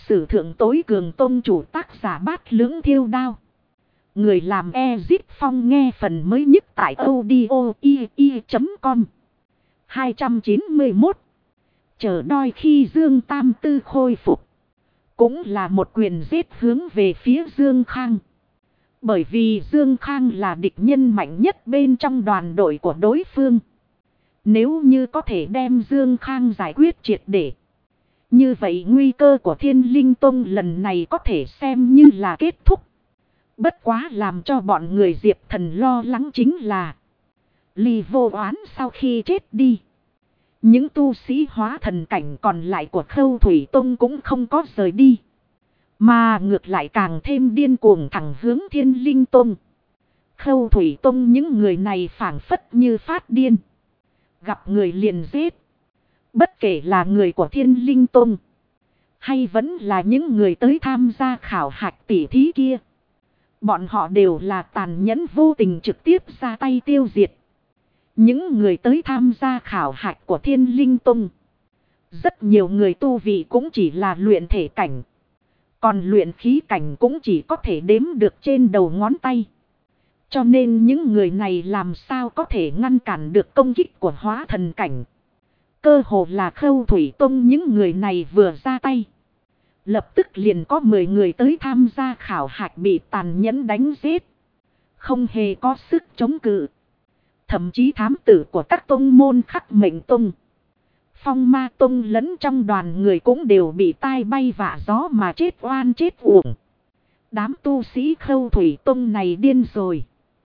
sử thượng tối cường tôn chủ, tác giả Bát Lưỡng Thiêu Đao. Người làm Ezip Phong, nghe phần mới nhất tại audio.com. 291. Chờ đôi khi Dương Tam Tư khôi phục. Cũng là một quyền giết hướng về phía Dương Khang. Bởi vì Dương Khang là địch nhân mạnh nhất bên trong đoàn đội của đối phương. Nếu như có thể đem Dương Khang giải quyết triệt để, như vậy nguy cơ của Thiên Linh Tông lần này có thể xem như là kết thúc. Bất quá làm cho bọn người Diệp Thần lo lắng chính là Ly Vô Oán sau khi chết đi, những tu sĩ hóa thần cảnh còn lại của Khâu Thủy Tông cũng không có rời đi, mà ngược lại càng thêm điên cuồng thẳng hướng Thiên Linh Tông. Khâu Thủy Tông những người này phảng phất như phát điên, gặp người liền giết. Bất kể là người của Thiên Linh Tông, hay vẫn là những người tới tham gia khảo hạch tỉ thí kia, bọn họ đều là tàn nhẫn vô tình trực tiếp ra tay tiêu diệt. Những người tới tham gia khảo hạch của Thiên Linh Tông, rất nhiều người tu vị cũng chỉ là luyện thể cảnh, còn luyện khí cảnh cũng chỉ có thể đếm được trên đầu ngón tay. Cho nên những người này làm sao có thể ngăn cản được công kích của hóa thần cảnh. Cơ hồ là Khâu Thủy Tông những người này vừa ra tay, lập tức liền có 10 người tới tham gia khảo hạch bị tàn nhẫn đánh giết, không hề có sức chống cự. Thậm chí thám tử của các tông môn Khắc Mệnh Tông, Phong Ma Tông lẫn trong đoàn người cũng đều bị tai bay vạ gió mà chết oan chết uổng. Đám tu sĩ Khâu Thủy Tông này điên rồi.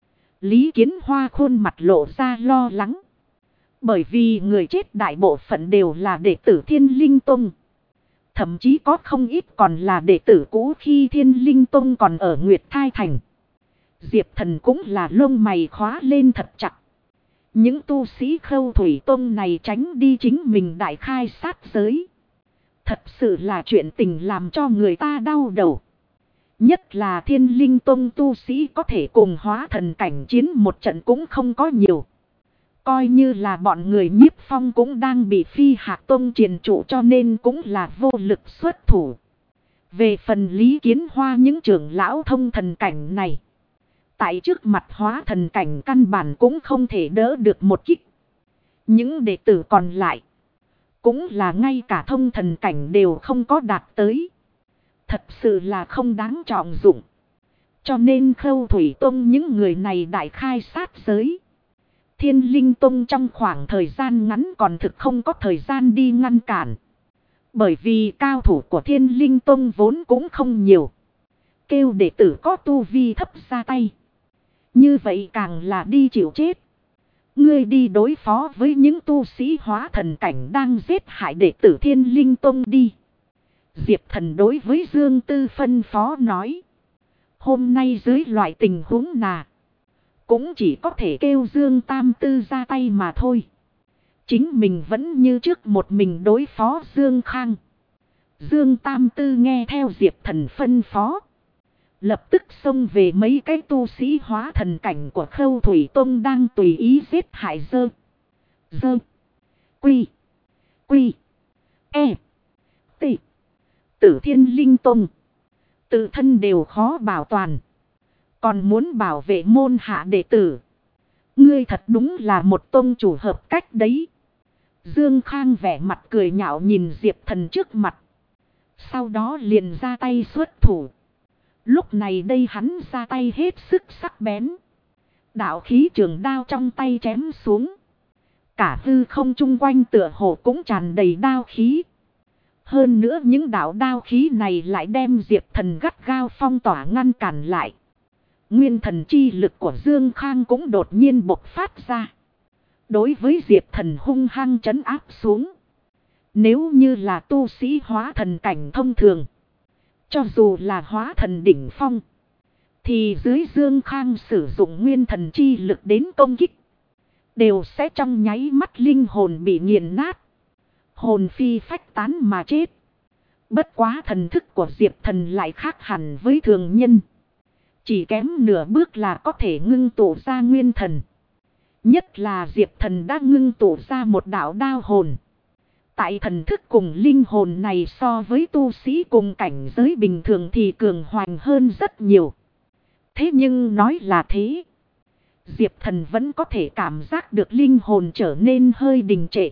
Lý Kiến Hoa khuôn mặt lộ ra lo lắng. Bởi vì người chết đại bộ phận đều là đệ tử Thiên Linh Tông. Thậm chí có không ít còn là đệ tử cũ khi Thiên Linh Tông còn ở Nguyệt Thai Thành. Diệp Thần cũng là lông mày khóa lên thật chặt. Những tu sĩ Khâu Thủy Tông này tránh đi chính mình đại khai sát giới, thật sự là chuyện tình làm cho người ta đau đầu. Nhất là Thiên Linh Tông tu sĩ có thể cùng hóa thần cảnh chiến một trận cũng không có nhiều. Coi như là bọn người Nhiếp Phong cũng đang bị Phi Hạc Tông triền trụ, cho nên cũng là vô lực xuất thủ. Về phần Lý Kiến Hoa những trưởng lão thông thần cảnh này, tại trước mặt hóa thần cảnh căn bản cũng không thể đỡ được một kích. Những đệ tử còn lại, cũng là ngay cả thông thần cảnh đều không có đạt tới. Thật sự là không đáng trọng dụng. Cho nên Khâu Thủy Tông những người này đại khai sát giới. Thiên Linh Tông trong khoảng thời gian ngắn còn thực không có thời gian đi ngăn cản. Bởi vì cao thủ của Thiên Linh Tông vốn cũng không nhiều. Kêu đệ tử có tu vi thấp ra tay, như vậy càng là đi chịu chết. Ngươi đi đối phó với những tu sĩ hóa thần cảnh đang giết hại đệ tử Thiên Linh Tông đi. Diệp Thần đối với Dương Tư phân phó nói. Hôm nay dưới loại tình huống nào, cũng chỉ có thể kêu Dương Tam Tư ra tay mà thôi. Chính mình vẫn như trước một mình đối phó Dương Khang. Dương Tam Tư nghe theo Diệp Thần phân phó, lập tức xông về mấy cái tu sĩ hóa thần cảnh của Khâu Thủy Tông đang tùy ý giết hại Dơ Quy E T Tử Thiên Linh Tông. Tự thân đều khó bảo toàn, còn muốn bảo vệ môn hạ đệ tử. Ngươi thật đúng là một tông chủ hợp cách đấy. Dương Khang vẻ mặt cười nhạo nhìn Diệp Thần trước mặt, sau đó liền ra tay xuất thủ. Lúc này đây hắn ra tay hết sức sắc bén. Đạo khí trường đao trong tay chém xuống. Cả hư không chung quanh tựa hồ cũng tràn đầy đao khí. Hơn nữa những đạo đao khí này lại đem Diệp Thần gắt gao phong tỏa ngăn cản lại. Nguyên thần chi lực của Dương Khang cũng đột nhiên bộc phát ra, đối với Diệp Thần hung hăng trấn áp xuống. Nếu như là tu sĩ hóa thần cảnh thông thường, cho dù là hóa thần đỉnh phong, thì dưới Dương Khang sử dụng nguyên thần chi lực đến công kích, đều sẽ trong nháy mắt linh hồn bị nghiền nát, hồn phi phách tán mà chết. Bất quá thần thức của Diệp Thần lại khác hẳn với thường nhân. Chỉ kém nửa bước là có thể ngưng tụ ra nguyên thần. Nhất là Diệp Thần đã ngưng tụ ra một đạo đao hồn. tại thần thức cùng linh hồn này so với tu sĩ cùng cảnh giới bình thường thì cường hoành hơn rất nhiều. Thế nhưng nói là thế, Diệp Thần vẫn có thể cảm giác được linh hồn trở nên hơi đình trệ.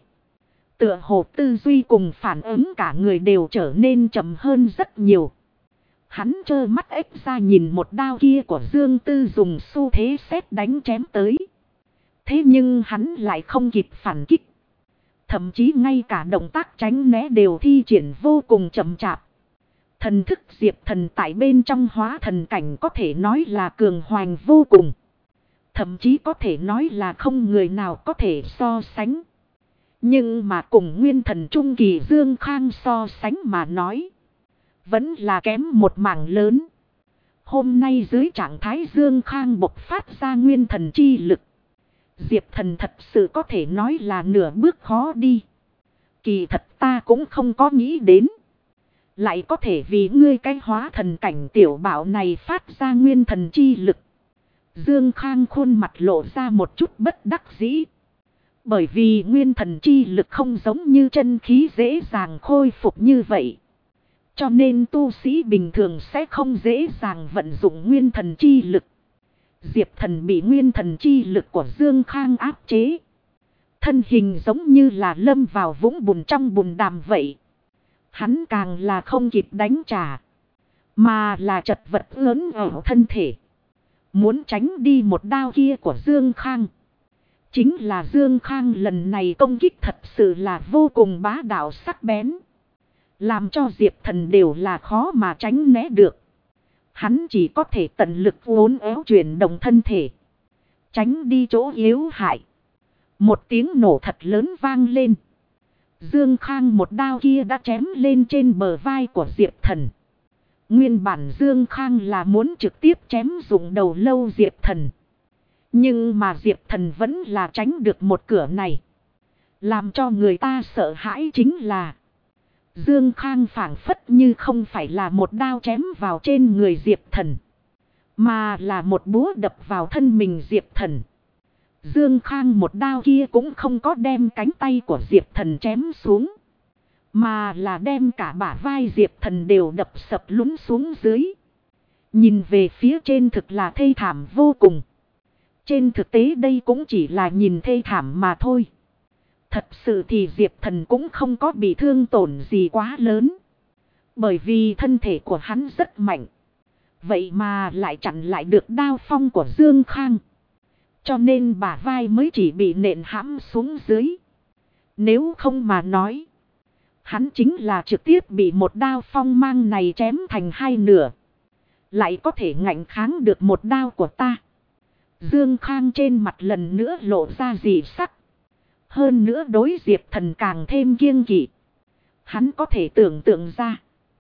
Tựa hồ tư duy cùng phản ứng cả người đều trở nên chậm hơn rất nhiều. Hắn trơ mắt ếch ra nhìn một đao kia của Dương Tư dùng xu thế sét đánh chém tới. Thế nhưng hắn lại không kịp phản kích. Thậm chí ngay cả động tác tránh né đều thi triển vô cùng chậm chạp. Thần thức Diệp Thần tại bên trong hóa thần cảnh có thể nói là cường hoành vô cùng. Thậm chí có thể nói là không người nào có thể so sánh. Nhưng mà cùng nguyên thần trung kỳ Dương Khang so sánh mà nói, vẫn là kém một mảng lớn. Hôm nay dưới trạng thái Dương Khang bộc phát ra nguyên thần chi lực, Diệp Thần thật sự có thể nói là nửa bước khó đi. Kỳ thật ta cũng không có nghĩ đến, lại có thể vì ngươi cái hóa thần cảnh tiểu bảo này phát ra nguyên thần chi lực. Dương Khang khuôn mặt lộ ra một chút bất đắc dĩ. Bởi vì nguyên thần chi lực không giống như chân khí dễ dàng khôi phục như vậy. Cho nên tu sĩ bình thường sẽ không dễ dàng vận dụng nguyên thần chi lực. Diệp Thần bị nguyên thần chi lực của Dương Khang áp chế. Thân hình giống như là lâm vào vũng bùn trong bùn đàm vậy. Hắn càng là không kịp đánh trả, mà là chật vật lớn ở thân thể. Muốn tránh đi một đao kia của Dương Khang. Chính là Dương Khang lần này công kích thật sự là vô cùng bá đạo sắc bén. Làm cho Diệp Thần đều là khó mà tránh né được. Hắn chỉ có thể tận lực uốn éo chuyển động thân thể, tránh đi chỗ yếu hại. Một tiếng nổ thật lớn vang lên. Dương Khang một đao kia đã chém lên trên bờ vai của Diệp Thần. Nguyên bản Dương Khang là muốn trực tiếp chém dụng đầu lâu Diệp Thần. Nhưng mà Diệp Thần vẫn là tránh được một cửa này. Làm cho người ta sợ hãi chính là Dương Khang phảng phất như không phải là một đao chém vào trên người Diệp Thần, mà là một búa đập vào thân mình Diệp Thần. Dương Khang một đao kia cũng không có đem cánh tay của Diệp Thần chém xuống, mà là đem cả bả vai Diệp Thần đều đập sập lún xuống dưới. Nhìn về phía trên thực là thê thảm vô cùng. Trên thực tế đây cũng chỉ là nhìn thê thảm mà thôi. Thật sự thì Diệp Thần cũng không có bị thương tổn gì quá lớn. Bởi vì thân thể của hắn rất mạnh. Vậy mà lại chặn lại được đao phong của Dương Khang. Cho nên bả vai mới chỉ bị nện hãm xuống dưới. Nếu không mà nói, hắn chính là trực tiếp bị một đao phong mang này chém thành hai nửa. Lại có thể ngạnh kháng được một đao của ta. Dương Khang trên mặt lần nữa lộ ra dị sắc. Hơn nữa đối Diệp Thần càng thêm kiêng kỵ. Hắn có thể tưởng tượng ra,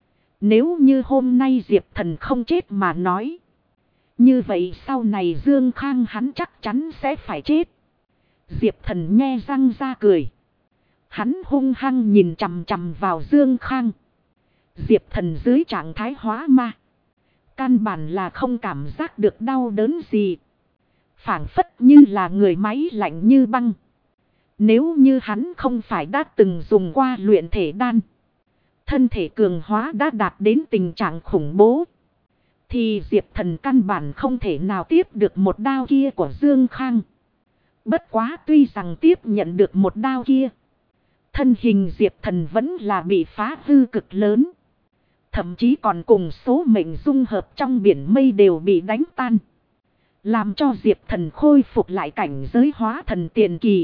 nếu như hôm nay Diệp Thần không chết mà nói, như vậy sau này Dương Khang hắn chắc chắn sẽ phải chết. Diệp Thần nhe răng ra cười. Hắn hung hăng nhìn chằm chằm vào Dương Khang. Diệp Thần dưới trạng thái hóa ma, căn bản là không cảm giác được đau đớn gì. Phảng phất như là người máy lạnh như băng. Nếu như hắn không phải đã từng dùng qua luyện thể đan, thân thể cường hóa đã đạt đến tình trạng khủng bố, thì Diệp Thần căn bản không thể nào tiếp được một đao kia của Dương Khang. Bất quá tuy rằng tiếp nhận được một đao kia, thân hình Diệp Thần vẫn là bị phá hư cực lớn. Thậm chí còn cùng số mệnh dung hợp trong biển mây đều bị đánh tan. Làm cho Diệp Thần khôi phục lại cảnh giới hóa thần tiền kỳ.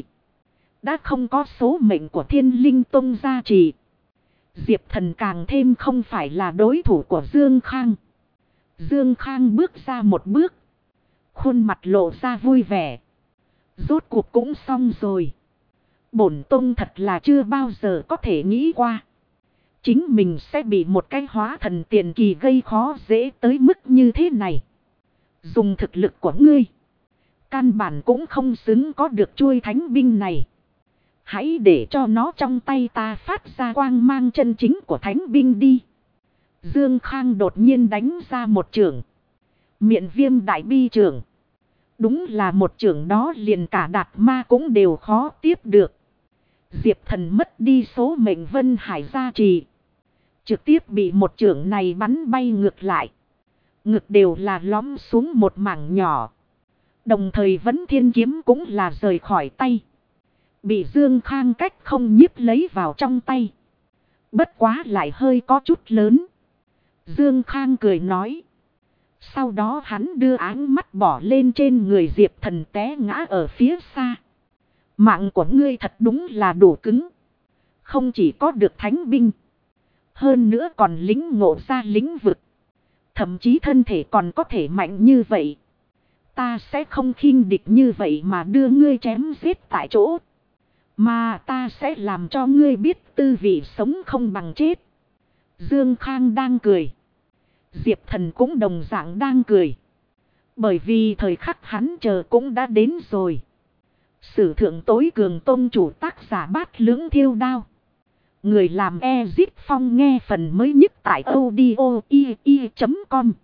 Đã không có số mệnh của Thiên Linh Tông gia trì, Diệp Thần càng thêm không phải là đối thủ của Dương Khang. Dương Khang bước ra một bước, khuôn mặt lộ ra vui vẻ. Rốt cuộc cũng xong rồi. Bổn tông thật là chưa bao giờ có thể nghĩ qua, chính mình sẽ bị một cái hóa thần tiền kỳ gây khó dễ tới mức như thế này. Dùng thực lực của ngươi, căn bản cũng không xứng có được chuôi thánh binh này. Hãy để cho nó trong tay ta phát ra quang mang chân chính của thánh binh đi. Dương Khang đột nhiên đánh ra một chưởng. Miện Viêm đại bi chưởng. Đúng là một chưởng đó liền cả Đạt Ma cũng đều khó tiếp được. Diệp Thần mất đi số mệnh Vân Hải gia trì. Trực tiếp bị một chưởng này bắn bay ngược lại. Ngực đều là lõm xuống một mảng nhỏ. Đồng thời Vấn Thiên kiếm cũng là rời khỏi tay. Bị Dương Khang cách không nhiếp lấy vào trong tay. Bất quá lại hơi có chút lớn. Dương Khang cười nói. Sau đó hắn đưa áng mắt bỏ lên trên người Diệp Thần té ngã ở phía xa. Mạng của ngươi thật đúng là đủ cứng. Không chỉ có được thánh binh. Hơn nữa còn lĩnh ngộ ra lĩnh vực. Thậm chí thân thể còn có thể mạnh như vậy. Ta sẽ không khinh địch như vậy mà đưa ngươi chém giết tại chỗ. Mà ta sẽ làm cho ngươi biết tư vị sống không bằng chết. Dương Khang đang cười. Diệp Thần cũng đồng dạng đang cười. Bởi vì thời khắc hắn chờ cũng đã đến rồi. Sử thượng tối cường tông chủ tác giả Bát Lưỡng Thiêu Đao. Người làm Ezip Phong nghe phần mới nhất tại audio.com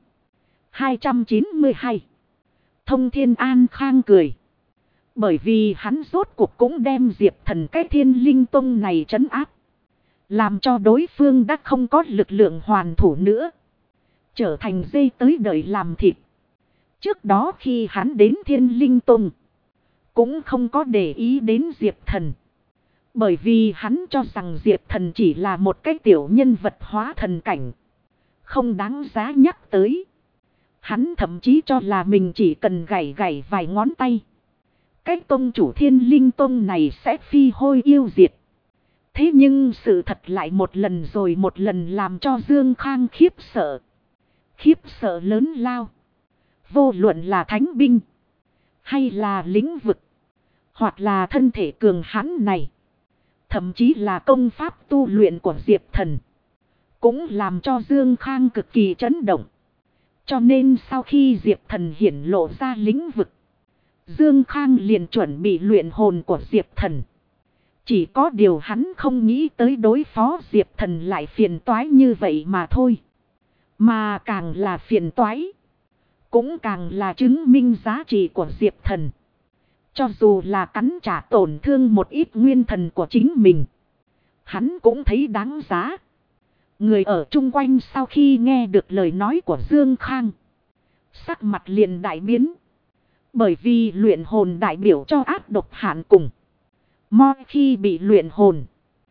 292. Thông Thiên An Khang cười. Bởi vì hắn rốt cuộc cũng đem Diệp Thần cái Thiên Linh Tông này trấn áp. Làm cho đối phương đã không có lực lượng hoàn thủ nữa. Trở thành dây tới đời làm thịt. Trước đó khi hắn đến Thiên Linh Tông. Cũng không có để ý đến Diệp Thần. Bởi vì hắn cho rằng Diệp Thần chỉ là một cái tiểu nhân vật hóa thần cảnh. Không đáng giá nhắc tới. Hắn thậm chí cho là mình chỉ cần gảy gảy vài ngón tay. Cái tông chủ Thiên Linh Tông này sẽ phi hôi yêu diệt. Thế nhưng sự thật lại một lần rồi một lần làm cho Dương Khang khiếp sợ. Khiếp sợ lớn lao. Vô luận là thánh binh. Hay là lĩnh vực. Hoặc là thân thể cường hãn này. Thậm chí là công pháp tu luyện của Diệp Thần. Cũng làm cho Dương Khang cực kỳ chấn động. Cho nên sau khi Diệp Thần hiển lộ ra lĩnh vực. Dương Khang liền chuẩn bị luyện hồn của Diệp Thần. Chỉ có điều hắn không nghĩ tới đối phó Diệp Thần lại phiền toái như vậy mà thôi. Mà càng là phiền toái. Cũng càng là chứng minh giá trị của Diệp Thần. Cho dù là cắn trả tổn thương một ít nguyên thần của chính mình. Hắn cũng thấy đáng giá. Người ở chung quanh sau khi nghe được lời nói của Dương Khang. Sắc mặt liền đại biến. Bởi vì luyện hồn đại biểu cho ác độc hạn cùng. Mỗi khi bị luyện hồn.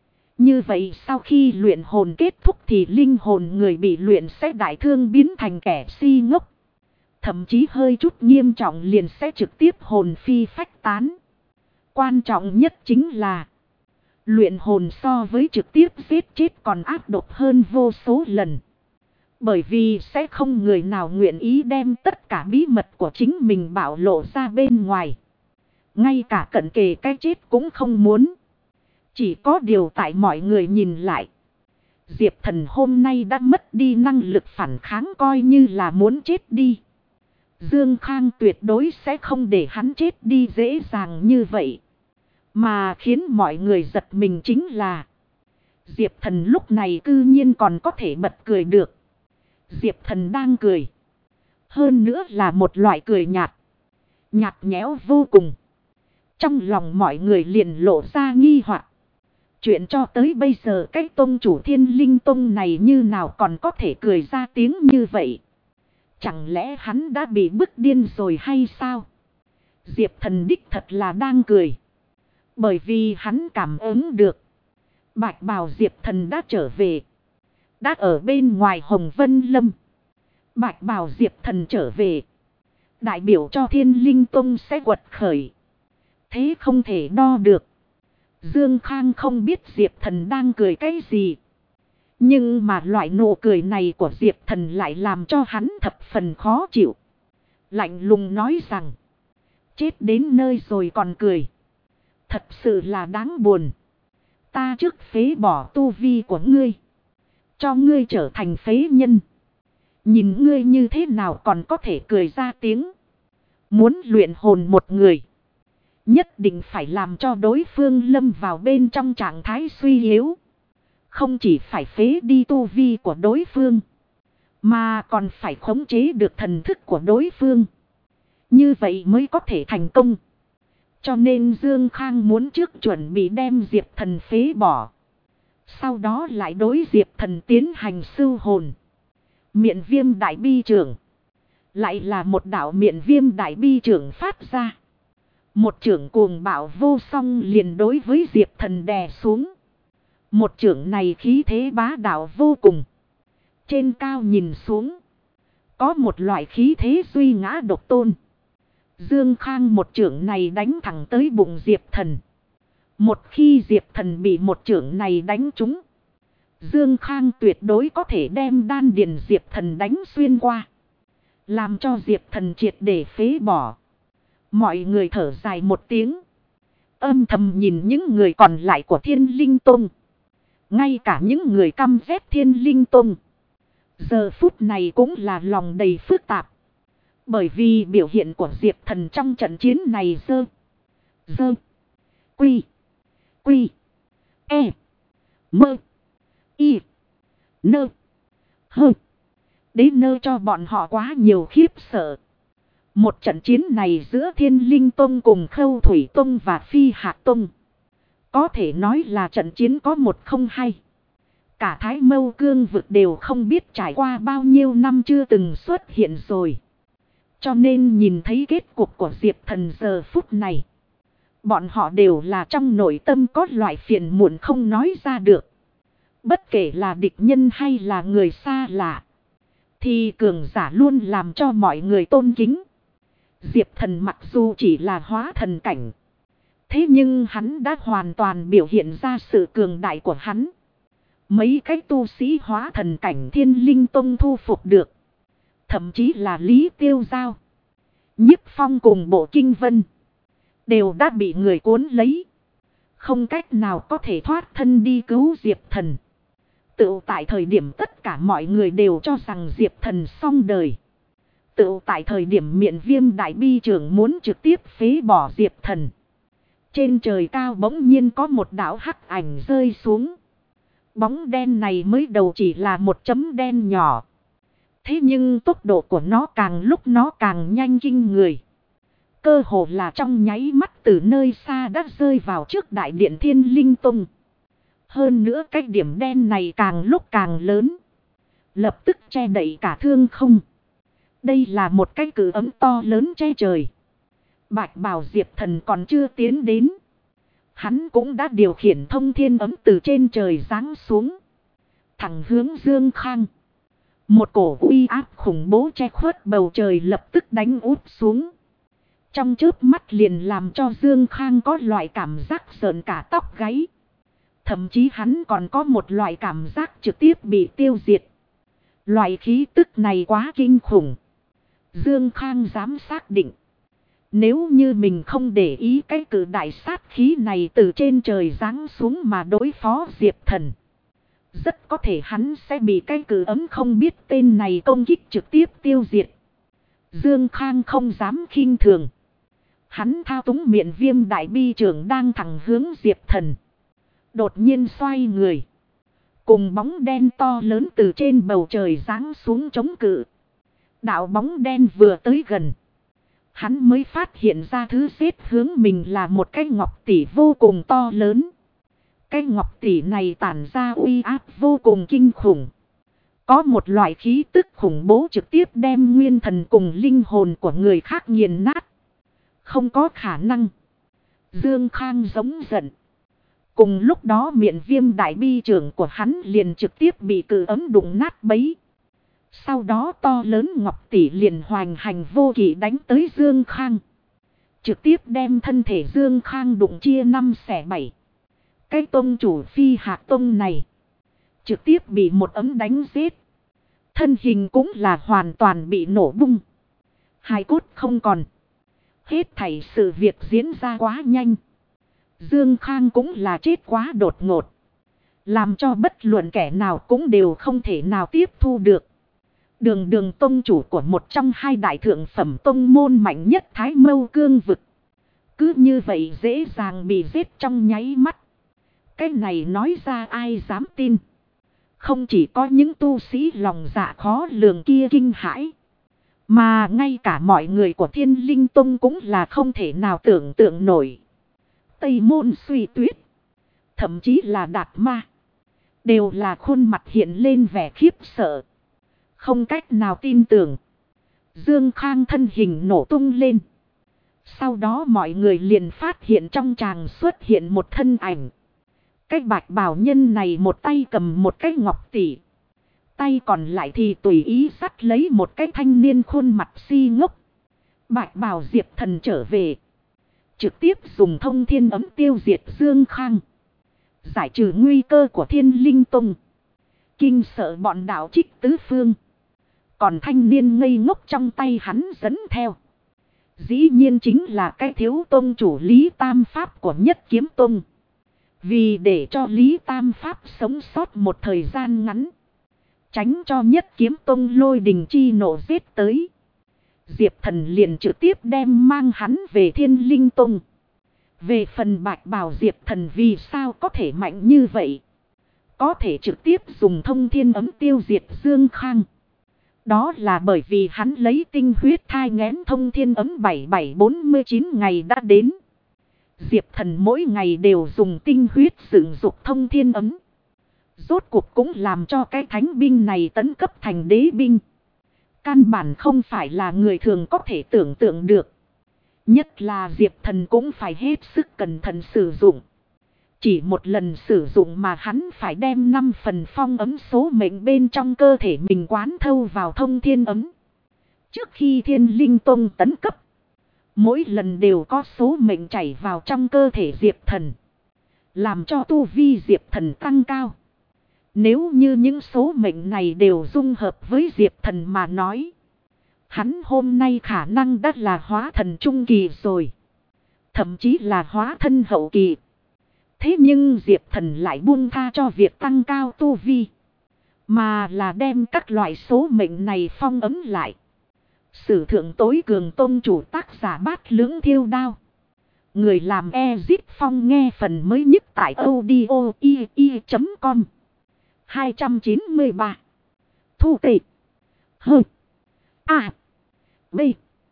Như vậy sau khi luyện hồn kết thúc thì linh hồn người bị luyện sẽ đại thương biến thành kẻ si ngốc. Thậm chí hơi chút nghiêm trọng liền sẽ trực tiếp hồn phi phách tán. Quan trọng nhất chính là luyện hồn so với trực tiếp giết chết còn ác độc hơn vô số lần. Bởi vì sẽ không người nào nguyện ý đem tất cả bí mật của chính mình bạo lộ ra bên ngoài. Ngay cả cận kề cái chết cũng không muốn. Chỉ có điều tại mọi người nhìn lại. Diệp Thần hôm nay đã mất đi năng lực phản kháng coi như là muốn chết đi. Dương Khang tuyệt đối sẽ không để hắn chết đi dễ dàng như vậy. Mà khiến mọi người giật mình chính là Diệp Thần lúc này cư nhiên còn có thể bật cười được. Diệp Thần đang cười. Hơn nữa là một loại cười nhạt. Nhạt nhẽo vô cùng. Trong lòng mọi người liền lộ ra nghi hoặc. Chuyện cho tới bây giờ cái tông chủ Thiên Linh Tông này như nào còn có thể cười ra tiếng như vậy. Chẳng lẽ hắn đã bị bức điên rồi hay sao? Diệp Thần đích thật là đang cười. Bởi vì hắn cảm ứng được. Bạch bào Diệp Thần đã trở về. Đã ở bên ngoài Hồng Vân Lâm. Bạch bào Diệp Thần trở về. Đại biểu cho Thiên Linh Tông sẽ quật khởi. Thế không thể đo được. Dương Khang không biết Diệp Thần đang cười cái gì. Nhưng mà loại nụ cười này của Diệp Thần lại làm cho hắn thập phần khó chịu. Lạnh lùng nói rằng. Chết đến nơi rồi còn cười. Thật sự là đáng buồn. Ta trước phế bỏ tu vi của ngươi. Cho ngươi trở thành phế nhân. Nhìn ngươi như thế nào còn có thể cười ra tiếng. Muốn luyện hồn một người. Nhất định phải làm cho đối phương lâm vào bên trong trạng thái suy yếu. Không chỉ phải phế đi tu vi của đối phương. Mà còn phải khống chế được thần thức của đối phương. Như vậy mới có thể thành công. Cho nên Dương Khang muốn trước chuẩn bị đem Diệp Thần phế bỏ. Sau đó lại đối Diệp Thần tiến hành sưu hồn. Miện viêm đại bi trưởng. Lại là một đạo miện viêm đại bi trưởng phát ra. Một trưởng cuồng bạo vô song liền đối với Diệp Thần đè xuống. Một trưởng này khí thế bá đạo vô cùng. Trên cao nhìn xuống. Có một loại khí thế duy ngã độc tôn. Dương Khang một trưởng này đánh thẳng tới bụng Diệp Thần. Một khi Diệp Thần bị một trưởng này đánh trúng. Dương Khang tuyệt đối có thể đem đan điền Diệp Thần đánh xuyên qua. Làm cho Diệp Thần triệt để phế bỏ. Mọi người thở dài một tiếng. Âm thầm nhìn những người còn lại của Thiên Linh Tông. Ngay cả những người căm ghét Thiên Linh Tông. Giờ phút này cũng là lòng đầy phức tạp. Bởi vì biểu hiện của Diệp Thần trong trận chiến này dơ. Quy. E. Mơ. Y. Nơ. Hơ. Đến nơi cho bọn họ quá nhiều khiếp sợ. Một trận chiến này giữa Thiên Linh Tông cùng Khâu Thủy Tông và Phi Hạc Tông. Có thể nói là trận chiến có một không hai. Cả Thái Mâu Cương vực đều không biết trải qua bao nhiêu năm chưa từng xuất hiện rồi. Cho nên nhìn thấy kết cục của Diệp Thần giờ phút này. Bọn họ đều là trong nội tâm có loại phiền muộn không nói ra được. Bất kể là địch nhân hay là người xa lạ. Thì cường giả luôn làm cho mọi người tôn kính. Diệp Thần mặc dù chỉ là hóa thần cảnh. Thế nhưng hắn đã hoàn toàn biểu hiện ra sự cường đại của hắn. Mấy cái tu sĩ hóa thần cảnh Thiên Linh Tông thu phục được. Thậm chí là Lý Tiêu Giao, Nhiếp Phong cùng Bộ Kinh Vân. Đều đã bị người cuốn lấy. Không cách nào có thể thoát thân đi cứu Diệp Thần. Tự tại thời điểm tất cả mọi người đều cho rằng Diệp Thần xong đời. Tự tại thời điểm miện viêm đại bi trưởng muốn trực tiếp phế bỏ Diệp Thần. Trên trời cao bỗng nhiên có một đạo hắc ảnh rơi xuống. Bóng đen này mới đầu chỉ là một chấm đen nhỏ. Thế nhưng tốc độ của nó càng lúc nó càng nhanh kinh người. Cơ hồ là trong nháy mắt từ nơi xa đã rơi vào trước đại điện Thiên Linh Tông. Hơn nữa cái điểm đen này càng lúc càng lớn. Lập tức che đậy cả thương không. Đây là một cái cử ấm to lớn che trời. Bạch bào Diệp Thần còn chưa tiến đến. Hắn cũng đã điều khiển thông thiên ấm từ trên trời giáng xuống. Thẳng hướng Dương Khang. Một cổ uy áp khủng bố che khuất bầu trời lập tức đánh úp xuống. Trong chớp mắt liền làm cho Dương Khang có loại cảm giác sợn cả tóc gáy. Thậm chí hắn còn có một loại cảm giác trực tiếp bị tiêu diệt. Loại khí tức này quá kinh khủng. Dương Khang dám xác định. Nếu như mình không để ý cái cử đại sát khí này từ trên trời giáng xuống mà đối phó Diệp Thần. Rất có thể hắn sẽ bị cái cử ấm không biết tên này công kích trực tiếp tiêu diệt. Dương Khang không dám khinh thường. Hắn thao túng miện viêm đại bi trưởng đang thẳng hướng Diệp Thần. Đột nhiên xoay người. Cùng bóng đen to lớn từ trên bầu trời giáng xuống chống cự. Đạo bóng đen vừa tới gần. Hắn mới phát hiện ra thứ xếp hướng mình là một cái ngọc tỷ vô cùng to lớn. Cái ngọc tỷ này tản ra uy áp vô cùng kinh khủng. Có một loại khí tức khủng bố trực tiếp đem nguyên thần cùng linh hồn của người khác nghiền nát. Không có khả năng. Dương Khang giống giận. Cùng lúc đó miệng viêm đại bi trưởng của hắn liền trực tiếp bị cự ấm đụng nát bấy. Sau đó to lớn ngọc tỷ liền hoành hành vô kỵ đánh tới Dương Khang. Trực tiếp đem thân thể Dương Khang đụng chia 5 xẻ 7. Cái tông chủ Phi Hạc Tông này. Trực tiếp bị một ấm đánh giết. Thân hình cũng là hoàn toàn bị nổ bung. Hài cốt không còn. Hết thảy sự việc diễn ra quá nhanh. Dương Khang cũng là chết quá đột ngột. Làm cho bất luận kẻ nào cũng đều không thể nào tiếp thu được. Đường tông chủ của một trong hai đại thượng phẩm tông môn mạnh nhất Thái Mâu Cương vực. Cứ như vậy dễ dàng bị giết trong nháy mắt. Cái này nói ra ai dám tin. Không chỉ có những tu sĩ lòng dạ khó lường kia kinh hãi. Mà ngay cả mọi người của Thiên Linh Tông cũng là không thể nào tưởng tượng nổi. Tây Môn Suy Tuyết, thậm chí là Đạt Ma, đều là khuôn mặt hiện lên vẻ khiếp sợ. Không cách nào tin tưởng. Dương Khang thân hình nổ tung lên. Sau đó mọi người liền phát hiện trong tràng xuất hiện một thân ảnh. Cái bạch bào nhân này một tay cầm một cái ngọc tỷ. Tay còn lại thì tùy ý dắt lấy một cái thanh niên khuôn mặt si ngốc. Bạch bào Diệp Thần trở về. Trực tiếp dùng thông thiên ấm tiêu diệt Dương Khang. Giải trừ nguy cơ của Thiên Linh Tông. Kinh sợ bọn đạo trích tứ phương. Còn thanh niên ngây ngốc trong tay hắn dẫn theo. Dĩ nhiên chính là cái thiếu tông chủ Lý Tam Pháp của Nhất Kiếm Tông. Vì để cho Lý Tam Pháp sống sót một thời gian ngắn. Tránh cho Nhất Kiếm Tông lôi đình chi nổ giết tới. Diệp Thần liền trực tiếp đem mang hắn về Thiên Linh Tông. Về phần bạch bào Diệp Thần vì sao có thể mạnh như vậy. Có thể trực tiếp dùng thông thiên ấm tiêu diệt Dương Khang. Đó là bởi vì hắn lấy tinh huyết thai nghén thông thiên ấm 7749 ngày đã đến. Diệp Thần mỗi ngày đều dùng tinh huyết sử dụng thông thiên ấm. Rốt cuộc cũng làm cho cái thánh binh này tấn cấp thành đế binh. Căn bản không phải là người thường có thể tưởng tượng được. Nhất là Diệp Thần cũng phải hết sức cẩn thận sử dụng. Chỉ một lần sử dụng mà hắn phải đem 5 phần phong ấm số mệnh bên trong cơ thể mình quán thâu vào thông thiên ấm. Trước khi Thiên Linh Tông tấn cấp, mỗi lần đều có số mệnh chảy vào trong cơ thể Diệp Thần. Làm cho tu vi Diệp Thần tăng cao. Nếu như những số mệnh này đều dung hợp với Diệp Thần mà nói. Hắn hôm nay khả năng đã là hóa thần trung kỳ rồi. Thậm chí là hóa thân hậu kỳ. Thế nhưng Diệp Thần lại buông tha cho việc tăng cao tu vi. Mà là đem các loại số mệnh này phong ấm lại. Sử thượng tối cường tông chủ tác giả Bát Lưỡng Thiêu Đao. Người làm Ezit Phong nghe phần mới nhất tại audio.com 293. Thu tệ. Hơ. A. B.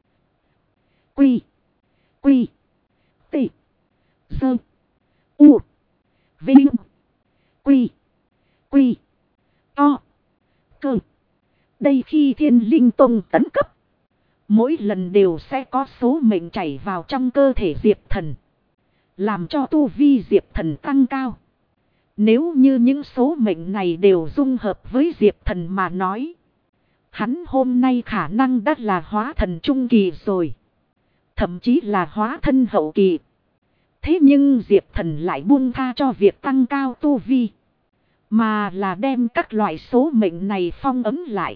Quy. Quy. T. Sơ. U. Vinh. Quy. Quy. To. Cơ. Đây khi Thiên Linh Tông tấn cấp. Mỗi lần đều sẽ có số mệnh chảy vào trong cơ thể Diệp Thần. Làm cho tu vi Diệp Thần tăng cao. Nếu như những số mệnh này đều dung hợp với Diệp Thần mà nói. Hắn hôm nay khả năng đã là hóa thần trung kỳ rồi. Thậm chí là hóa thân hậu kỳ. Thế nhưng Diệp Thần lại buông tha cho việc tăng cao tu vi. Mà là đem các loại số mệnh này phong ấm lại.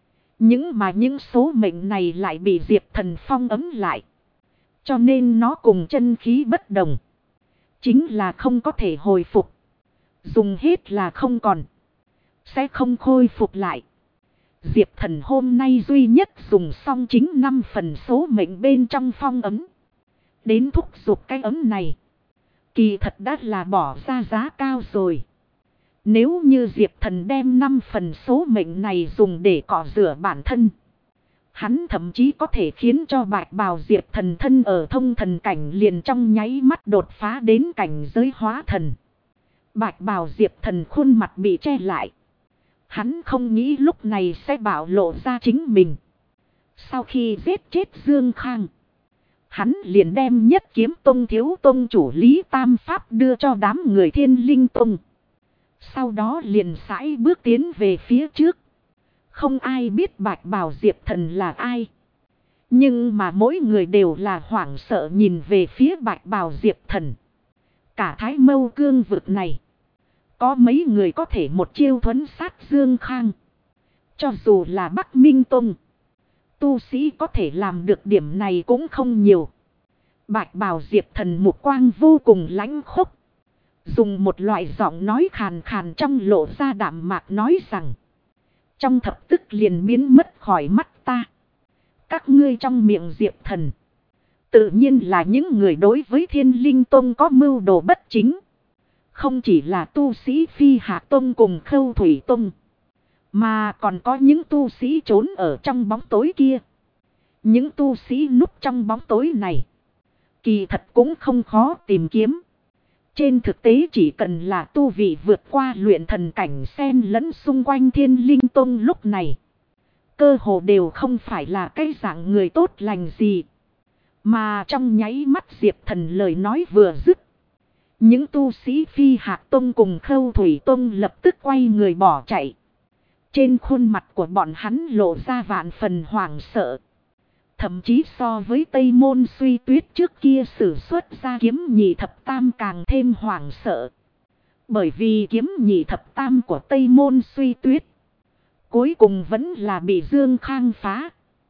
Những số mệnh này lại bị Diệp Thần phong ấm lại. Cho nên nó cùng chân khí bất đồng. Chính là không có thể hồi phục. Dùng hết là không còn. Sẽ không khôi phục lại. Diệp Thần hôm nay duy nhất dùng xong chính 5 phần số mệnh bên trong phong ấm. Đến thúc giục cái ấm này. Kỳ thật đã là bỏ ra giá cao rồi. Nếu như Diệp Thần đem 5 phần số mệnh này dùng để cọ rửa bản thân. Hắn thậm chí có thể khiến cho bạch bào Diệp Thần thân ở thông thần cảnh liền trong nháy mắt đột phá đến cảnh giới hóa thần. Bạch bào Diệp Thần khuôn mặt bị che lại. Hắn không nghĩ lúc này sẽ bạo lộ ra chính mình. Sau khi giết chết Dương Khang. Hắn liền đem Nhất Kiếm Tông thiếu tông chủ Lý Tam Pháp đưa cho đám người Thiên Linh Tông. Sau đó liền sải bước tiến về phía trước. Không ai biết bạch bào Diệp Thần là ai. Nhưng mà mỗi người đều là hoảng sợ nhìn về phía bạch bào Diệp Thần. Cả Thái Mâu cương vực này. Có mấy người có thể một chiêu thuấn sát Dương Khang. Cho dù là Bắc Minh Tông. Tu sĩ có thể làm được điểm này cũng không nhiều. Bạch bào Diệp Thần mục quang vô cùng lãnh khốc. Dùng một loại giọng nói khàn khàn trong lộ ra đạm mạc nói rằng. Trong thập tức liền biến mất khỏi mắt ta. Các ngươi trong miệng Diệp Thần. Tự nhiên là những người đối với Thiên Linh Tông có mưu đồ bất chính. Không chỉ là tu sĩ Phi Hạ Tông cùng Khâu Thủy Tông. Mà còn có những tu sĩ trốn ở trong bóng tối kia. Những tu sĩ núp trong bóng tối này, kỳ thật cũng không khó tìm kiếm. Trên thực tế chỉ cần là tu vị vượt qua luyện thần cảnh xen lẫn xung quanh Thiên Linh Tông lúc này, cơ hồ đều không phải là cái dạng người tốt lành gì. Mà trong nháy mắt Diệp Thần lời nói vừa dứt, những tu sĩ Phi Hạc Tông cùng Khâu Thủy Tông lập tức quay người bỏ chạy. Trên khuôn mặt của bọn hắn lộ ra vạn phần hoảng sợ. Thậm chí so với Tây Môn Suy Tuyết trước kia sử xuất ra kiếm nhị thập tam càng thêm hoảng sợ. Bởi vì kiếm nhị thập tam của Tây Môn Suy Tuyết cuối cùng vẫn là bị Dương Khang phá.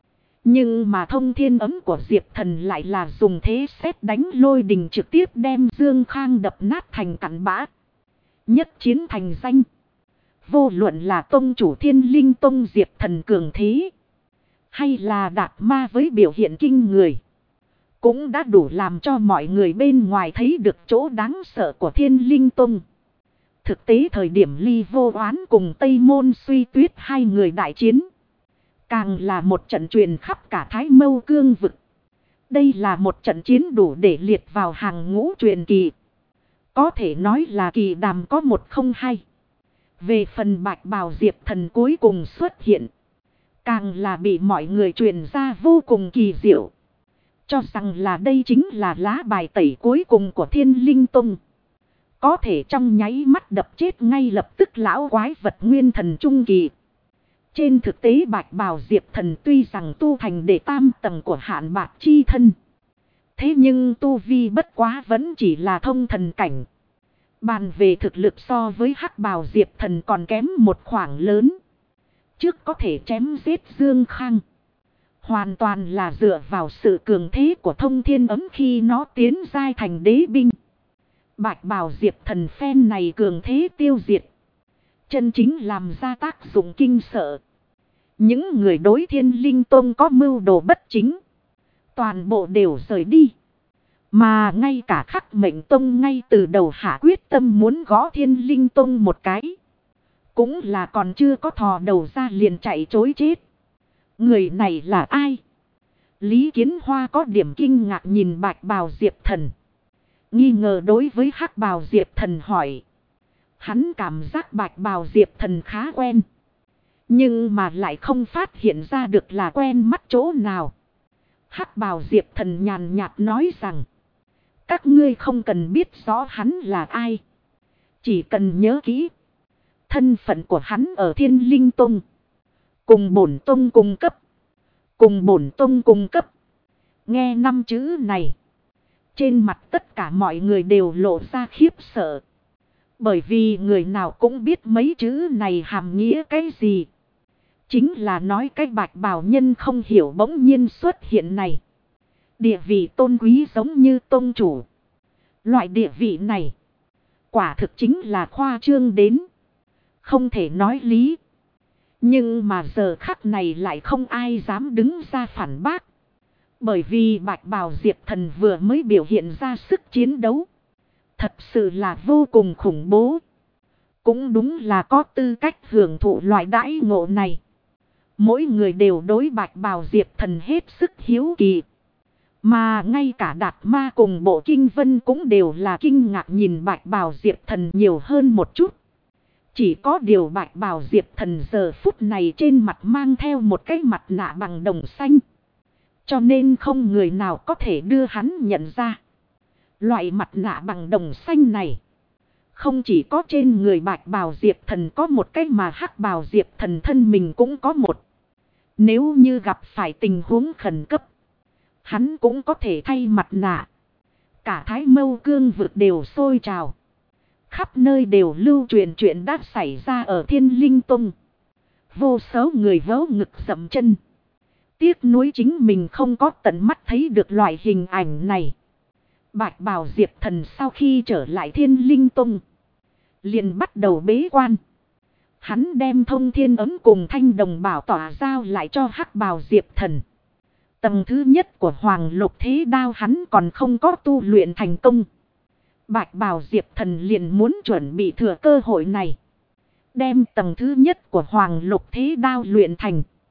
Nhưng mà thông thiên ấm của Diệp Thần lại là dùng thế sét đánh lôi đình trực tiếp đem Dương Khang đập nát thành cặn bã. Nhất chiến thành danh. Vô luận là tông chủ Thiên Linh Tông Diệp Thần cường thế, hay là Đạt Ma với biểu hiện kinh người, cũng đã đủ làm cho mọi người bên ngoài thấy được chỗ đáng sợ của Thiên Linh Tông. Thực tế thời điểm Ly Vô Oán cùng Tây Môn Suy Tuyết hai người đại chiến, càng là một trận truyền khắp cả Thái Mâu Cương vực. Đây là một trận chiến đủ để liệt vào hàng ngũ truyền kỳ. Có thể nói là kỳ đàm có một không hai. Về phần Bạch Bào Diệp Thần cuối cùng xuất hiện, càng là bị mọi người truyền ra vô cùng kỳ diệu. Cho rằng là đây chính là lá bài tẩy cuối cùng của Thiên Linh Tông. Có thể trong nháy mắt đập chết ngay lập tức lão quái vật nguyên thần trung kỳ. Trên thực tế Bạch Bào Diệp Thần tuy rằng tu thành đệ tam tầng của Hạn Bạc chi thân, thế nhưng tu vi bất quá vẫn chỉ là thông thần cảnh. Bàn về thực lực so với Hắc Bào Diệp Thần còn kém một khoảng lớn. Trước có thể chém giết Dương Khang, hoàn toàn là dựa vào sự cường thế của thông thiên ấm khi nó tiến giai thành đế binh. Bạch Bào Diệp Thần phen này cường thế tiêu diệt, chân chính làm ra tác dụng kinh sợ. Những người đối Thiên Linh Tông có mưu đồ bất chính, toàn bộ đều rời đi. Mà ngay cả Khắc Mệnh Tông ngay từ đầu hạ quyết tâm muốn gõ Thiên Linh Tông một cái, cũng là còn chưa có thò đầu ra liền chạy trối chết. Người này là ai? Lý Kiến Hoa có điểm kinh ngạc nhìn Bạch Bào Diệp Thần, nghi ngờ đối với Hắc Bào Diệp Thần hỏi. Hắn cảm giác Bạch Bào Diệp Thần khá quen, nhưng mà lại không phát hiện ra được là quen mắt chỗ nào. Hắc Bào Diệp Thần nhàn nhạt nói rằng, các ngươi không cần biết rõ hắn là ai, chỉ cần nhớ kỹ thân phận của hắn ở Thiên Linh Tông cùng bổn tông cùng cấp. Cùng bổn tông cùng cấp. Nghe năm chữ này, trên mặt tất cả mọi người đều lộ ra khiếp sợ. Bởi vì người nào cũng biết mấy chữ này hàm nghĩa cái gì. Chính là nói cái Bạch Bào nhân không hiểu bỗng nhiên xuất hiện này, địa vị tôn quý giống như tông chủ. Loại địa vị này quả thực chính là khoa trương đến không thể nói lý. Nhưng mà giờ khắc này lại không ai dám đứng ra phản bác. Bởi vì Bạch Bào Diệp Thần vừa mới biểu hiện ra sức chiến đấu, thật sự là vô cùng khủng bố. Cũng đúng là có tư cách hưởng thụ loại đãi ngộ này. Mỗi người đều đối Bạch Bào Diệp Thần hết sức hiếu kỳ. Mà ngay cả Đạt Ma cùng Bộ Kinh Vân cũng đều là kinh ngạc nhìn Bạch Bào Diệp Thần nhiều hơn một chút. Chỉ có điều Bạch Bào Diệp Thần giờ phút này trên mặt mang theo một cái mặt nạ bằng đồng xanh, cho nên không người nào có thể đưa hắn nhận ra. Loại mặt nạ bằng đồng xanh này, không chỉ có trên người Bạch Bào Diệp Thần có một cái mà Hắc Bào Diệp Thần thân mình cũng có một. Nếu như gặp phải tình huống khẩn cấp, hắn cũng có thể thay mặt nạ. Cả Thái Mâu Cương vực đều sôi trào. Khắp nơi đều lưu truyền chuyện đã xảy ra ở Thiên Linh Tông. Vô số người vớ ngực dậm chân. Tiếc nuối chính mình không có tận mắt thấy được loại hình ảnh này. Bạch Bào Diệp Thần sau khi trở lại Thiên Linh Tông, liền bắt đầu bế quan. Hắn đem thông thiên ấm cùng thanh đồng bảo tỏa giao lại cho Hắc Bào Diệp Thần. Tầng thứ nhất của Hoàng Lục Thế Đao hắn còn không có tu luyện thành công. Bạch Bào Diệp Thần liền muốn chuẩn bị thừa cơ hội này, đem tầng thứ nhất của Hoàng Lục Thế Đao luyện thành.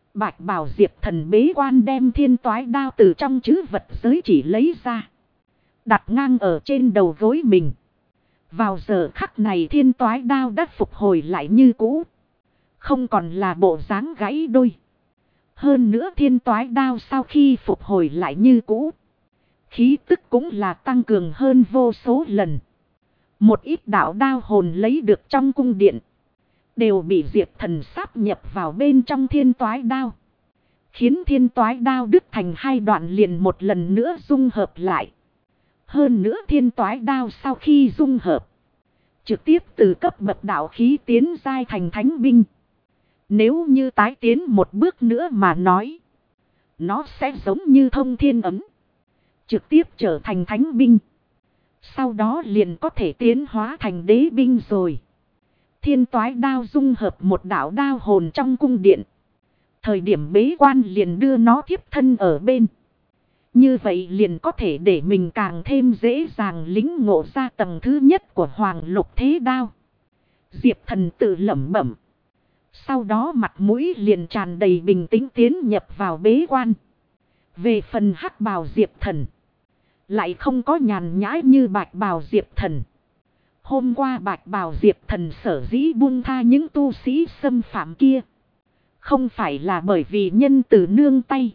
Bạch Bào Diệp Thần bế quan đem thiên toái đao từ trong trữ vật giới chỉ lấy ra. Đặt ngang ở trên đầu gối mình. Vào giờ khắc này thiên toái đao đã phục hồi lại như cũ. Không còn là bộ dáng gãy đôi. Hơn nữa thiên toái đao sau khi phục hồi lại như cũ. Khí tức cũng là tăng cường hơn vô số lần. Một ít đạo đao hồn lấy được trong cung điện. Đều bị Diệp Thần sáp nhập vào bên trong thiên toái đao. Khiến thiên toái đao đứt thành hai đoạn liền một lần nữa dung hợp lại. Hơn nữa thiên toái đao sau khi dung hợp. Trực tiếp từ cấp bậc đạo khí tiến giai thành thánh binh. Nếu như tái tiến một bước nữa mà nói. Nó sẽ giống như thông thiên ấm. Trực tiếp trở thành thánh binh. Sau đó liền có thể tiến hóa thành đế binh rồi. Thiên toái đao dung hợp một đạo đao hồn trong cung điện. Thời điểm bế quan liền đưa nó thiếp thân ở bên. Như vậy liền có thể để mình càng thêm dễ dàng lĩnh ngộ ra tầng thứ nhất của Hoàng Lục Thế Đao. Diệp Thần tự lẩm bẩm. Sau đó mặt mũi liền tràn đầy bình tĩnh tiến nhập vào bế quan. Về phần hắc bào Diệp Thần. Lại không có nhàn nhã như bạch bào Diệp Thần. Hôm qua bạch bào Diệp Thần sở dĩ buông tha những tu sĩ xâm phạm kia. Không phải là bởi vì nhân từ nương tay.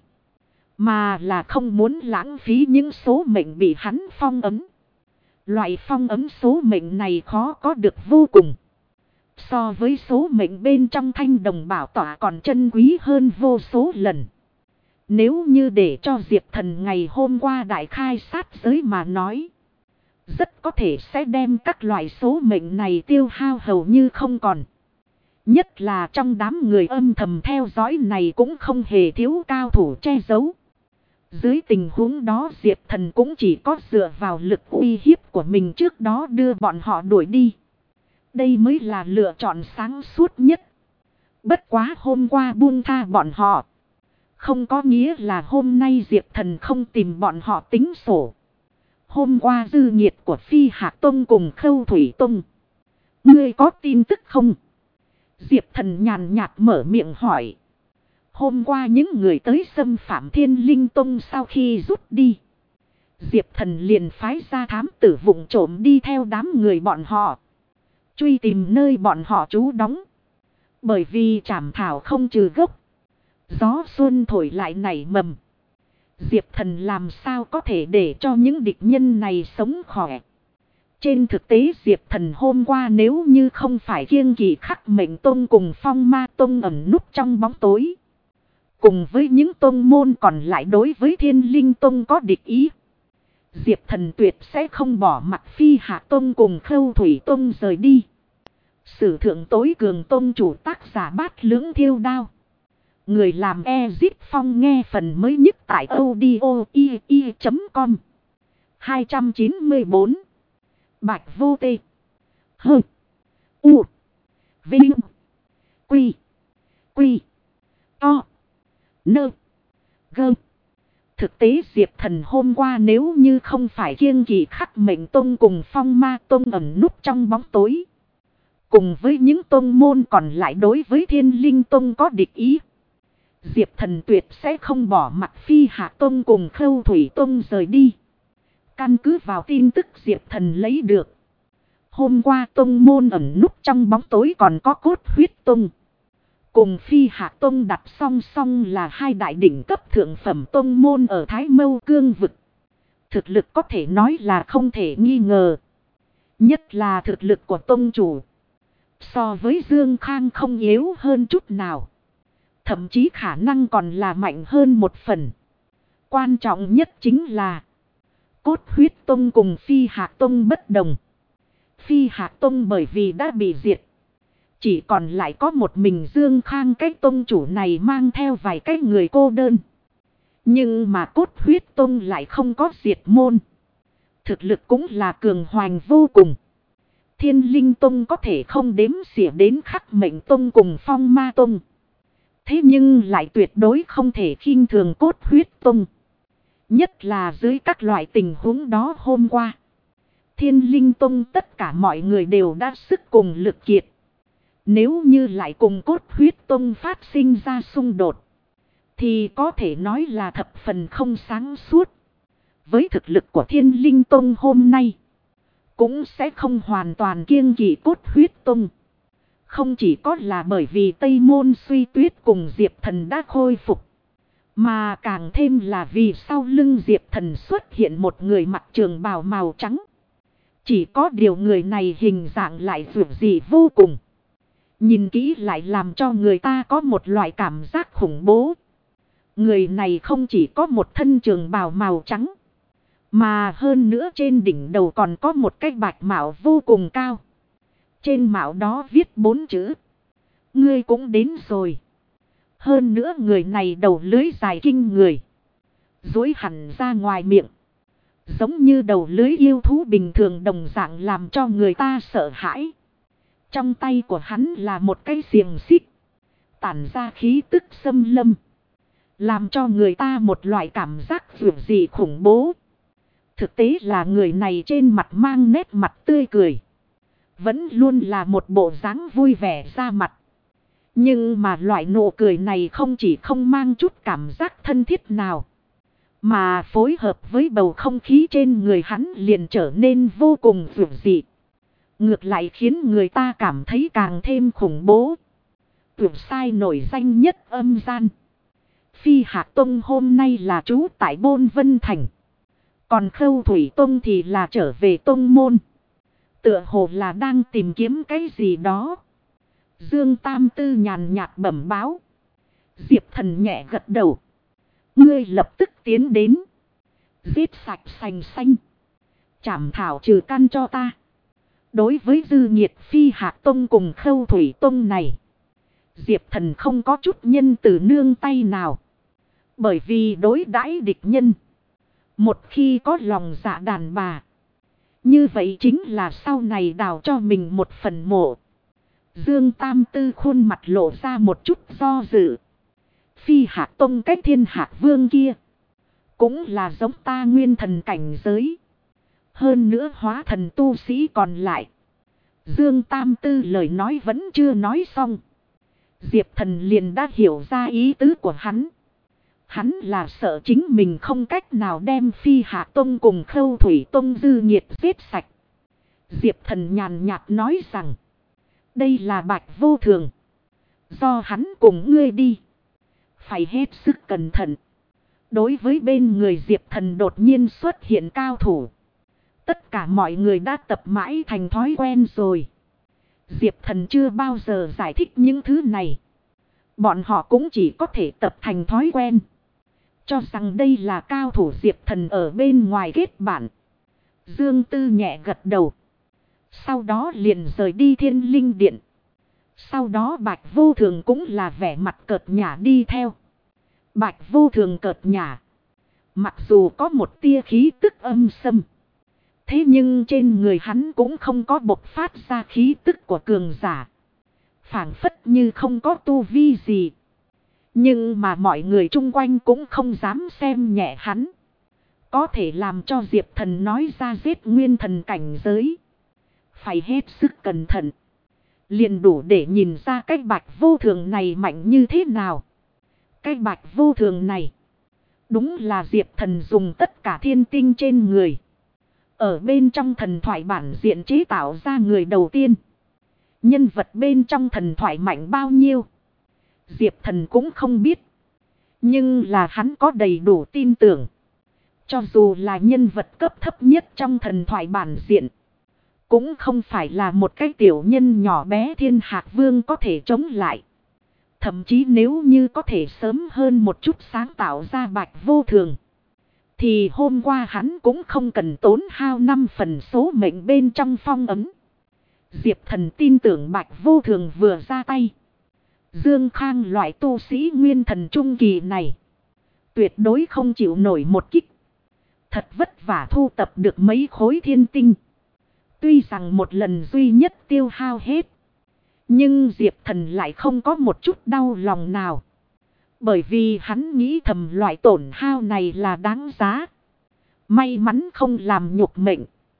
Mà là không muốn lãng phí những số mệnh bị hắn phong ấn. Loại phong ấn số mệnh này khó có được vô cùng. So với số mệnh bên trong thanh đồng bảo tỏa còn chân quý hơn vô số lần. Nếu như để cho Diệp Thần ngày hôm qua đại khai sát giới mà nói. Rất có thể sẽ đem các loại số mệnh này tiêu hao hầu như không còn. Nhất là trong đám người âm thầm theo dõi này cũng không hề thiếu cao thủ che giấu. Dưới tình huống đó Diệp Thần cũng chỉ có dựa vào lực uy hiếp của mình trước đó đưa bọn họ đuổi đi. Đây mới là lựa chọn sáng suốt nhất. Bất quá hôm qua buông tha bọn họ. Không có nghĩa là hôm nay Diệp Thần không tìm bọn họ tính sổ. Hôm qua dư nhiệt của Phi Hạc Tông cùng Khâu Thủy Tông. Ngươi có tin tức không? Diệp Thần nhàn nhạt mở miệng hỏi. Hôm qua những người tới xâm phạm Thiên Linh Tông sau khi rút đi. Diệp Thần liền phái ra thám tử vụng trộm đi theo đám người bọn họ. Truy tìm nơi bọn họ trú đóng. Bởi vì trảm thảo không trừ gốc. Gió xuân thổi lại nảy mầm. Diệp Thần làm sao có thể để cho những địch nhân này sống khỏe. Trên thực tế Diệp Thần hôm qua nếu như không phải kiêng kỵ Khắc Mệnh Tông cùng Phong Ma Tông ẩn núp trong bóng tối. Cùng với những tông môn còn lại đối với Thiên Linh Tông có địch ý. Diệp Thần tuyệt sẽ không bỏ mặc Phi Hạ Tông cùng Khâu Thủy Tông rời đi. Sử thượng tối cường tông chủ tác giả Bát Lưỡng Thiêu Đao. Người làm Ezit Phong nghe phần mới nhất tại audio.com 294 Bạch Vô Tê Hơ U Vinh Quy Quy To Nơ Gơ. Thực tế Diệp Thần hôm qua nếu như không phải kiêng kỵ Khắc Mệnh Tông cùng Phong Ma Tông ẩn núp trong bóng tối. Cùng với những tông môn còn lại đối với Thiên Linh Tông có địch ý. Diệp Thần tuyệt sẽ không bỏ mặc Phi Hạ Tông cùng Khâu Thủy Tông rời đi. Căn cứ vào tin tức Diệp Thần lấy được. Hôm qua tông môn ẩn núp trong bóng tối còn có Cốt Huyết Tông. Cùng Phi Hạ Tông đặt song song là hai đại đỉnh cấp thượng phẩm tông môn ở Thái Mâu Cương vực. Thực lực có thể nói là không thể nghi ngờ. Nhất là thực lực của tông chủ. So với Dương Khang không yếu hơn chút nào. Thậm chí khả năng còn là mạnh hơn một phần. Quan trọng nhất chính là Cốt Huyết Tông cùng Phi Hạc Tông bất đồng. Phi Hạc Tông bởi vì đã bị diệt. Chỉ còn lại có một mình Dương Khang cái tông chủ này mang theo vài cái người cô đơn. Nhưng mà Cốt Huyết Tông lại không có diệt môn. Thực lực cũng là cường hoành vô cùng. Thiên Linh Tông có thể không đếm xỉa đến Khắc Mệnh Tông cùng Phong Ma Tông. Thế nhưng lại tuyệt đối không thể khinh thường Cốt Huyết Tông. Nhất là dưới các loại tình huống đó hôm qua. Thiên Linh Tông tất cả mọi người đều đã sức cùng lực kiệt. Nếu như lại cùng Cốt Huyết Tông phát sinh ra xung đột. thì có thể nói là thập phần không sáng suốt. Với thực lực của Thiên Linh Tông hôm nay, cũng sẽ không hoàn toàn kiêng kỵ Cốt Huyết Tông. Không chỉ có là bởi vì Tây Môn Suy Tuyết cùng Diệp Thần đã khôi phục, mà càng thêm là vì sau lưng Diệp Thần xuất hiện một người mặc trường bào màu trắng. Chỉ có điều người này hình dạng lại dữ dị vô cùng. Nhìn kỹ lại làm cho người ta có một loại cảm giác khủng bố. Người này không chỉ có một thân trường bào màu trắng, mà hơn nữa trên đỉnh đầu còn có một cái bạch mạo vô cùng cao. Trên mạo đó viết 4 chữ: ngươi cũng đến rồi. Hơn nữa người này đầu lưới dài kinh người, duỗi hẳn ra ngoài miệng, giống như đầu lưới yêu thú bình thường đồng dạng làm cho người ta sợ hãi. Trong tay của hắn là một cái xiềng xích, tản ra khí tức xâm lâm, làm cho người ta một loại cảm giác dữ dị khủng bố. Thực tế là người này trên mặt mang nét mặt tươi cười, vẫn luôn là một bộ dáng vui vẻ ra mặt. Nhưng mà loại nụ cười này không chỉ không mang chút cảm giác thân thiết nào, mà phối hợp với bầu không khí trên người hắn liền trở nên vô cùng dữ dị. Ngược lại khiến người ta cảm thấy càng thêm khủng bố. Tuyệt sai nổi danh nhất âm gian, Phi Hạc Tông hôm nay là trú tại Bôn Vân Thành. Còn Khâu Thủy Tông thì là trở về tông môn. Tựa hồ là đang tìm kiếm cái gì đó. Dương Tam Tư nhàn nhạt bẩm báo. Diệp Thần nhẹ gật đầu. Ngươi lập tức tiến đến, giết sạch sành xanh, chảm thảo trừ căn cho ta. Đối với dư nhiệt Phi Hạc Tông cùng Khâu Thủy Tông này, Diệp Thần không có chút nhân từ nương tay nào. Bởi vì đối đãi địch nhân, một khi có lòng dạ đàn bà, như vậy chính là sau này đào cho mình một phần mộ. Dương Tam Tư khuôn mặt lộ ra một chút do dự. Phi Hạc Tông cách Thiên Hạc Vương kia, cũng là giống ta nguyên thần cảnh giới. Hơn nữa hóa thần tu sĩ còn lại. Dương Tam Tư lời nói vẫn chưa nói xong, Diệp Thần liền đã hiểu ra ý tứ của hắn. Hắn là sợ chính mình không cách nào đem Phi Hạc Tông cùng Khâu Thủy Tông dư nhiệt giết sạch. Diệp Thần nhàn nhạt nói rằng, đây là Bạch Vô Thường, do hắn cùng ngươi đi, phải hết sức cẩn thận. Đối với bên người Diệp Thần đột nhiên xuất hiện cao thủ, tất cả mọi người đã tập mãi thành thói quen rồi. Diệp Thần chưa bao giờ giải thích những thứ này, bọn họ cũng chỉ có thể tập thành thói quen, cho rằng đây là cao thủ Diệp Thần ở bên ngoài kết bạn. Dương Tư nhẹ gật đầu, sau đó liền rời đi Thiên Linh Điện. Sau đó Bạch Vô Thường cũng là vẻ mặt cợt nhả đi theo. Bạch Vô Thường cợt nhả, mặc dù có một tia khí tức âm sâm, thế nhưng trên người hắn cũng không có bộc phát ra khí tức của cường giả, phảng phất như không có tu vi gì. Nhưng mà mọi người chung quanh cũng không dám xem nhẹ hắn. Có thể làm cho Diệp Thần nói ra giết nguyên thần cảnh giới, phải hết sức cẩn thận, liền đủ để nhìn ra cái Bạch Vô Thường này mạnh như thế nào. Cái Bạch Vô Thường này, đúng là Diệp Thần dùng tất cả thiên tinh trên người, ở bên trong thần thoại bản diện chế tạo ra người đầu tiên. Nhân vật bên trong thần thoại mạnh bao nhiêu, Diệp Thần cũng không biết. Nhưng là hắn có đầy đủ tin tưởng, cho dù là nhân vật cấp thấp nhất trong thần thoại bản diện, cũng không phải là một cái tiểu nhân nhỏ bé Thiên Hạc Vương có thể chống lại. Thậm chí nếu như có thể sớm hơn một chút sáng tạo ra Bạch Vô Thường, thì hôm qua hắn cũng không cần tốn hao 5 phần số mệnh bên trong phong ấn. Diệp Thần tin tưởng Bạch Vô Thường vừa ra tay, Dương Khang loại tu sĩ nguyên thần trung kỳ này tuyệt đối không chịu nổi một kích. Thật vất vả thu tập được mấy khối thiên tinh, tuy rằng một lần duy nhất tiêu hao hết, nhưng Diệp Thần lại không có một chút đau lòng nào. Bởi vì hắn nghĩ thầm loại tổn hao này là đáng giá. May mắn không làm nhục mệnh.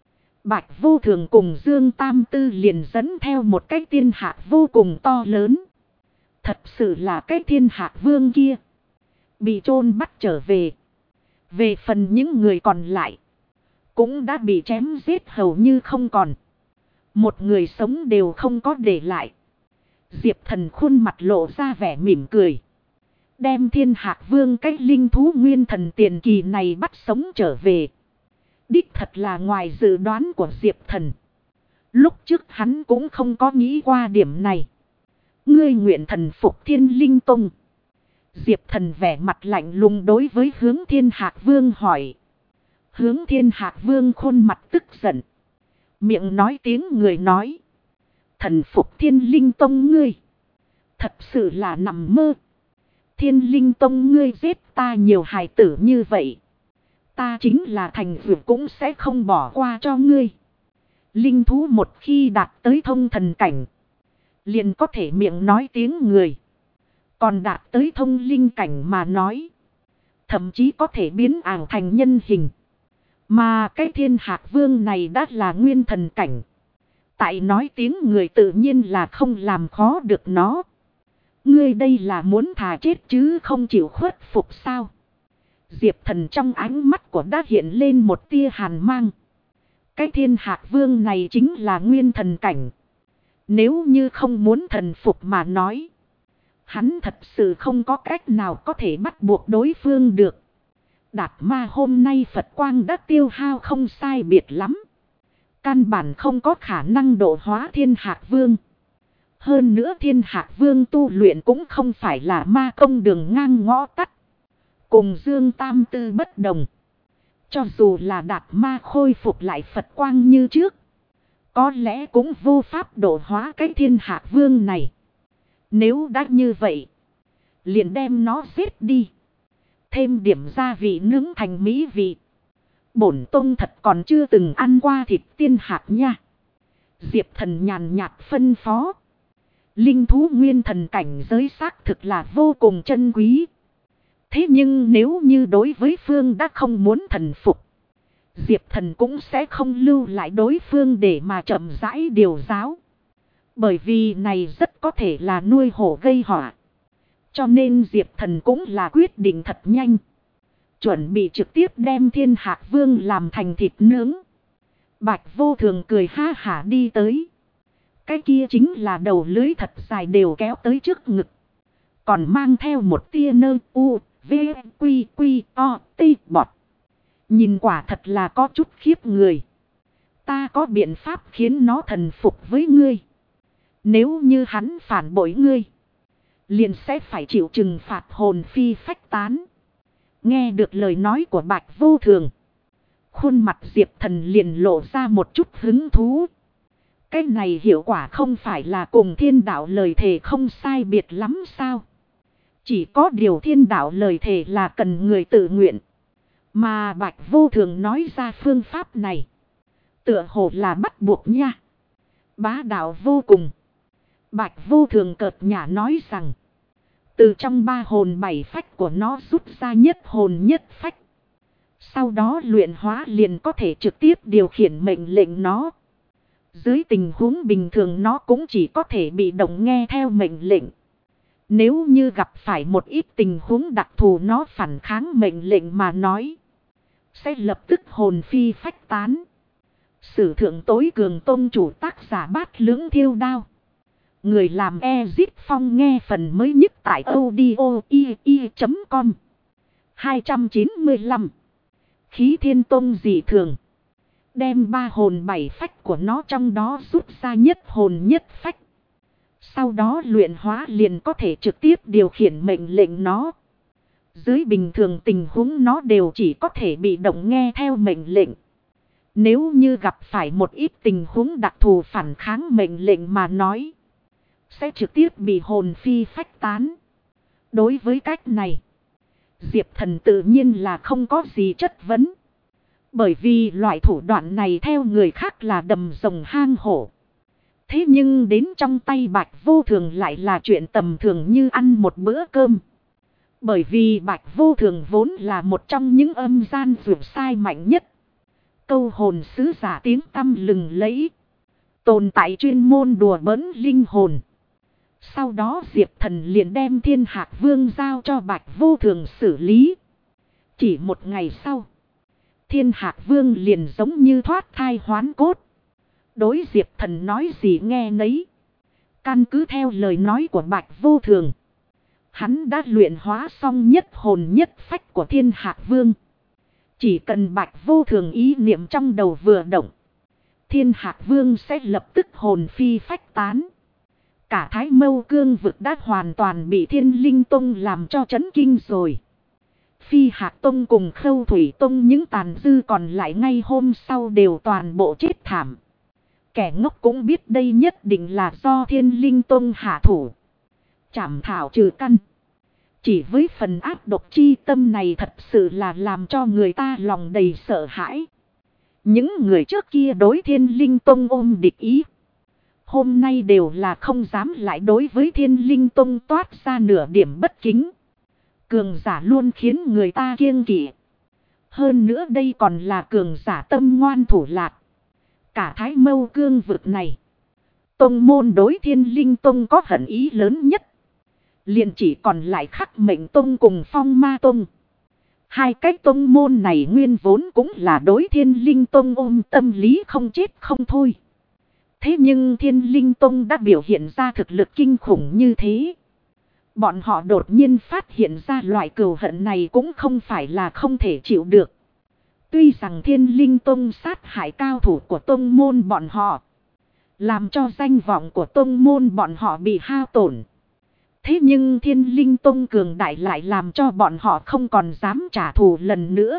Bạch Vô Thường cùng Dương Tam Tư liền dẫn theo một cái tiên hạc vô cùng to lớn. Thật sự là cái Thiên Hạc Vương kia, bị chôn bắt trở về. Về phần những người còn lại, cũng đã bị chém giết hầu như không còn. Một người sống đều không có để lại. Diệp Thần khuôn mặt lộ ra vẻ mỉm cười. Đem Thiên Hạc Vương cái linh thú nguyên thần tiền kỳ này bắt sống trở về. Đích thật là ngoài dự đoán của Diệp Thần. Lúc trước hắn cũng không có nghĩ qua điểm này. Ngươi nguyện thần phục Thiên Linh Tông. Diệp Thần vẻ mặt lạnh lùng đối với Hướng Thiên Hạc Vương hỏi. Hướng Thiên Hạc Vương khuôn mặt tức giận. Miệng nói tiếng người nói. Thần phục Thiên Linh Tông ngươi. Thật sự là nằm mơ. Thiên Linh Tông ngươi giết ta nhiều hài tử như vậy. Ta chính là thành vượt cũng sẽ không bỏ qua cho ngươi. Linh thú một khi đạt tới thông thần cảnh, liền có thể miệng nói tiếng người. Còn đạt tới thông linh cảnh mà nói, thậm chí có thể biến ảo thành nhân hình. Mà cái Thiên Hạc Vương này đã là nguyên thần cảnh. Tại nói tiếng người tự nhiên là không làm khó được nó. Ngươi đây là muốn thà chết chứ không chịu khuất phục sao? Diệp Thần trong ánh mắt của đã hiện lên một tia hàn mang. Cái Thiên Hạc Vương này chính là nguyên thần cảnh. Nếu như không muốn thần phục mà nói, hắn thật sự không có cách nào có thể bắt buộc đối phương được. Đạt ma hôm nay Phật quang đã tiêu hao không sai biệt lắm. Căn bản không có khả năng độ hóa Thiên Hạc Vương. Hơn nữa Thiên Hạc Vương tu luyện cũng không phải là ma công đường ngang ngõ tắt. Cùng Dương Tam Tư bất đồng. Cho dù là Đạt ma khôi phục lại Phật quang như trước, có lẽ cũng vô pháp độ hóa cái Thiên Hạc Vương này. Nếu đã như vậy, liền đem nó giết đi. Thêm điểm gia vị nướng thành mỹ vị. Bổn tông thật còn chưa từng ăn qua thịt tiên hạc nha. Diệp Thần nhàn nhạt phân phó. Linh thú nguyên thần cảnh giới xác thực là vô cùng chân quý. Thế nhưng nếu như đối với phương đã không muốn thần phục, Diệp Thần cũng sẽ không lưu lại đối phương để mà chậm rãi điều giáo. Bởi vì này rất có thể là nuôi hổ gây họa. Cho nên Diệp Thần cũng là quyết định thật nhanh. Chuẩn bị trực tiếp đem Thiên Hạc Vương làm thành thịt nướng. Bạch Vô Thường cười ha hả đi tới. Cái kia chính là đầu lưới thật dài đều kéo tới trước ngực. Còn mang theo một tia nơ u, v, quy, quy, o, t, bọt. Nhìn quả thật là có chút khiếp người. Ta có biện pháp khiến nó thần phục với ngươi. Nếu như hắn phản bội ngươi, liền sẽ phải chịu trừng phạt hồn phi phách tán. Nghe được lời nói của Bạch Vô Thường, khuôn mặt Diệp Thần liền lộ ra một chút hứng thú. Cái này hiệu quả không phải là cùng thiên đạo lời thề không sai biệt lắm sao? Chỉ có điều thiên đạo lời thề là cần người tự nguyện. Mà Bạch Vô Thường nói ra phương pháp này, tựa hồ là bắt buộc nha. Bá đạo vô cùng. Bạch Vô Thường cợt nhả nói rằng, từ trong 3 hồn 7 phách của nó rút ra nhất hồn nhất phách. Sau đó luyện hóa liền có thể trực tiếp điều khiển mệnh lệnh nó. Dưới tình huống bình thường nó cũng chỉ có thể bị động nghe theo mệnh lệnh. Nếu như gặp phải một ít tình huống đặc thù nó phản kháng mệnh lệnh mà nói, sẽ lập tức hồn phi phách tán. Sử thượng tối cường tôn chủ tác giả Bát Lưỡng Thiêu Đao. Người làm Ezip Phong nghe phần mới nhất tại audio.com. 295. Khí Thiên Tông dị thường. Đem 3 hồn 7 phách của nó trong đó rút ra nhất hồn nhất phách. Sau đó luyện hóa liền có thể trực tiếp điều khiển mệnh lệnh nó. Dưới bình thường tình huống nó đều chỉ có thể bị động nghe theo mệnh lệnh. Nếu như gặp phải một ít tình huống đặc thù phản kháng mệnh lệnh mà nói, sẽ trực tiếp bị hồn phi phách tán. Đối với cách này, Diệp Thần tự nhiên là không có gì chất vấn. Bởi vì loại thủ đoạn này theo người khác là đầm rồng hang hổ. Thế nhưng đến trong tay Bạch Vô Thường lại là chuyện tầm thường như ăn một bữa cơm. Bởi vì Bạch Vô Thường vốn là một trong những âm gian vượt sai mạnh nhất. Câu hồn sứ giả tiếng tăm lừng lẫy. Tồn tại chuyên môn đùa bỡn linh hồn. Sau đó Diệp Thần liền đem Thiên Hạc Vương giao cho Bạch Vô Thường xử lý. Chỉ một ngày sau, Thiên Hạc Vương liền giống như thoát thai hoán cốt. Đối Diệp Thần nói gì nghe nấy. Căn cứ theo lời nói của Bạch Vô Thường, hắn đã luyện hóa xong nhất hồn nhất phách của Thiên Hạc Vương. Chỉ cần Bạch Vô Thường ý niệm trong đầu vừa động, Thiên Hạc Vương sẽ lập tức hồn phi phách tán. Cả Thái Mâu Cương vực đã hoàn toàn bị Thiên Linh Tông làm cho chấn kinh rồi. Phi Hạc Tông cùng Khâu Thủy Tông những tàn dư còn lại ngay hôm sau đều toàn bộ chết thảm. Kẻ ngốc cũng biết đây nhất định là do Thiên Linh Tông hạ thủ. Chảm thảo trừ căn. Chỉ với phần áp độc chi tâm này thật sự là làm cho người ta lòng đầy sợ hãi. Những người trước kia đối Thiên Linh Tông ôm địch ý, hôm nay đều là không dám lại đối với Thiên Linh Tông toát ra nửa điểm bất kính. Cường giả luôn khiến người ta kiêng kỵ. Hơn nữa đây còn là cường giả tâm ngoan thủ lạc. Cả Thái Mâu Cương vực này, tông môn đối Thiên Linh Tông có hận ý lớn nhất. Liền chỉ còn lại Khắc Mệnh Tông cùng Phong Ma Tông. Hai cái tông môn này nguyên vốn cũng là đối Thiên Linh Tông ôm tâm lý không chết không thôi. Thế nhưng Thiên Linh Tông đã biểu hiện ra thực lực kinh khủng như thế. Bọn họ đột nhiên phát hiện ra loại cừu hận này cũng không phải là không thể chịu được. Tuy rằng Thiên Linh Tông sát hại cao thủ của tông môn bọn họ, làm cho danh vọng của tông môn bọn họ bị hao tổn. Thế nhưng Thiên Linh Tông cường đại lại làm cho bọn họ không còn dám trả thù lần nữa.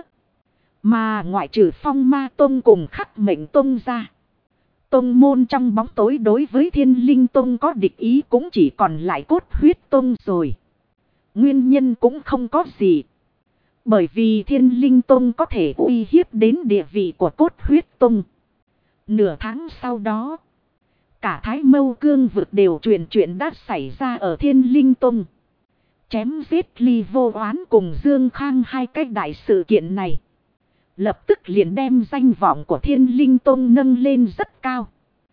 Mà ngoại trừ Phong Ma Tông cùng Khắc Mệnh Tông ra, tông môn trong bóng tối đối với Thiên Linh Tông có địch ý cũng chỉ còn lại Cốt Huyết Tông rồi. Nguyên nhân cũng không có gì. Bởi vì Thiên Linh Tông có thể uy hiếp đến địa vị của Cốt Huyết Tông. Nửa tháng sau đó, cả Thái Mâu Cương vực đều truyền chuyện đã xảy ra ở Thiên Linh Tông. Chém giết Ly Vô Oán cùng Dương Khang hai cái đại sự kiện này, lập tức liền đem danh vọng của Thiên Linh Tông nâng lên rất cao.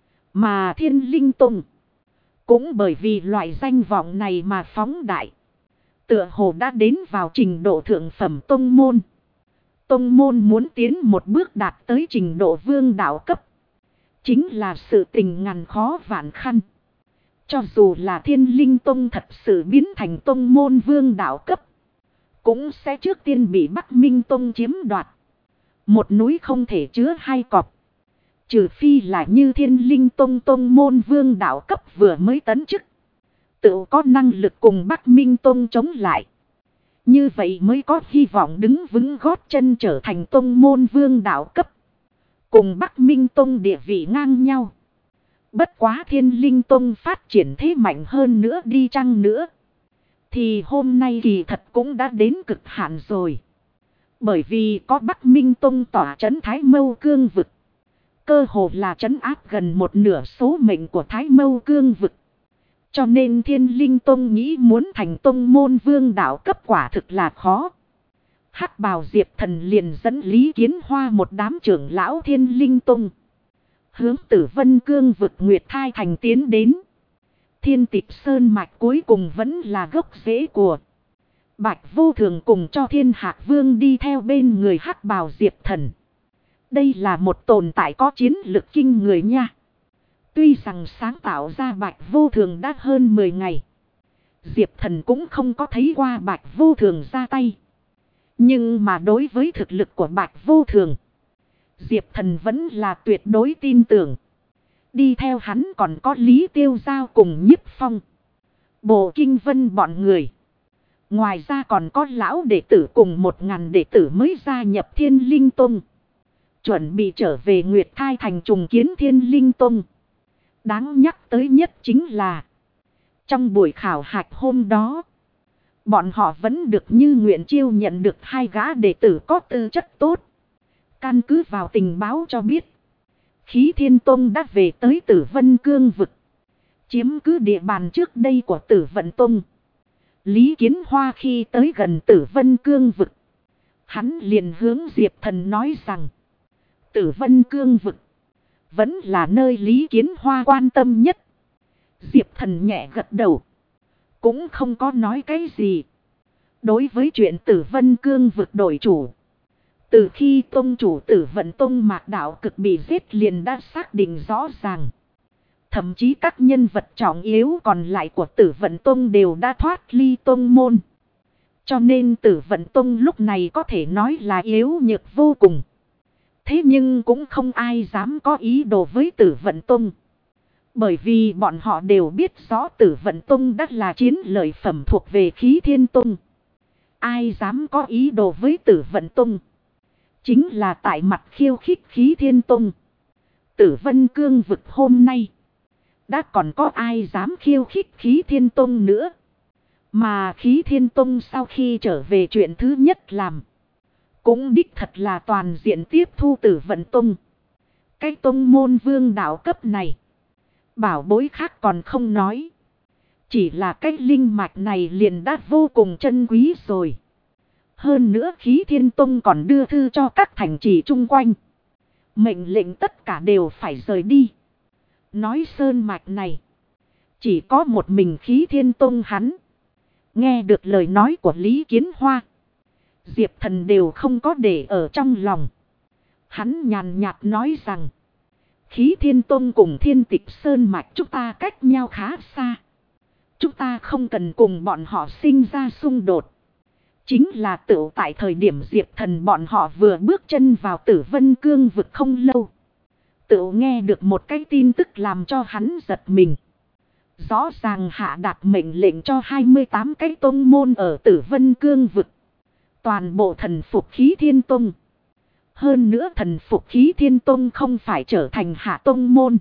Mà Thiên Linh Tông cũng bởi vì loại danh vọng này mà phóng đại. Tựa hồ đã đến vào trình độ thượng phẩm tông môn. Tông môn muốn tiến một bước đạt tới trình độ vương đạo cấp, chính là sự tình ngàn khó vạn khăn. Cho dù là Thiên Linh Tông thật sự biến thành tông môn vương đạo cấp, cũng sẽ trước tiên bị Bắc Minh Tông chiếm đoạt. Một núi không thể chứa hai cọp. Trừ phi là như Thiên Linh Tông tông môn vương đạo cấp vừa mới tấn chức, tự có năng lực cùng Bắc Minh Tông chống lại. Như vậy mới có hy vọng đứng vững gót chân trở thành tông môn vương đạo cấp, cùng Bắc Minh Tông địa vị ngang nhau. Bất quá Thiên Linh Tông phát triển thế mạnh hơn nữa đi chăng nữa, thì hôm nay kỳ thật cũng đã đến cực hạn rồi. Bởi vì có Bắc Minh Tông tỏa trấn Thái Mâu Cương vực, cơ hồ là trấn áp gần một nửa số mệnh của Thái Mâu Cương vực. Cho nên Thiên Linh Tông nghĩ muốn thành tông môn vương đạo cấp quả thực là khó. Hắc Bào Diệp Thần liền dẫn Lý Kiến Hoa một đám trưởng lão Thiên Linh Tông, hướng Tử Vân Cương vực Nguyệt Thai Thành tiến đến. Thiên Tịch Sơn mạch cuối cùng vẫn là gốc rễ của Bạch Vô Thường cùng cho Thiên Hạc Vương đi theo bên người Hắc Bào Diệp Thần. Đây là một tồn tại có chiến lực kinh người nha. Tuy rằng sáng tạo ra Bạch Vô Thường đã hơn 10 ngày, Diệp Thần cũng không có thấy qua Bạch Vô Thường ra tay. Nhưng mà đối với thực lực của Bạch Vô Thường, Diệp Thần vẫn là tuyệt đối tin tưởng. Đi theo hắn còn có Lý Tiêu Giao cùng Nhiếp Phong, Bộ Kinh Vân bọn người. Ngoài ra còn có lão đệ tử cùng 1000 đệ tử mới gia nhập Thiên Linh Tông, chuẩn bị trở về Nguyệt Thai Thành trùng kiến Thiên Linh Tông. Đáng nhắc tới nhất chính là, trong buổi khảo hạch hôm đó, bọn họ vẫn được như nguyện chiêu nhận được 2 gã đệ tử có tư chất tốt. Căn cứ vào tình báo cho biết, Khí Thiên Tông đã về tới Tử Vân Cương vực, chiếm cứ địa bàn trước đây của Tử Vận Tông. Lý Kiến Hoa khi tới gần Tử Vân Cương vực, hắn liền hướng Diệp Thần nói rằng, Tử Vân Cương vực vẫn là nơi Lý Kiến Hoa quan tâm nhất. Diệp Thần nhẹ gật đầu. Cũng không có nói cái gì. Đối với chuyện Tử Vân Cương vực đổi chủ. Từ khi tông chủ Tử Vận Tông Mạc Đạo Cực bị giết liền đã xác định rõ ràng. Thậm chí các nhân vật trọng yếu còn lại của Tử Vận Tông đều đã thoát ly tông môn. Cho nên Tử Vận Tông lúc này có thể nói là yếu nhược vô cùng. Thế nhưng cũng không ai dám có ý đồ với Tử Vận Tông. Bởi vì bọn họ đều biết rõ Tử Vận Tông đã là chiến lợi phẩm thuộc về Khí Thiên Tông. Ai dám có ý đồ với Tử Vận Tông. Chính là tại mặt khiêu khích Khí Thiên Tông. Tử Vân Cương vực hôm nay. Đã còn có ai dám khiêu khích Khí Thiên Tông nữa. Mà Khí Thiên Tông sau khi trở về chuyện thứ nhất làm. Cũng đích thật là toàn diện tiếp thu Tử Vận Tông. Cái tông môn vương đạo cấp này. Bảo bối khác còn không nói. Chỉ là cái linh mạch này liền đã vô cùng chân quý rồi. Hơn nữa Khí Thiên Tông còn đưa thư cho các thành trì chung quanh. Mệnh lệnh tất cả đều phải rời đi. Nói sơn mạch này. Chỉ có một mình Khí Thiên Tông hắn. Nghe được lời nói của Lý Kiến Hoa. Diệp Thần đều không có để ở trong lòng. Hắn nhàn nhạt nói rằng. Khí Thiên Tông cùng Thiên Tịch Sơn Mạch chúng ta cách nhau khá xa. Chúng ta không cần cùng bọn họ sinh ra xung đột. Chính là tự tại thời điểm Diệp Thần bọn họ vừa bước chân vào Tử Vân Cương vực không lâu. Tự nghe được một cái tin tức làm cho hắn giật mình. Rõ ràng hạ đạt mệnh lệnh cho 28 cái tông môn ở Tử Vân Cương vực. Toàn bộ thần phục Khí Thiên Tông. Hơn nữa thần phục Khí Thiên Tông không phải trở thành hạ tông môn.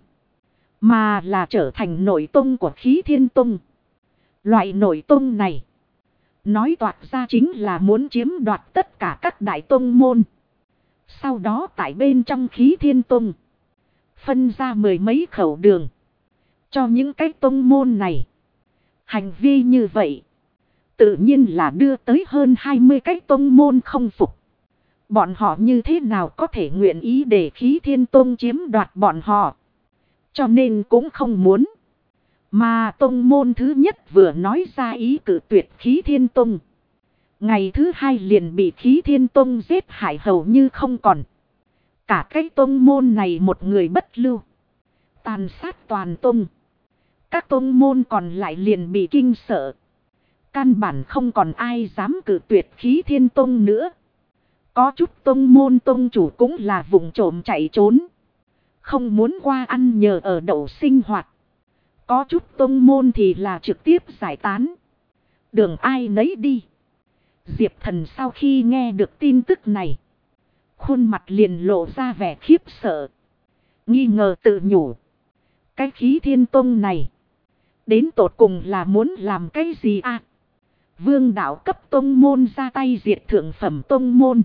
Mà là trở thành nội tông của Khí Thiên Tông. Loại nội tông này. Nói toạc ra chính là muốn chiếm đoạt tất cả các đại tông môn. Sau đó tại bên trong Khí Thiên Tông. Phân ra mười mấy khẩu đường. Cho những cái tông môn này. Hành vi như vậy. Tự nhiên là đưa tới hơn 20 cái tông môn không phục. Bọn họ như thế nào có thể nguyện ý để Khí Thiên Tông chiếm đoạt bọn họ. Cho nên cũng không muốn. Mà tông môn thứ nhất vừa nói ra ý cự tuyệt Khí Thiên Tông. Ngày thứ hai liền bị Khí Thiên Tông giết hại hầu như không còn. Cả cái tông môn này một người bất lưu. Tàn sát toàn tông. Các tông môn còn lại liền bị kinh sợ. Căn bản không còn ai dám cự tuyệt Khí Thiên Tông nữa. Có chút tông môn tông chủ cũng là vùng trộm chạy trốn. Không muốn qua ăn nhờ ở đậu sinh hoạt. Có chút tông môn thì là trực tiếp giải tán. Đường ai nấy đi. Diệp Thần sau khi nghe được tin tức này. Khuôn mặt liền lộ ra vẻ khiếp sợ. Nghi ngờ tự nhủ. Cái Khí Thiên Tông này. Đến tột cùng là muốn làm cái gì à? Vương đạo cấp tông môn ra tay diệt thượng phẩm tông môn.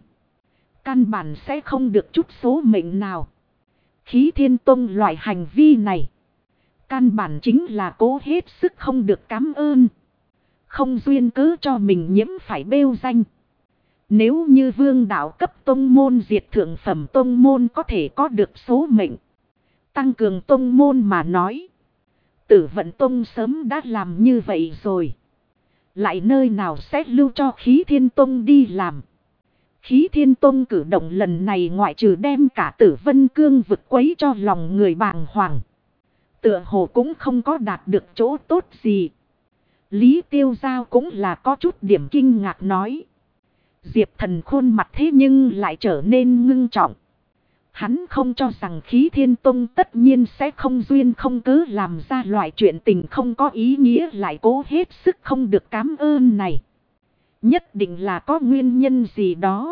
Căn bản sẽ không được chút số mệnh nào. Khí Thiên Tông loại hành vi này. Căn bản chính là cố hết sức không được cảm ơn. Không duyên cớ cho mình nhiễm phải bêu danh. Nếu như vương đạo cấp tông môn diệt thượng phẩm tông môn có thể có được số mệnh. Tăng cường tông môn mà nói. Tử Vận Tông sớm đã làm như vậy rồi. Lại nơi nào sẽ lưu cho Khí Thiên Tông đi làm. Khí Thiên Tông cử động lần này ngoại trừ đem cả Tử Vân Cương vực quấy cho lòng người bàng hoàng. Tựa hồ cũng không có đạt được chỗ tốt gì. Lý Tiêu Giao cũng là có chút điểm kinh ngạc nói. Diệp Thần khuôn mặt thế nhưng lại trở nên ngưng trọng. Hắn không cho rằng Khí Thiên Tông tất nhiên sẽ không duyên không cớ làm ra loại chuyện tình không có ý nghĩa lại cố hết sức không được cảm ơn này. Nhất định là có nguyên nhân gì đó.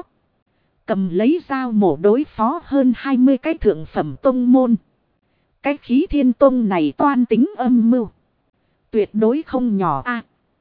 Cầm lấy dao mổ đối phó hơn 20 cái thượng phẩm tông môn. Cái Khí Thiên Tông này toan tính âm mưu. Tuyệt đối không nhỏ a.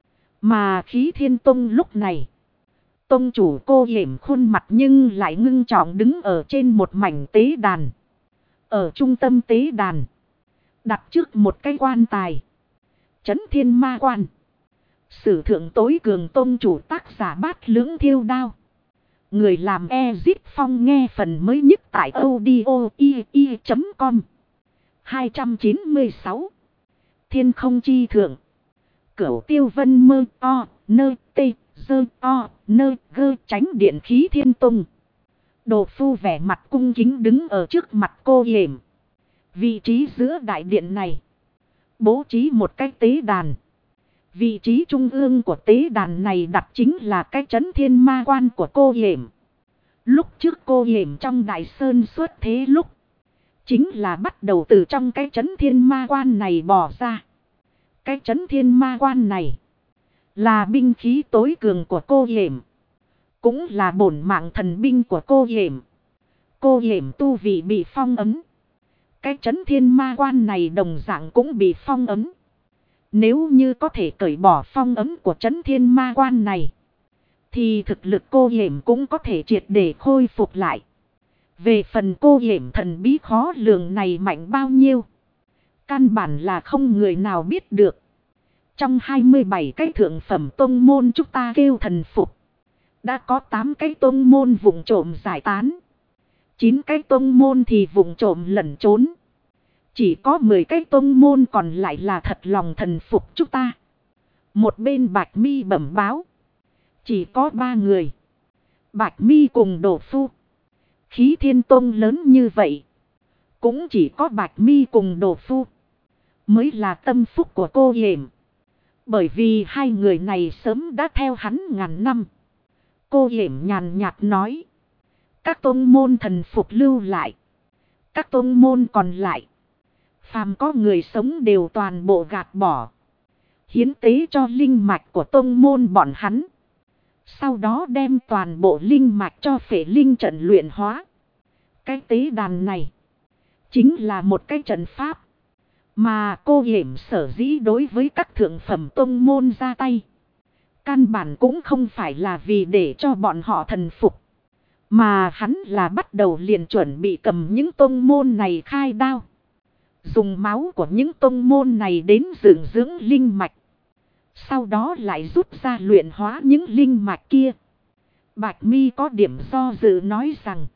Mà Khí Thiên Tông lúc này. Tông chủ cô yểm khuôn mặt nhưng lại ngưng trọng đứng ở trên một mảnh tế đàn. Ở trung tâm tế đàn. Đặt trước một cái quan tài. Chấn Thiên Ma Quan. Sử thượng tối cường tông chủ tác giả Bát Lưỡng Thiêu Đao. Người làm Ezip Phong nghe phần mới nhất tại audio.com 296. thiên không chi thượng. Cửu tiêu vân mơ o, nơ tê, dơ o, nơ gơ tránh điện khí thiên tung. Đồ phu vẻ mặt cung kính đứng ở trước mặt cô yểm. Vị trí giữa đại điện này. Bố trí một cái tế đàn. Vị trí trung ương của tế đàn này đặt chính là cái trấn thiên ma quan của cô yểm. Lúc trước cô yểm trong đại sơn xuất thế lúc. Chính là bắt đầu từ trong cái trấn thiên ma quan này bỏ ra. Cái trấn thiên ma quan này. Là binh khí tối cường của cô yểm. Cũng là bổn mạng thần binh của cô yểm. Cô yểm tu vị bị phong ấn. Cái trấn thiên ma quan này đồng dạng cũng bị phong ấn. Nếu như có thể cởi bỏ phong ấn của trấn thiên ma quan này. Thì thực lực cô yểm cũng có thể triệt để khôi phục lại. Về phần cô yểm thần bí khó lường này mạnh bao nhiêu. Căn bản là không người nào biết được. Trong 27 cái thượng phẩm tông môn chúng ta kêu thần phục. Đã có 8 cái tông môn vùng trộm giải tán. 9 cái tông môn thì vùng trộm lẩn trốn. Chỉ có 10 cái tông môn còn lại là thật lòng thần phục chúng ta. Một bên Bạch Mi bẩm báo. Chỉ có 3 người. Bạch Mi cùng Đồ Phu. Khí Thiên Tông lớn như vậy. Cũng chỉ có Bạch Mi cùng Đồ Phu. Mới là tâm phúc của cô yểm. Bởi vì hai người này sớm đã theo hắn ngàn năm. Cô yểm nhàn nhạt nói. Các tông môn thần phục lưu lại. Các tông môn còn lại. Phàm có người sống đều toàn bộ gạt bỏ. Hiến tế cho linh mạch của tông môn bọn hắn. Sau đó đem toàn bộ linh mạch cho phệ linh trận luyện hóa. Cái tế đàn này. Chính là một cái trận pháp. Mà cô yểm sở dĩ đối với các thượng phẩm tông môn ra tay. Căn bản cũng không phải là vì để cho bọn họ thần phục. Mà hắn là bắt đầu liền chuẩn bị cầm những tông môn này khai đao. Dùng máu của những tông môn này đến dưỡng dưỡng linh mạch. Sau đó lại rút ra luyện hóa những linh mạch kia. Bạch Mi có điểm do dự nói rằng.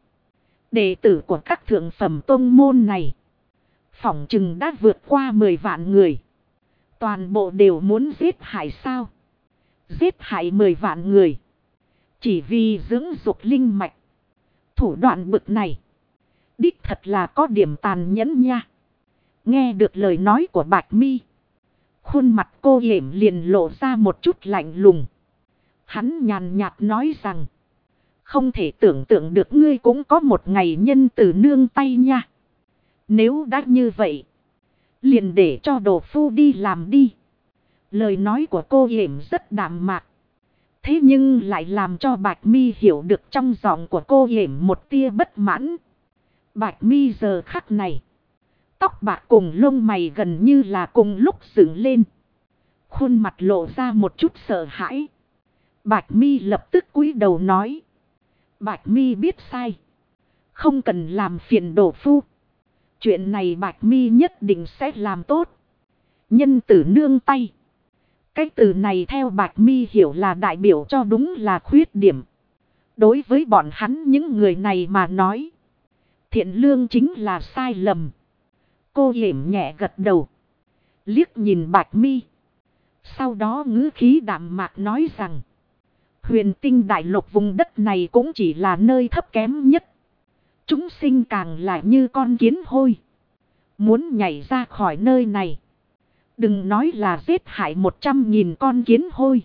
Đệ tử của các thượng phẩm tông môn này. Phỏng chừng đã vượt qua 10 vạn người. Toàn bộ đều muốn giết hại sao? Giết hại 10 vạn người. Chỉ vì dưỡng dục linh mạch. Thủ đoạn bực này. Đích thật là có điểm tàn nhẫn nha. Nghe được lời nói của Bạch Mi. Khuôn mặt cô yểm liền lộ ra một chút lạnh lùng. Hắn nhàn nhạt nói rằng. Không thể tưởng tượng được ngươi cũng có một ngày nhân từ nương tay nha. Nếu đã như vậy. Liền để cho Đồ Phu đi làm đi. Lời nói của cô yểm rất đạm mạc. Thế nhưng lại làm cho Bạch Mi hiểu được trong giọng của cô yểm một tia bất mãn. Bạch Mi giờ khắc này. Tóc bạc cùng lông mày gần như là cùng lúc dựng lên. Khuôn mặt lộ ra một chút sợ hãi. Bạch Mi lập tức cúi đầu nói. Bạch Mi biết sai. Không cần làm phiền Đồ Phu. Chuyện này Bạch Mi nhất định sẽ làm tốt. Nhân tử nương tay. Cái từ này theo Bạch Mi hiểu là đại biểu cho đúng là khuyết điểm. Đối với bọn hắn những người này mà nói. Thiện lương chính là sai lầm. Cô yểm nhẹ gật đầu. Liếc nhìn Bạch Mi. Sau đó ngữ khí đạm mạc nói rằng. Huyền Tinh đại lục vùng đất này cũng chỉ là nơi thấp kém nhất. Chúng sinh càng là như con kiến hôi. Muốn nhảy ra khỏi nơi này. Đừng nói là giết hại 100.000 con kiến hôi.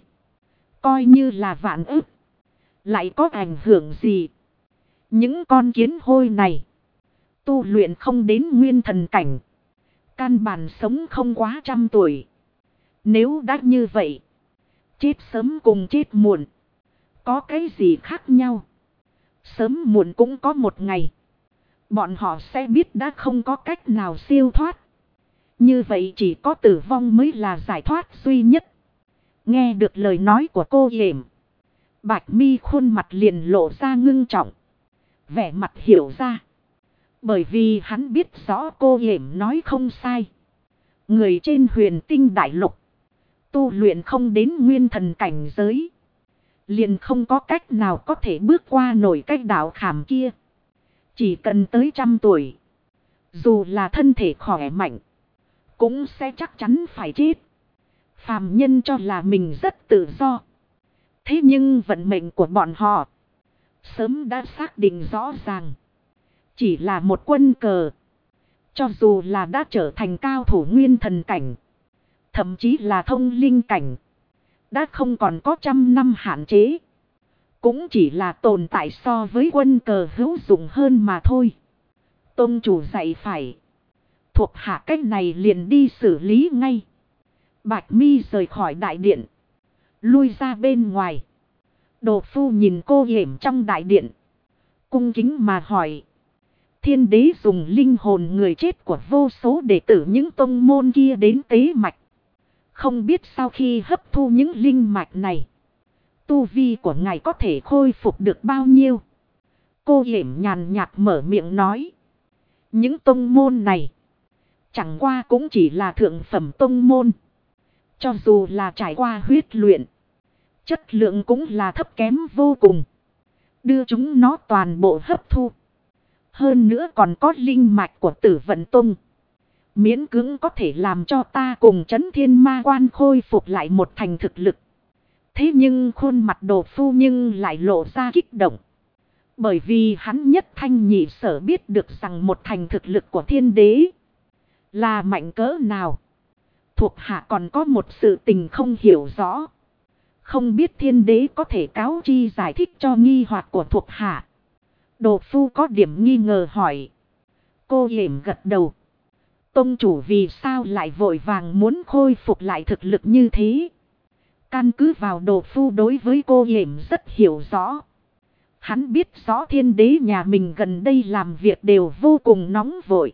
Coi như là vạn ức. Lại có ảnh hưởng gì? Những con kiến hôi này. Tu luyện không đến nguyên thần cảnh. Căn bản sống không quá 100 tuổi. Nếu đã như vậy. Chết sớm cùng chết muộn. Có cái gì khác nhau? Sớm muộn cũng có một ngày. Bọn họ sẽ biết đã không có cách nào siêu thoát. Như vậy chỉ có tử vong mới là giải thoát duy nhất. Nghe được lời nói của cô yểm. Bạch Mi khuôn mặt liền lộ ra ngưng trọng. Vẻ mặt hiểu ra. Bởi vì hắn biết rõ cô yểm nói không sai. Người trên Huyền Tinh đại lục. Tu luyện không đến nguyên thần cảnh giới. Liền không có cách nào có thể bước qua nổi cái đạo khảm kia. Chỉ cần tới 100 tuổi. Dù là thân thể khỏe mạnh. cũng sẽ chắc chắn phải chết. Phàm nhân cho là mình rất tự do. Thế nhưng vận mệnh của bọn họ sớm đã xác định rõ ràng. Chỉ là một quân cờ. Cho dù là đã trở thành cao thủ nguyên thần cảnh, thậm chí là thông linh cảnh, đã không còn có 100 năm hạn chế. Cũng chỉ là tồn tại so với quân cờ hữu dụng hơn mà thôi. Tông chủ dạy phải. Thuộc hạ cách này liền đi xử lý ngay. Bạch Mi rời khỏi đại điện, lui ra bên ngoài. Đồ Phu nhìn cô yểm trong đại điện, cung kính mà hỏi. Thiên đế dùng linh hồn người chết của vô số đệ tử những tông môn kia đến tế mạch. Không biết sau khi hấp thu những linh mạch này, tu vi của ngài có thể khôi phục được bao nhiêu? Cô yểm nhàn nhạt mở miệng nói. Những tông môn này chẳng qua cũng chỉ là thượng phẩm tông môn. Cho dù là trải qua huyết luyện, chất lượng cũng là thấp kém vô cùng. Đưa chúng nó toàn bộ hấp thu. Hơn nữa còn có linh mạch của Tử Vận Tông. Miễn cưỡng có thể làm cho ta cùng Chấn Thiên Ma Quan khôi phục lại một thành thực lực. Thế nhưng khuôn mặt Đồ Phu nhưng lại lộ ra kích động. Bởi vì hắn nhất thanh nhị sở biết được rằng một thành thực lực của thiên đế là mạnh cỡ nào. Thuộc hạ còn có một sự tình không hiểu rõ. Không biết thiên đế có thể cáo chi giải thích cho nghi hoặc của thuộc hạ. Đồ Phu có điểm nghi ngờ hỏi. Cô yểm gật đầu. Tông chủ vì sao lại vội vàng muốn khôi phục lại thực lực như thế? Căn cứ vào Đồ Phu đối với cô yểm rất hiểu rõ. Hắn biết rõ thiên đế nhà mình gần đây làm việc đều vô cùng nóng vội.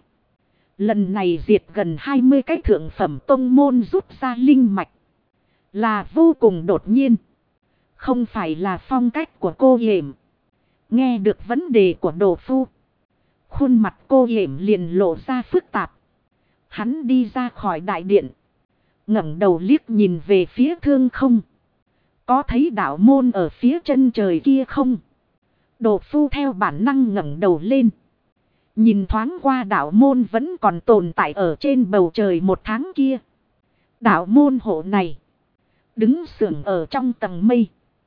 Lần này diệt gần 20 cái thượng phẩm tông môn rút ra linh mạch. Là vô cùng đột nhiên. Không phải là phong cách của cô yểm. Nghe được vấn đề của Đồ Phu, khuôn mặt cô yểm liền lộ ra phức tạp. Hắn đi ra khỏi đại điện, ngẩng đầu liếc nhìn về phía thương không. Có thấy đạo môn ở phía chân trời kia không? Đồ Phu theo bản năng ngẩng đầu lên. Nhìn thoáng qua đạo môn vẫn còn tồn tại ở trên bầu trời một tháng kia. Đạo môn hộ này đứng sưởng ở trong tầng mây.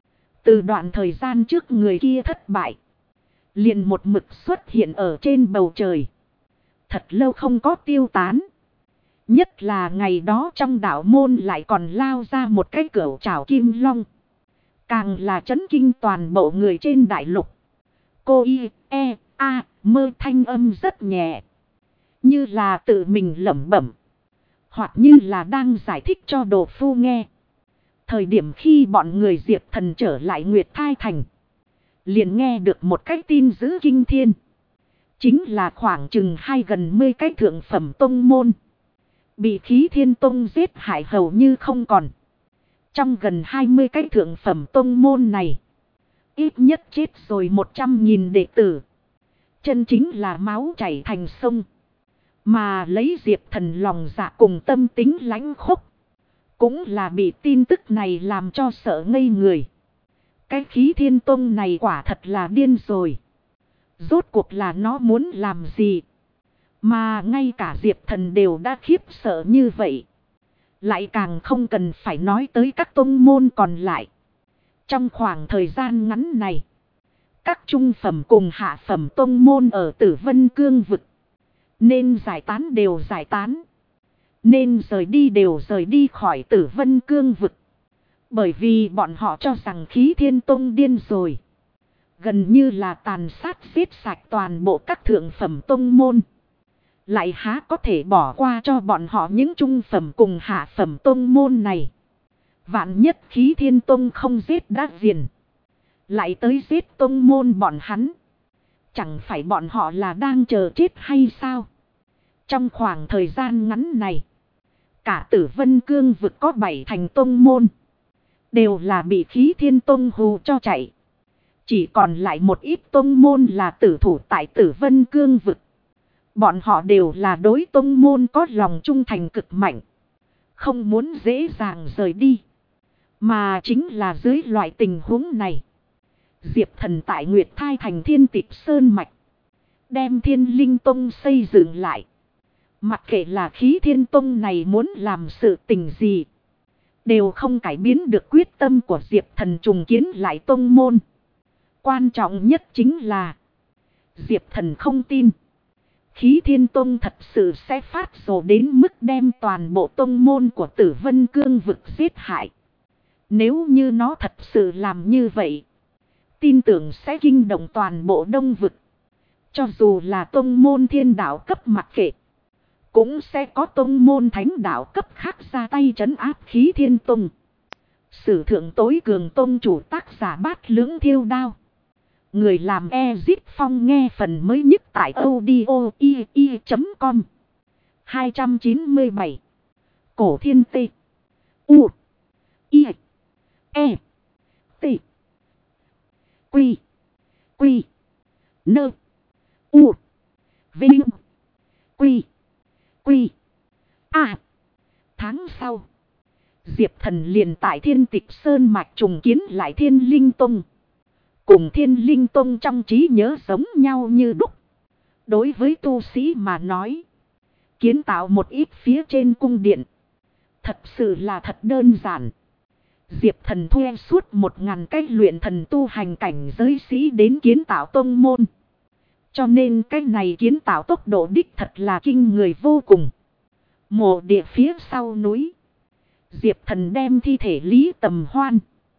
Từ đoạn thời gian trước người kia thất bại, liền một mực xuất hiện ở trên bầu trời. Thật lâu không có tiêu tán. Nhất là ngày đó trong đạo môn lại còn lao ra một cái cửu trảo kim long. Càng là chấn kinh toàn bộ người trên đại lục. Cô mơ thanh âm rất nhẹ. Như là tự mình lẩm bẩm. Hoặc như là đang giải thích cho Đồ Phu nghe. Thời điểm khi bọn người Diệp Thần trở lại Nguyệt Thai Thành, liền nghe được một cái tin dữ kinh thiên. Chính là khoảng chừng gần 10 cái thượng phẩm tông môn bị Khí Thiên Tông giết hại hầu như không còn. Trong gần 20 cái thượng phẩm tông môn này, ít nhất chết rồi 100.000 đệ tử. Chân chính là máu chảy thành sông. Mà lấy Diệp Thần lòng dạ cùng tâm tính lãnh khốc, cũng là bị tin tức này làm cho sợ ngây người. Cái Khí Thiên Tông này quả thật là điên rồi. Rốt cuộc là nó muốn làm gì? Mà ngay cả Diệp Thần đều đã khiếp sợ như vậy. Lại càng không cần phải nói tới các tông môn còn lại. Trong khoảng thời gian ngắn này, các trung phẩm cùng hạ phẩm tông môn ở Tử Vân Cương vực nên giải tán đều giải tán. Nên rời đi đều rời đi khỏi Tử Vân Cương vực. Bởi vì bọn họ cho rằng Khí Thiên Tông điên rồi. Gần như là tàn sát giết sạch toàn bộ các thượng phẩm tông môn. Lại há có thể bỏ qua cho bọn họ những trung phẩm cùng hạ phẩm tông môn này. Vạn nhất Khí Thiên Tông không giết đã diền, lại tới giết tông môn bọn hắn. Chẳng phải bọn họ là đang chờ chết hay sao? Trong khoảng thời gian ngắn này, cả Tử Vân Cương vực có 7 thành tông môn đều là bị Khí Thiên Tông hù cho chạy. Chỉ còn lại một ít tông môn là tử thủ tại Tử Vân Cương vực. Bọn họ đều là đối tông môn có lòng trung thành cực mạnh, không muốn dễ dàng rời đi. Mà chính là dưới loại tình huống này, Diệp Thần tại Nguyệt Thai Thành Thiên Tịch Sơn Mạch đem Thiên Linh Tông xây dựng lại. Mặc kệ là Khí Thiên Tông này muốn làm sự tình gì, đều không cải biến được quyết tâm của Diệp Thần trùng kiến lại tông môn. Quan trọng nhất chính là Diệp Thần không tin Khí Thiên Tông thật sự sẽ phát rồ đến mức đem toàn bộ tông môn của Tử Vân Cương vực giết hại. Nếu như nó thật sự làm như vậy, tin tưởng sẽ kinh động toàn bộ đông vực. Cho dù là tông môn thiên đạo cấp mặc kệ, cũng sẽ có tông môn thánh đạo cấp khác ra tay trấn áp Khí Thiên Tông. Sử thượng tối cường tông chủ tác giả Bát Lưỡng Thiêu Đao. Người làm Ezit Phong nghe phần mới nhất tại audio.com. 297. Cổ Thiên Tê. U. I. E. T. Quy. Quy. Nơ. U. Vinh. Quy. Quy. A. Tháng sau, Diệp Thần liền tại Thiên Tịch Sơn mạch trùng kiến lại Thiên Linh Tông. Cùng Thiên Linh Tông trong trí nhớ giống nhau như đúc. Đối với tu sĩ mà nói, kiến tạo một ít phía trên cung điện, thật sự là thật đơn giản. Diệp Thần thuê suốt 1000 cách luyện thần tu hành cảnh giới sĩ đến kiến tạo tông môn. Cho nên cái này kiến tạo tốc độ đích thật là kinh người vô cùng. Mộ địa phía sau núi, Diệp Thần đem thi thể Lý Tầm Hoan,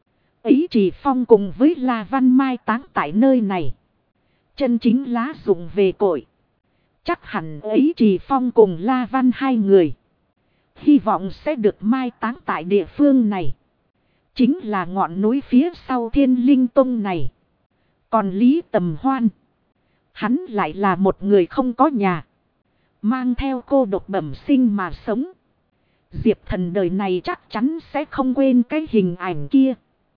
Ấy Trì Phong cùng với La Văn mai táng tại nơi này. Chân chính lá dụng về cội, chắc hẳn Ấy Trì Phong cùng La Văn hai người hy vọng sẽ được mai táng tại địa phương này. Chính là ngọn núi phía sau Thiên Linh Tông này. Còn Lý Tầm Hoan, hắn lại là một người không có nhà, mang theo cô độc bẩm sinh mà sống. Diệp Thần đời này chắc chắn sẽ không quên cái hình ảnh kia.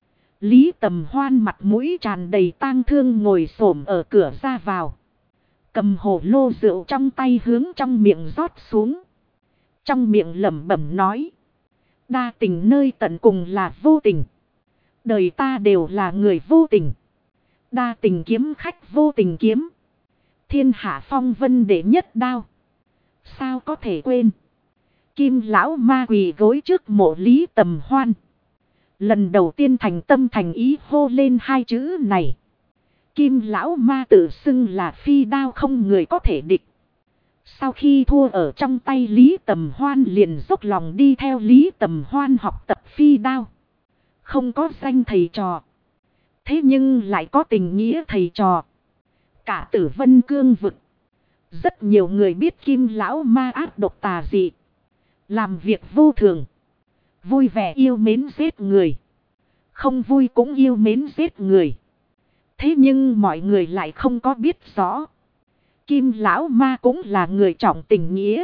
Lý Tầm Hoan mặt mũi tràn đầy tang thương ngồi xổm ở cửa ra vào, cầm hồ lô rượu trong tay hướng trong miệng rót xuống. Trong miệng lẩm bẩm nói: đa tình nơi tận cùng là vô tình. Đời ta đều là người vô tình. Đa tình kiếm khách vô tình kiếm. Thiên hạ phong vân đệ nhất đao. Sao có thể quên. Kim lão ma quỳ gối trước mộ Lý Tầm Hoan, lần đầu tiên thành tâm thành ý hô lên hai chữ này. Kim lão ma tự xưng là phi đao không người có thể địch. Sau khi thua ở trong tay Lý Tầm Hoan liền dốc lòng đi theo Lý Tầm Hoan học tập phi đao. Không có danh thầy trò, thế nhưng lại có tình nghĩa thầy trò. Cả Tử Vân Cương vực, rất nhiều người biết Kim lão ma ác độc tà dị, làm việc vô thường, vui vẻ yêu mến giết người, không vui cũng yêu mến giết người. Thế nhưng mọi người lại không có biết rõ, Kim lão ma cũng là người trọng tình nghĩa,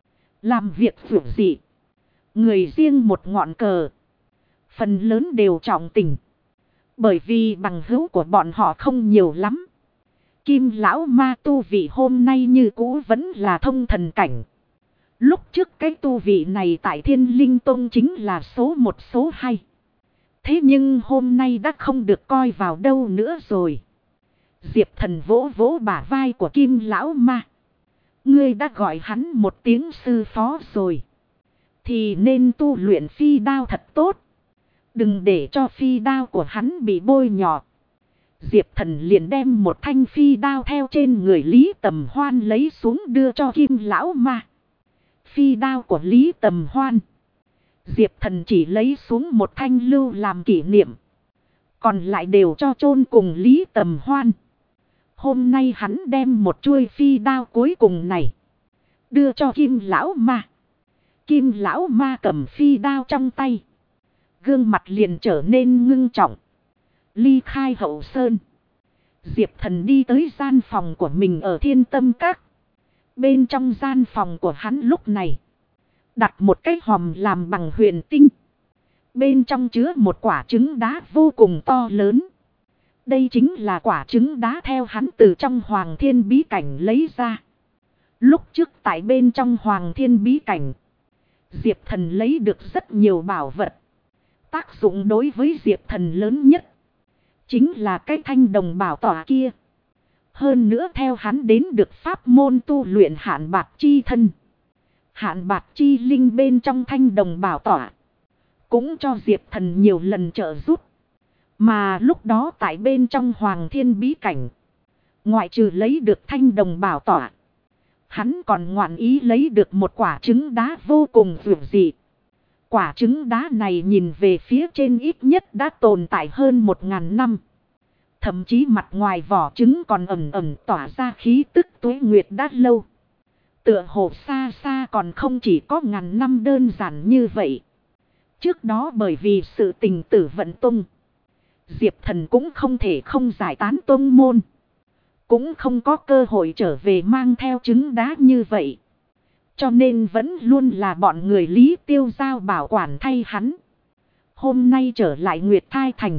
làm việc vượt dị. Người riêng một ngọn cờ, phần lớn đều trọng tình, bởi vì bằng hữu của bọn họ không nhiều lắm. Kim lão ma tu vị hôm nay như cũ vẫn là thông thần cảnh. Lúc trước cái tu vị này tại Thiên Linh Tông chính là số 1 số 2. Thế nhưng hôm nay đã không được coi vào đâu nữa rồi. Diệp Thần vỗ vỗ bả vai của Kim lão ma. Ngươi đã gọi hắn một tiếng sư phó rồi, thì nên tu luyện phi đao thật tốt. Đừng để cho phi đao của hắn bị bôi nhọ. Diệp Thần liền đem một thanh phi đao theo trên người Lý Tầm Hoan lấy xuống đưa cho Kim lão ma. Phi đao của Lý Tầm Hoan, Diệp Thần chỉ lấy xuống một thanh lưu làm kỷ niệm, còn lại đều cho chôn cùng Lý Tầm Hoan. Hôm nay hắn đem một chuôi phi đao cuối cùng này đưa cho Kim lão ma. Kim lão ma cầm phi đao trong tay, gương mặt liền trở nên ngưng trọng. Ly khai Hậu Sơn, Diệp Thần đi tới gian phòng của mình ở Thiên Tâm Các. Bên trong gian phòng của hắn lúc này đặt một cái hòm làm bằng huyền tinh. Bên trong chứa một quả trứng đá vô cùng to lớn. Đây chính là quả trứng đá theo hắn từ trong Hoàng Thiên Bí Cảnh lấy ra. Lúc trước tại bên trong Hoàng Thiên Bí Cảnh, Diệp Thần lấy được rất nhiều bảo vật. Tác dụng đối với Diệp Thần lớn nhất chính là cái thanh đồng bảo tỏa kia. Hơn nữa theo hắn đến được pháp môn tu luyện Hạn Bạc Chi Thân, Hạn bạc chi linh bên trong thanh đồng bảo tỏa. Cũng cho Diệp Thần nhiều lần trợ giúp. Mà lúc đó tại bên trong Hoàng Thiên bí cảnh. Ngoại trừ lấy được thanh đồng bảo tỏa. Hắn còn ngoạn ý lấy được một quả trứng đá vô cùng vượt dị. Quả trứng đá này nhìn về phía trên ít nhất đã tồn tại hơn 1000 năm. Thậm chí mặt ngoài vỏ trứng còn ẩm ẩm tỏa ra khí tức tuế nguyệt đã lâu. Tựa hồ xa xa còn không chỉ có 1000 năm đơn giản như vậy. Trước đó bởi vì sự tình tử vận tung. Diệp Thần cũng không thể không giải tán tông môn. Cũng không có cơ hội trở về mang theo trứng đá như vậy. Cho nên vẫn luôn là bọn người Lý Tiêu Giao bảo quản thay hắn. Hôm nay trở lại Nguyệt Thai Thành.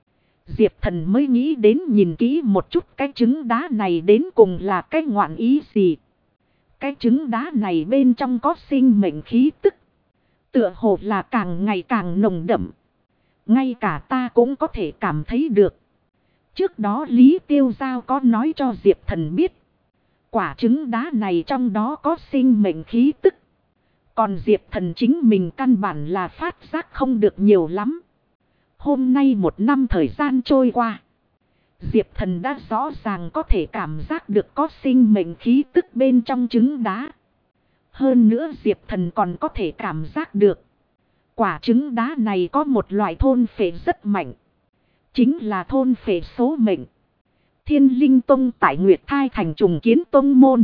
Diệp Thần mới nghĩ đến nhìn kỹ một chút cái trứng đá này đến cùng là cái ngoạn ý gì. Cái trứng đá này bên trong có sinh mệnh khí tức. Tựa hồ là càng ngày càng nồng đậm. Ngay cả ta cũng có thể cảm thấy được. Trước đó Lý Tiêu Giao có nói cho Diệp Thần biết. Quả trứng đá này trong đó có sinh mệnh khí tức. Còn Diệp Thần chính mình căn bản là phát giác không được nhiều lắm. Hôm nay 1 năm thời gian trôi qua. Diệp Thần đã rõ ràng có thể cảm giác được có sinh mệnh khí tức bên trong trứng đá. Hơn nữa Diệp Thần còn có thể cảm giác được. Quả trứng đá này có một loại thôn phệ rất mạnh. Chính là thôn phệ số mệnh. Thiên Linh Tông tại Nguyệt Thai Thành trùng kiến tông môn.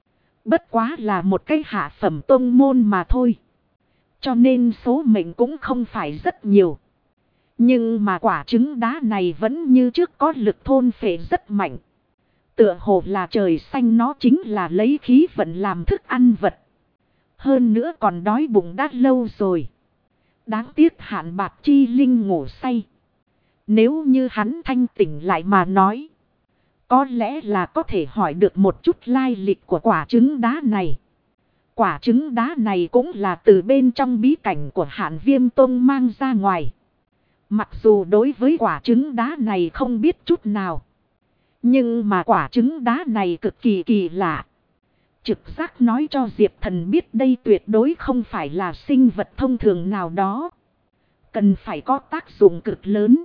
Bất quá là một cái hạ phẩm tông môn mà thôi. Cho nên số mệnh cũng không phải rất nhiều. Nhưng mà quả trứng đá này vẫn như trước có lực thôn phệ rất mạnh. Tựa hồ là trời xanh nó chính là lấy khí vận làm thức ăn vật. Hơn nữa còn đói bụng đã lâu rồi. Đáng tiếc Hạn bạc chi linh ngủ say. Nếu như hắn thanh tỉnh lại mà nói. Có lẽ là có thể hỏi được một chút lai lịch của quả trứng đá này. Quả trứng đá này cũng là từ bên trong bí cảnh của Hạn Viêm Tông mang ra ngoài. Mặc dù đối với quả trứng đá này không biết chút nào. Nhưng mà quả trứng đá này cực kỳ kỳ lạ. Trực giác nói cho Diệp Thần biết đây tuyệt đối không phải là sinh vật thông thường nào đó. Cần phải có tác dụng cực lớn.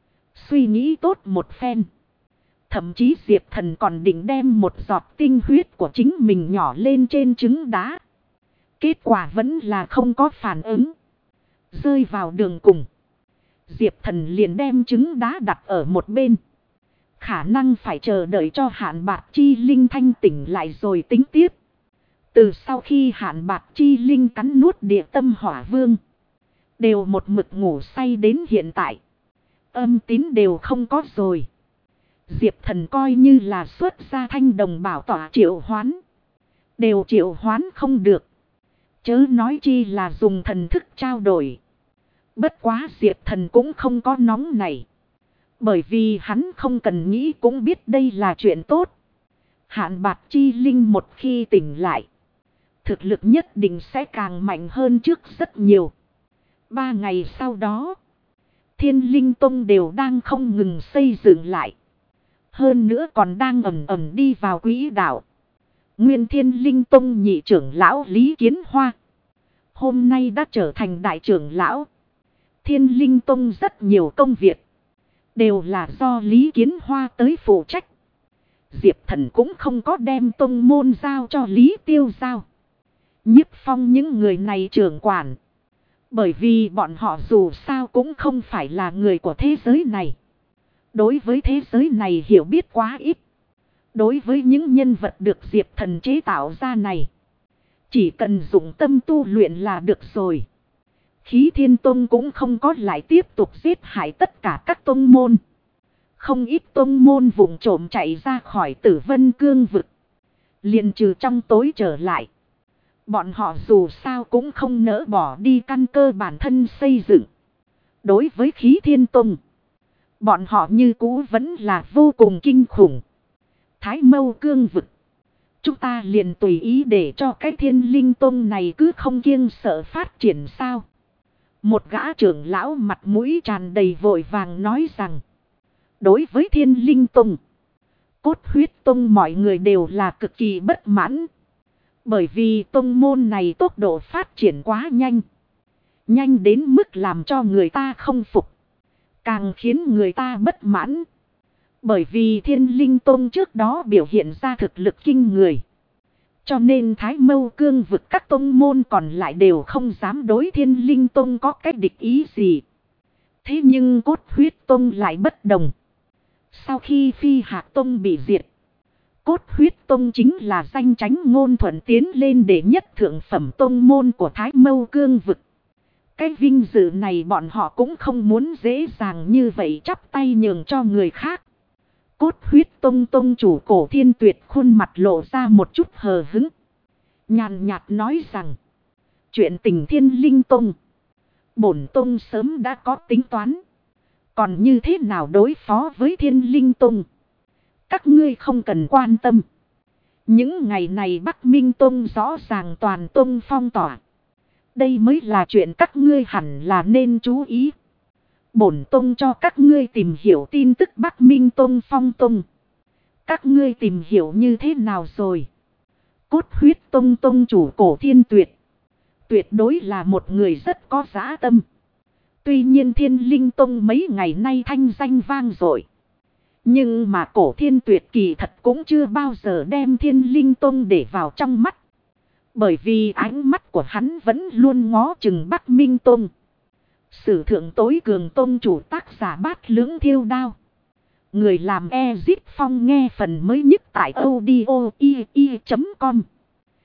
Suy nghĩ tốt một phen. Thậm chí Diệp Thần còn định đem một giọt tinh huyết của chính mình nhỏ lên trên trứng đá. Kết quả vẫn là không có phản ứng. Rơi vào đường cùng. Diệp Thần liền đem trứng đá đặt ở một bên. Khả năng phải chờ đợi cho Hạn bạc chi linh thanh tỉnh lại rồi tính tiếp. Từ sau khi Hạn bạc chi linh cắn nuốt địa tâm hỏa vương. Đều một mực ngủ say đến hiện tại. Âm tín đều không có rồi. Diệp Thần coi như là xuất ra thanh đồng bảo tỏa triệu hoán. Đều triệu hoán không được. Chớ nói chi là dùng thần thức trao đổi. Bất quá Diệp Thần cũng không có nóng này. Bởi vì hắn không cần nghĩ cũng biết đây là chuyện tốt. Hạn bạc chi linh một khi tỉnh lại. Thực lực nhất định sẽ càng mạnh hơn trước rất nhiều. 3 ngày sau đó. Thiên Linh Tông đều đang không ngừng xây dựng lại. Hơn nữa còn đang ẩm ẩm đi vào quỹ đạo. Nguyên Thiên Linh Tông nhị trưởng lão Lý Kiến Hoa. Hôm nay đã trở thành đại trưởng lão. Thiên Linh Tông rất nhiều công việc. Đều là do Lý Kiến Hoa tới phụ trách. Diệp Thần cũng không có đem tông môn giao cho Lý Tiêu Giao. Nhiếp Phong những người này trưởng quản. Bởi vì bọn họ dù sao cũng không phải là người của thế giới này. Đối với thế giới này hiểu biết quá ít. Đối với những nhân vật được Diệp Thần chế tạo ra này. Chỉ cần dùng tâm tu luyện là được rồi. Khí Thiên Tông cũng không có lại tiếp tục giết hại tất cả các tông môn. Không ít tông môn vụng trộm chạy ra khỏi Tử Vân Cương vực. Liền trừ trong tối trở lại. Bọn họ dù sao cũng không nỡ bỏ đi căn cơ bản thân xây dựng. Đối với Khí Thiên Tông. Bọn họ như cũ vẫn là vô cùng kinh khủng. Thái Mâu Cương vực. Chúng ta liền tùy ý để cho cái Thiên Linh Tông này cứ không kiêng sợ phát triển sao. Một gã trưởng lão mặt mũi tràn đầy vội vàng nói rằng. Đối với Thiên Linh Tông. Cốt Huyết Tông mọi người đều là cực kỳ bất mãn. Bởi vì tông môn này tốc độ phát triển quá nhanh. Nhanh đến mức làm cho người ta không phục. Càng khiến người ta bất mãn. Bởi vì Thiên Linh Tông trước đó biểu hiện ra thực lực kinh người. Cho nên Thái Mâu Cương vực các tông môn còn lại đều không dám đối Thiên Linh Tông có cách địch ý gì. Thế nhưng Cốt Huyết Tông lại bất đồng. Sau khi Phi Hạc Tông bị diệt, Cốt Huyết Tông chính là danh chánh ngôn thuận tiến lên để nhất thượng phẩm tông môn của Thái Mâu Cương vực. Cái vinh dự này bọn họ cũng không muốn dễ dàng như vậy chắp tay nhường cho người khác. Cốt Huyết Tông tông chủ Cổ Thiên Tuyệt khuôn mặt lộ ra một chút hờ hững. Nhàn nhạt nói rằng, chuyện tình Thiên Linh Tông, bổn tông sớm đã có tính toán. Còn như thế nào đối phó với Thiên Linh Tông, các ngươi không cần quan tâm. Những ngày này Bắc Minh Tông rõ ràng toàn tông phong tỏa. Đây mới là chuyện các ngươi hẳn là nên chú ý. Bổn tông cho các ngươi tìm hiểu tin tức Bắc Minh Tông phong tông. Các ngươi tìm hiểu như thế nào rồi? Cốt Huyết Tông tông chủ Cổ Thiên Tuyệt tuyệt đối là một người rất có dã tâm. Tuy nhiên Thiên Linh Tông mấy ngày nay thanh danh vang dội. Nhưng mà Cổ Thiên Tuyệt kỳ thật cũng chưa bao giờ đem Thiên Linh Tông để vào trong mắt. Bởi vì ánh mắt của hắn vẫn luôn ngó chừng Bắc Minh Tông. Sử thượng tối cường tông chủ tác giả Bát Lưỡng Thiêu Đao. Người làm Ezit Phong nghe phần mới nhất tại audio.com.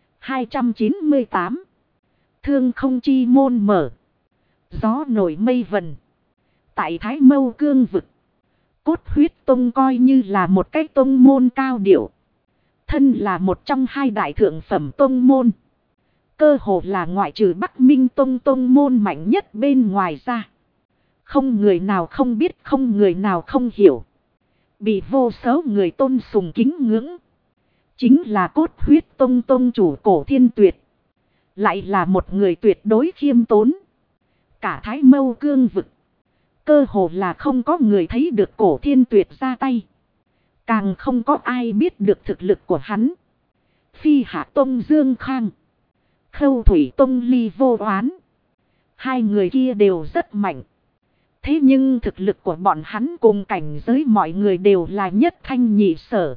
298. Thương không chi môn mở. Gió nổi mây vần. Tại Thái Mâu Cương vực, Cốt Huyết Tông coi như là một cái tông môn cao điệu. Thân là một trong hai đại thượng phẩm tông môn. Cơ hồ là ngoại trừ Bắc Minh Tông tông môn mạnh nhất bên ngoài ra. Không người nào không biết, không người nào không hiểu. Bị vô số người tôn sùng kính ngưỡng. Chính là Cốt Huyết Tông tông chủ Cổ Thiên Tuyệt. Lại là một người tuyệt đối khiêm tốn. Cả Thái Mâu Cương vực, cơ hồ là không có người thấy được Cổ Thiên Tuyệt ra tay. Càng không có ai biết được thực lực của hắn. Phi Hạ Tông Dương Khang, Khâu Thủy Tông Ly Vô Oán. Hai người kia đều rất mạnh. Thế nhưng thực lực của bọn hắn cùng cảnh giới mọi người đều là nhất thanh nhị sở.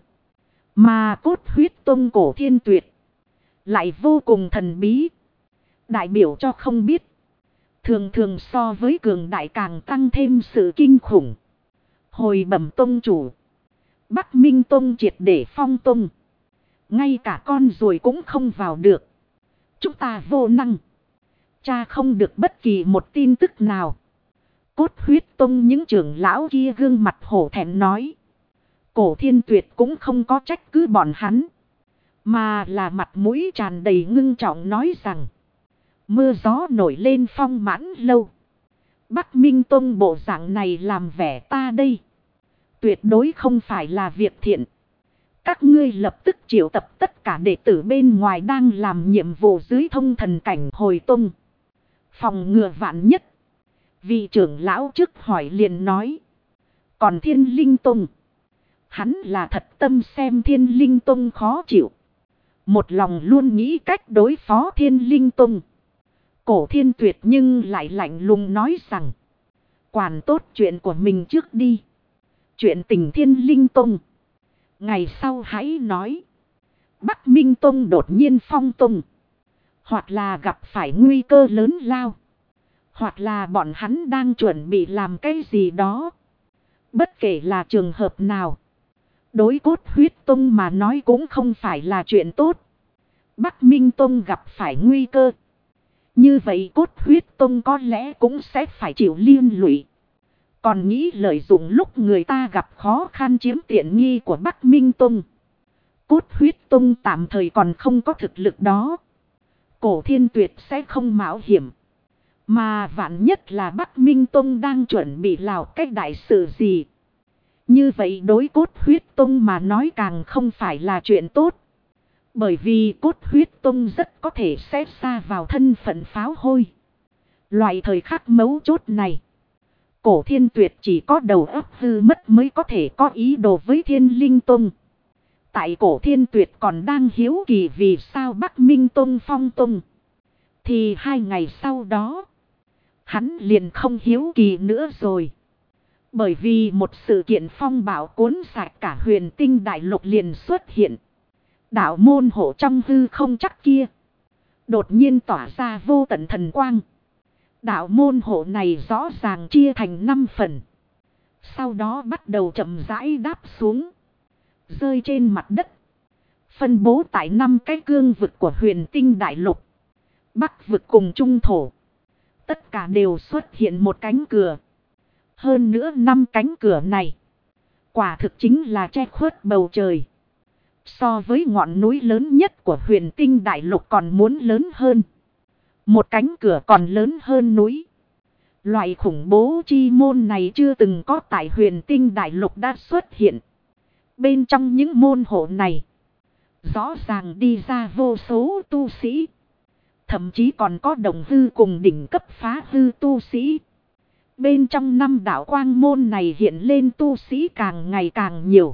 Mà Cốt Huyết Tông Cổ Thiên Tuyệt lại vô cùng thần bí. Đại biểu cho không biết. Thường thường so với cường đại càng tăng thêm sự kinh khủng. Hồi bẩm tông chủ, Bắc Minh Tông triệt để phong tông. Ngay cả con ruồi cũng không vào được. Chúng ta vô năng. Cha không được bất kỳ một tin tức nào. Cốt Huyết Tông những trưởng lão kia gương mặt hổ thẹn nói. Cổ Thiên Tuyệt cũng không có trách cứ bọn hắn. Mà là mặt mũi tràn đầy ngưng trọng nói rằng. Mưa gió nổi lên phong mãn lâu. Bắc Minh Tông bộ dạng này làm vẻ ta đây. Tuyệt đối không phải là việc thiện. Các ngươi lập tức triệu tập tất cả đệ tử bên ngoài đang làm nhiệm vụ dưới thông thần cảnh hồi tông. Phòng ngừa vạn nhất. Vị trưởng lão trước hỏi liền nói. Còn Thiên Linh Tông, hắn là thật tâm xem Thiên Linh Tông khó chịu. Một lòng luôn nghĩ cách đối phó Thiên Linh Tông. Cổ Thiên Tuyệt nhưng lại lạnh lùng nói rằng. Quản tốt chuyện của mình trước đi. Chuyện tình Thiên Linh Tông, ngày sau hãy nói. Bắc Minh Tông đột nhiên phong tông. Hoặc là gặp phải nguy cơ lớn lao. Hoặc là bọn hắn đang chuẩn bị làm cái gì đó. Bất kể là trường hợp nào. Đối Cốt Huyết Tông mà nói cũng không phải là chuyện tốt. Bắc Minh Tông gặp phải nguy cơ. Như vậy Cốt Huyết Tông có lẽ cũng sẽ phải chịu liên lụy. Còn nghĩ lợi dụng lúc người ta gặp khó khăn chiếm tiện nghi của Bắc Minh Tông. Cốt Huyết Tông tạm thời còn không có thực lực đó. Cổ Thiên Tuyệt sẽ không mạo hiểm. Mà vạn nhất là Bắc Minh Tông đang chuẩn bị làm cách đại sự gì. Như vậy đối Cốt Huyết Tông mà nói càng không phải là chuyện tốt. Bởi vì Cốt Huyết Tông rất có thể sẽ xa vào thân phận pháo hôi. Loại thời khắc mấu chốt này, Cổ Thiên Tuyệt chỉ có đầu óc hư mất mới có thể có ý đồ với Thiên Linh Tông. Tại Cổ Thiên Tuyệt còn đang hiếu kỳ vì sao Bắc Minh Tông phong tông. Thì 2 ngày sau đó, hắn liền không hiếu kỳ nữa rồi. Bởi vì một sự kiện phong bạo cuốn sạch cả huyền tinh đại lục liền xuất hiện. Đạo môn hộ trong hư không chắc kia đột nhiên tỏa ra vô tận thần quang. Đạo môn hộ này rõ ràng chia thành 5 phần. Sau đó bắt đầu chậm rãi đáp xuống, rơi trên mặt đất. Phân bố tại 5 cái cương vực của huyền tinh đại lục. Bắc vực cùng trung thổ. Tất cả đều xuất hiện một cánh cửa. Hơn nữa 5 cánh cửa này, quả thực chính là che khuất bầu trời. So với ngọn núi lớn nhất của huyền tinh đại lục còn muốn lớn hơn. Một cánh cửa còn lớn hơn núi. Loại khủng bố chi môn này chưa từng có tại huyền tinh đại lục đã xuất hiện. Bên trong những môn hộ này, rõ ràng đi ra vô số tu sĩ. Thậm chí còn có đồng hư cùng đỉnh cấp phá hư tu sĩ. Bên trong 5 đạo quang môn này hiện lên tu sĩ càng ngày càng nhiều.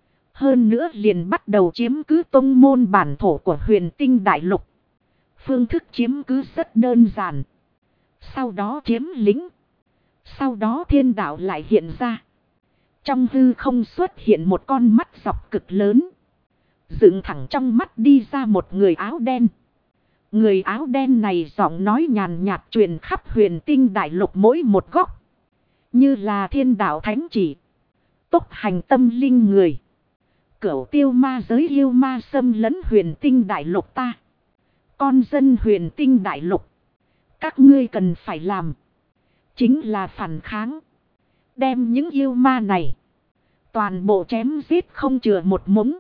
Hơn nữa liền bắt đầu chiếm cứ tông môn bản thổ của huyền tinh đại lục. Phương thức chiếm cứ rất đơn giản. Sau đó chiếm lĩnh. Sau đó thiên đạo lại hiện ra. Trong hư không xuất hiện một con mắt dọc cực lớn. Dựng thẳng trong mắt đi ra một người áo đen. Người áo đen này giọng nói nhàn nhạt truyền khắp huyền tinh đại lục mỗi một góc. Như là thiên đạo thánh chỉ. Tốc hành tâm linh người. Cửu tiêu ma giới yêu ma xâm lấn huyền tinh đại lục ta. Con dân huyền tinh đại lục. Các ngươi cần phải làm. Chính là phản kháng. Đem những yêu ma này toàn bộ chém giết không chừa một mống.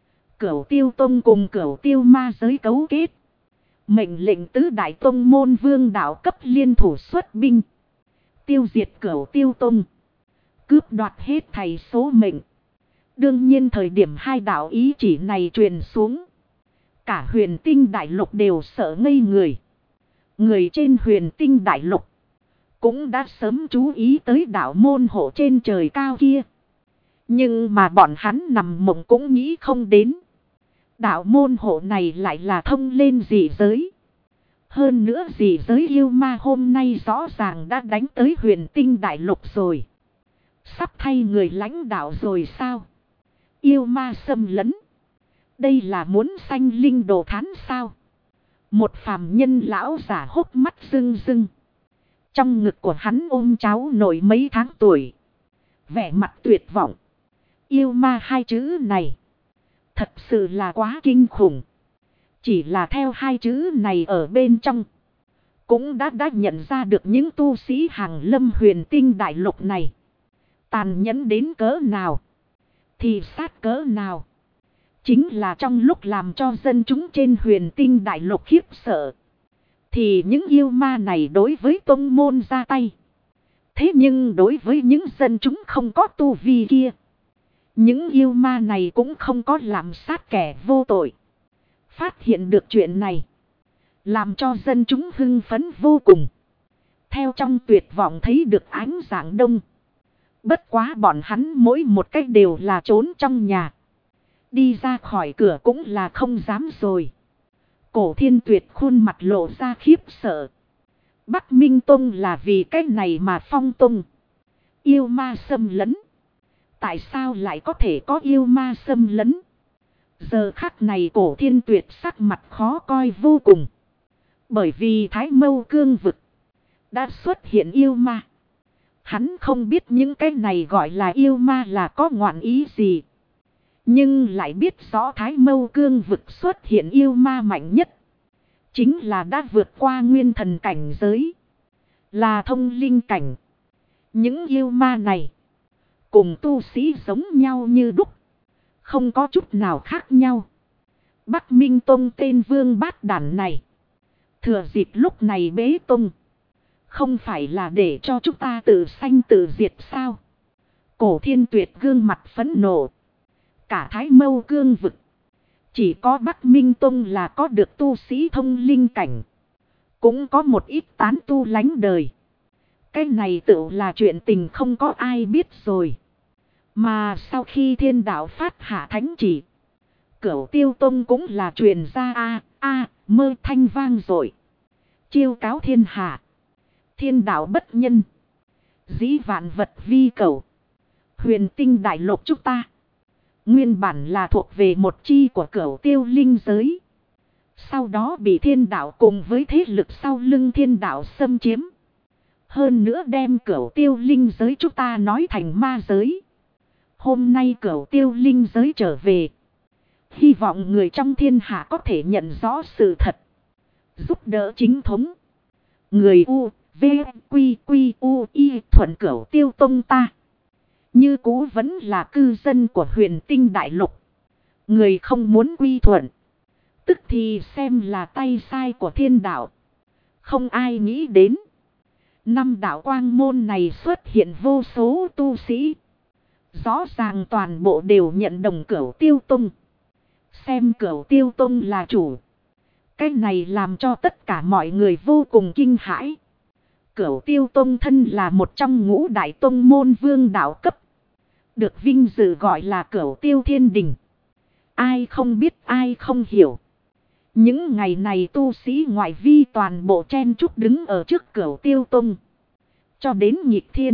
Cửu tiêu tông cùng cửu tiêu ma giới cấu kết. Mệnh lệnh tứ đại tông môn vương đạo cấp liên thủ xuất binh. Tiêu diệt cửu tiêu tông. Cướp đoạt hết thầy số mệnh. Đương nhiên thời điểm 2 đạo ý chỉ này truyền xuống. Cả huyền tinh đại lục đều sợ ngây người. Người trên huyền tinh đại lục cũng đã sớm chú ý tới đạo môn hộ trên trời cao kia. Nhưng mà bọn hắn nằm mộng cũng nghĩ không đến. Đạo môn hộ này lại là thông lên dị giới. Hơn nữa dị giới yêu ma hôm nay rõ ràng đã đánh tới huyền tinh đại lục rồi. Sắp thay người lãnh đạo rồi sao? Yêu ma xâm lấn. Đây là muốn sanh linh đồ thán sao? Một phàm nhân lão giả hốc mắt rưng rưng. Trong ngực của hắn ôm cháu nội mấy tháng tuổi. Vẻ mặt tuyệt vọng. Yêu ma 2 chữ này thật sự là quá kinh khủng. Chỉ là theo 2 chữ này ở bên trong, cũng đã nhận ra được những tu sĩ hàng lâm huyền tinh đại lục này tàn nhẫn đến cỡ nào, thì sát cỡ nào. Chính là trong lúc làm cho dân chúng trên huyền tinh đại lục khiếp sợ, thì những yêu ma này đối với tông môn ra tay. Thế nhưng đối với những dân chúng không có tu vi kia, những yêu ma này cũng không có làm sát kẻ vô tội. Phát hiện được chuyện này, làm cho dân chúng hưng phấn vô cùng. Theo trong tuyệt vọng thấy được ánh dạng đông. Bất quá bọn hắn mỗi một cách đều là trốn trong nhà. Đi ra khỏi cửa cũng là không dám rồi. Cổ Thiên Tuyệt khuôn mặt lộ ra khiếp sợ. Bắc Minh Tông là vì cái này mà phong tông. Yêu ma xâm lấn. Tại sao lại có thể có yêu ma xâm lấn? Giờ khắc này Cổ Thiên Tuyệt sắc mặt khó coi vô cùng. Bởi vì Thái Mâu Cương vực đã xuất hiện yêu ma. Hắn không biết những cái này gọi là yêu ma là có ngoạn ý gì. Nhưng lại biết rõ Thái Mâu Cương vực xuất hiện yêu ma mạnh nhất. Chính là đã vượt qua nguyên thần cảnh giới. Là thông linh cảnh. Những yêu ma này cùng tu sĩ giống nhau như đúc. Không có chút nào khác nhau. Bắc Minh Tông tên Vương Bát Đản này thừa dịp lúc này bế tông. Không phải là để cho chúng ta tự sanh tự diệt sao? Cổ Thiên Tuyệt gương mặt phẫn nộ. Cả Thái Mâu Cương vực chỉ có Bắc Minh Tông là có được tu sĩ thông linh cảnh. Cũng có một ít tán tu lánh đời. Cái này tự là chuyện tình không có ai biết rồi. Mà sau khi thiên đạo phát hạ thánh chỉ, Cửu Tiêu Tông cũng là truyền ra mơ thanh vang dội. Chiêu cáo thiên hạ. Thiên đạo bất nhân. Dĩ vạn vật vi cửu. Huyền tinh đại lục chúng ta. Nguyên bản là thuộc về một chi của Cửu Tiêu linh giới. Sau đó bị thiên đạo cùng với thế lực sau lưng thiên đạo xâm chiếm. Hơn nữa đem Cửu Tiêu linh giới chúng ta nói thành ma giới. Hôm nay Cửu Tiêu linh giới trở về. Hy vọng người trong thiên hạ có thể nhận rõ sự thật. Giúp đỡ chính thống. Người U, V, Quy, Quy, U, Y thuận Cửu Tiêu Tông ta. Như cũ vẫn là cư dân của huyền tinh đại lục. Người không muốn quy thuận. Tức thì xem là tay sai của thiên đạo. Không ai nghĩ đến. Năm đạo quang môn này xuất hiện vô số tu sĩ. Rõ ràng toàn bộ đều nhận đồng Cửu Tiêu Tông. Xem Cửu Tiêu Tông là chủ. Cái này làm cho tất cả mọi người vô cùng kinh hãi. Cửu Tiêu Tông thân là một trong ngũ đại tông môn vương đạo cấp. Được vinh dự gọi là Cửu Tiêu Thiên Đình. Ai không biết ai không hiểu. Những ngày này tu sĩ ngoại vi toàn bộ chen chúc đứng ở trước Cửu Tiêu Tông. Cho đến nhịp thiên.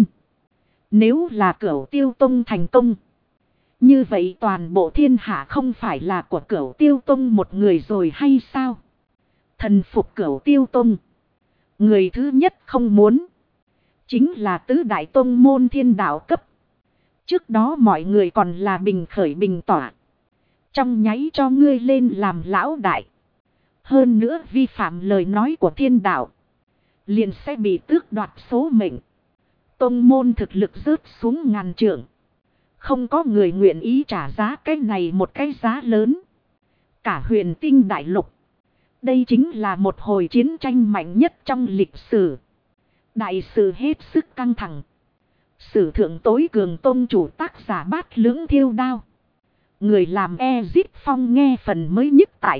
Nếu là Cửu Tiêu Tông thành công. Như vậy toàn bộ thiên hạ không phải là của Cửu Tiêu Tông một người rồi hay sao? Thần phục Cửu Tiêu Tông. Người thứ nhất không muốn. Chính là tứ đại tông môn thiên đạo cấp. Trước đó mọi người còn là bình khởi bình tỏa. Trong nháy cho ngươi lên làm lão đại. Hơn nữa vi phạm lời nói của thiên đạo. Liền sẽ bị tước đoạt số mệnh. Tông môn thực lực rớt xuống ngàn trượng. Không có người nguyện ý trả giá cái này một cái giá lớn. Cả huyền tinh đại lục. Đây chính là một hồi chiến tranh mạnh nhất trong lịch sử. Đại sự hết sức căng thẳng. Sử thượng tối cường tông chủ tác giả Bát Lưỡng Thiêu Đao. Người làm Ezit Phong nghe phần mới nhất tại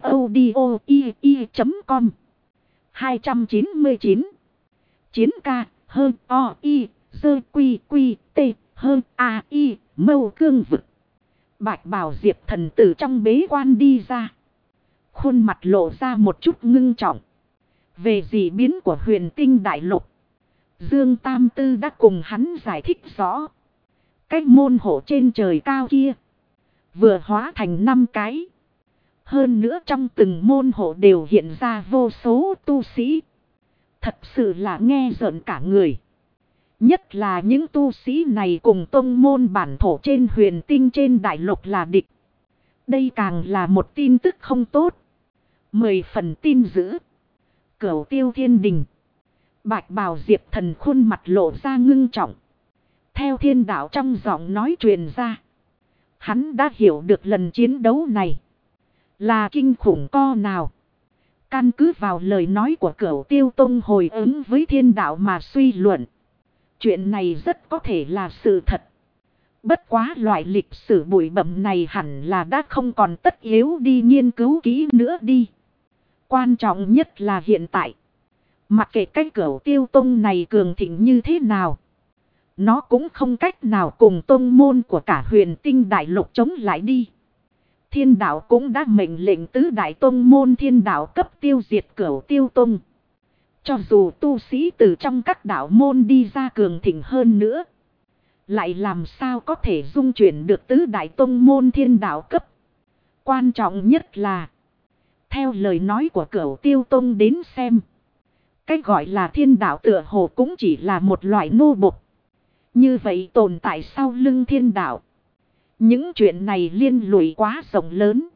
audio.com. 299. Chiến ca hơn o.i. dơ quy quy t hơn a.i. mâu cương vực. Bạch bào Diệp Thần từ trong bế quan đi ra. Khuôn mặt lộ ra một chút ngưng trọng. Về dị biến của huyền tinh đại lục. Dương Tam Tư đã cùng hắn giải thích rõ. Cái môn hộ trên trời cao kia. Vừa hóa thành 5 cái. Hơn nữa trong từng môn hộ đều hiện ra vô số tu sĩ. Thật sự là nghe rợn cả người. Nhất là những tu sĩ này cùng tông môn bản thổ trên huyền tinh trên đại lục là địch. Đây càng là một tin tức không tốt. 10 phần tin dữ. Cửu Tiêu Thiên Đình. Bạch bào Diệp Thần khuôn mặt lộ ra ngưng trọng. Theo thiên đạo trong giọng nói truyền ra. Hắn đã hiểu được lần chiến đấu này. Là kinh khủng co nào. Căn cứ vào lời nói của Cửu Tiêu Tông hồi ứng với thiên đạo mà suy luận. Chuyện này rất có thể là sự thật. Bất quá loại lịch sử bụi bặm này hẳn là đã không còn tất yếu đi nghiên cứu kỹ nữa đi. Quan trọng nhất là hiện tại. Mặc kệ cái Cửu Tiêu Tông này cường thịnh như thế nào. Nó cũng không cách nào cùng tông môn của cả huyền tinh đại lục chống lại đi. Thiên đạo cũng đã mệnh lệnh tứ đại tông môn thiên đạo cấp tiêu diệt Cửu Tiêu Tông. Cho dù tu sĩ từ trong các đạo môn đi ra cường thịnh hơn nữa. Lại làm sao có thể dung chuyển được tứ đại tông môn thiên đạo cấp. Quan trọng nhất là. Theo lời nói của Cửu Tiêu Tông đến xem. Cái gọi là thiên đạo tựa hồ cũng chỉ là một loại nô bộc. Như vậy tồn tại sau lưng thiên đạo. Những chuyện này liên lụy quá rộng lớn.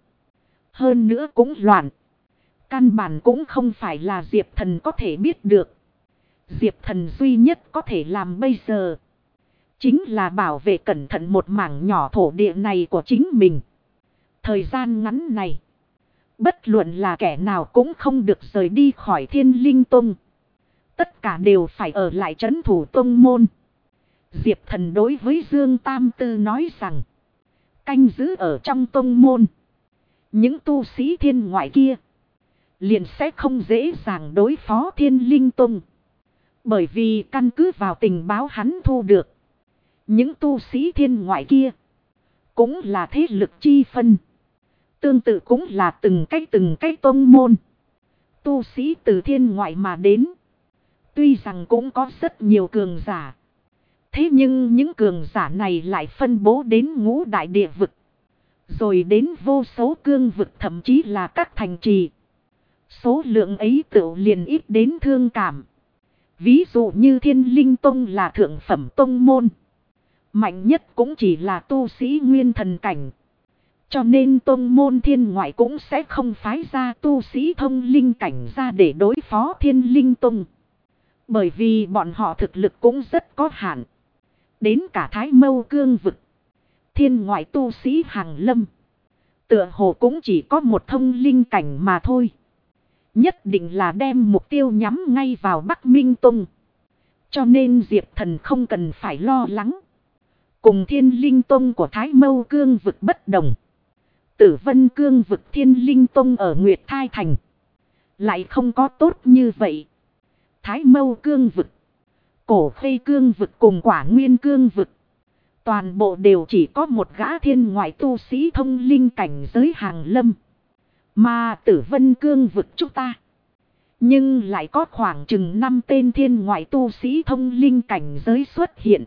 Hơn nữa cũng loạn. Căn bản cũng không phải là Diệp Thần có thể biết được. Diệp Thần duy nhất có thể làm bây giờ. Chính là bảo vệ cẩn thận một mảng nhỏ thổ địa này của chính mình. Thời gian ngắn này. Bất luận là kẻ nào cũng không được rời đi khỏi Thiên Linh Tông. Tất cả đều phải ở lại trấn thủ tông môn. Diệp Thần đối với Dương Tam Tư nói rằng. Canh giữ ở trong tông môn. Những tu sĩ thiên ngoại kia. Liền sẽ không dễ dàng đối phó Thiên Linh Tông. Bởi vì căn cứ vào tình báo hắn thu được. Những tu sĩ thiên ngoại kia. Cũng là thế lực chi phân. Tương tự cũng là từng cái tông môn. Tu sĩ từ thiên ngoại mà đến. Tuy rằng cũng có rất nhiều cường giả. Thế nhưng những cường giả này lại phân bố đến ngũ đại địa vực. Rồi đến vô số cương vực, thậm chí là các thành trì. Số lượng ấy tự liền ít đến thương cảm. Ví dụ như Thiên Linh Tông là thượng phẩm tông môn. Mạnh nhất cũng chỉ là tu sĩ nguyên thần cảnh. Cho nên tông môn thiên ngoại cũng sẽ không phái ra tu sĩ thông linh cảnh ra để đối phó Thiên Linh Tông. Bởi vì bọn họ thực lực cũng rất có hạn. Đến cả Thái Mâu cương vực, thiên ngoại tu sĩ hàng lâm, tựa hồ cũng chỉ có một thông linh cảnh mà thôi. Nhất định là đem mục tiêu nhắm ngay vào Bắc Minh Tông. Cho nên Diệp Thần không cần phải lo lắng. Cùng Thiên Linh Tông của Thái Mâu cương vực bất đồng. Tử Vân cương vực Thiên Linh Tông ở Nguyệt Thai Thành lại không có tốt như vậy. Thái Mâu cương vực, Cổ Khê cương vực cùng Quả Nguyên cương vực, toàn bộ đều chỉ có một gã thiên ngoại tu sĩ thông linh cảnh giới hàng lâm. Mà Tử Vân cương vực chúng ta, nhưng lại có khoảng chừng 5 tên thiên ngoại tu sĩ thông linh cảnh giới xuất hiện.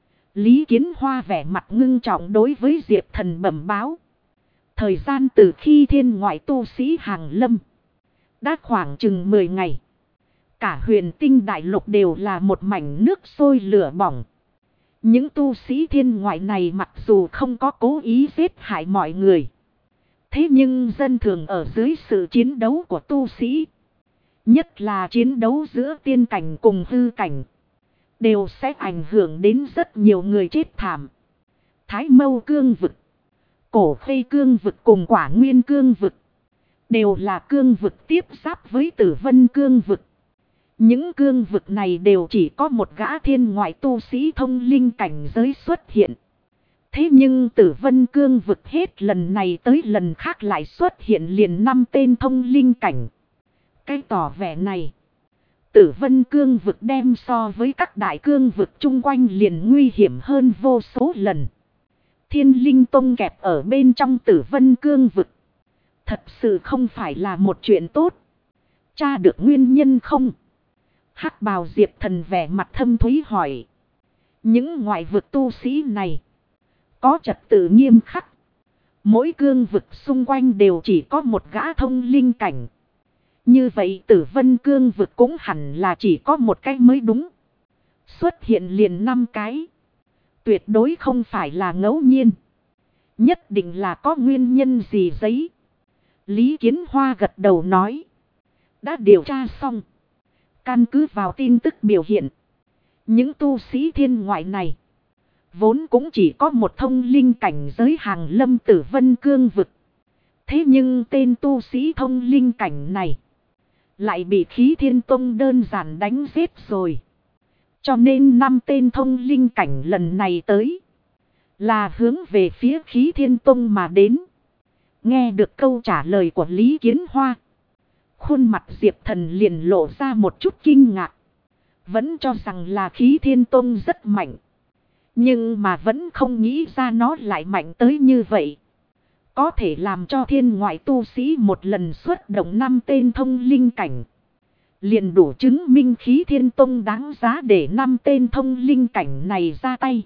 Lý Kiến Hoa vẻ mặt ngưng trọng đối với Diệp Thần bẩm báo. Thời gian từ khi thiên ngoại tu sĩ hàng lâm đã khoảng chừng 10 ngày. Cả huyền tinh đại lục đều là một mảnh nước sôi lửa bỏng. Những tu sĩ thiên ngoại này mặc dù không có cố ý giết hại mọi người. Thế nhưng dân thường ở dưới sự chiến đấu của tu sĩ, nhất là chiến đấu giữa tiên cảnh cùng hư cảnh, đều sẽ ảnh hưởng đến rất nhiều người chết thảm. Thái Mâu cương vực, Cổ Khê cương vực cùng Quả Nguyên cương vực đều là cương vực tiếp giáp với Tử Vân cương vực. Những cương vực này đều chỉ có một gã thiên ngoại tu sĩ thông linh cảnh giới xuất hiện. Thế nhưng Tử Vân cương vực hết lần này tới lần khác lại xuất hiện liền 5 tên thông linh cảnh. Cái tỏ vẻ này, Tử Vân cương vực đem so với các đại cương vực chung quanh liền nguy hiểm hơn vô số lần. Thiên Linh Tông kẹp ở bên trong Tử Vân cương vực, thật sự không phải là một chuyện tốt. Tra được nguyên nhân không? Hắc bào Diệp Thần vẻ mặt thâm thúy hỏi. Những ngoại vực tu sĩ này có trật tự nghiêm khắc. Mỗi cương vực xung quanh đều chỉ có một gã thông linh cảnh. Như vậy Tử Vân cương vực cũng hẳn là chỉ có một cái mới đúng. Xuất hiện liền 5 cái. Tuyệt đối không phải là ngẫu nhiên. Nhất định là có nguyên nhân gì giấy. Lý Kiến Hoa gật đầu nói. Đã điều tra xong. Căn cứ vào tin tức biểu hiện, những tu sĩ thiên ngoại này vốn cũng chỉ có một thông linh cảnh giới hàng lâm Tử Vân cương vực. Thế nhưng tên tu sĩ thông linh cảnh này lại bị Khí Thiên Tông đơn giản đánh giết rồi. Cho nên 5 tên thông linh cảnh lần này tới là hướng về phía Khí Thiên Tông mà đến. Nghe được câu trả lời của Lý Kiến Hoa, khuôn mặt Diệp Thần liền lộ ra một chút kinh ngạc. Vẫn cho rằng là Khí Thiên Tông rất mạnh. Nhưng mà vẫn không nghĩ ra nó lại mạnh tới như vậy. Có thể làm cho thiên ngoại tu sĩ một lần xuất động 5 tên thông linh cảnh. Liền đủ chứng minh Khí Thiên Tông đáng giá để 5 tên thông linh cảnh này ra tay.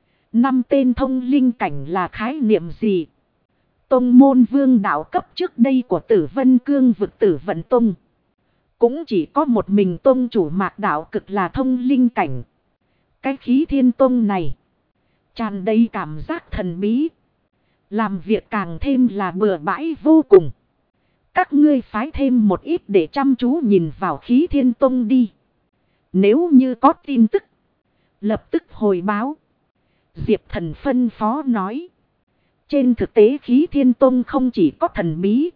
5 tên thông linh cảnh là khái niệm gì? Tông môn vương đạo cấp trước đây của Tử Vân cương vực Tử Vận Tông cũng chỉ có một mình tông chủ Mạc Đạo Cực là thông linh cảnh. Cái Khí Thiên Tông này tràn đầy cảm giác thần bí, làm việc càng thêm là bừa bãi vô cùng. Các ngươi phái thêm một ít để chăm chú nhìn vào Khí Thiên Tông đi. Nếu như có tin tức, lập tức hồi báo. Diệp Thần phân phó nói. Trên thực tế Khí Thiên Tông không chỉ có thần bí,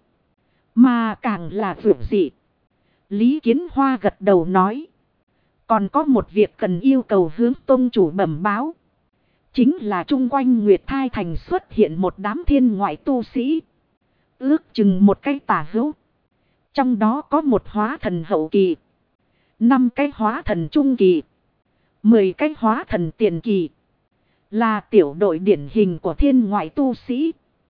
mà càng là vượt dị. Lý Kiến Hoa gật đầu nói. Còn có một việc cần yêu cầu hướng tông chủ bẩm báo. Chính là chung quanh Nguyệt Thai Thành xuất hiện một đám thiên ngoại tu sĩ. Ước chừng một cái tà hữu. Trong đó có một hóa thần hậu kỳ, 5 cái hóa thần trung kỳ, 10 cái hóa thần tiền kỳ. Là tiểu đội điển hình của thiên ngoại tu sĩ.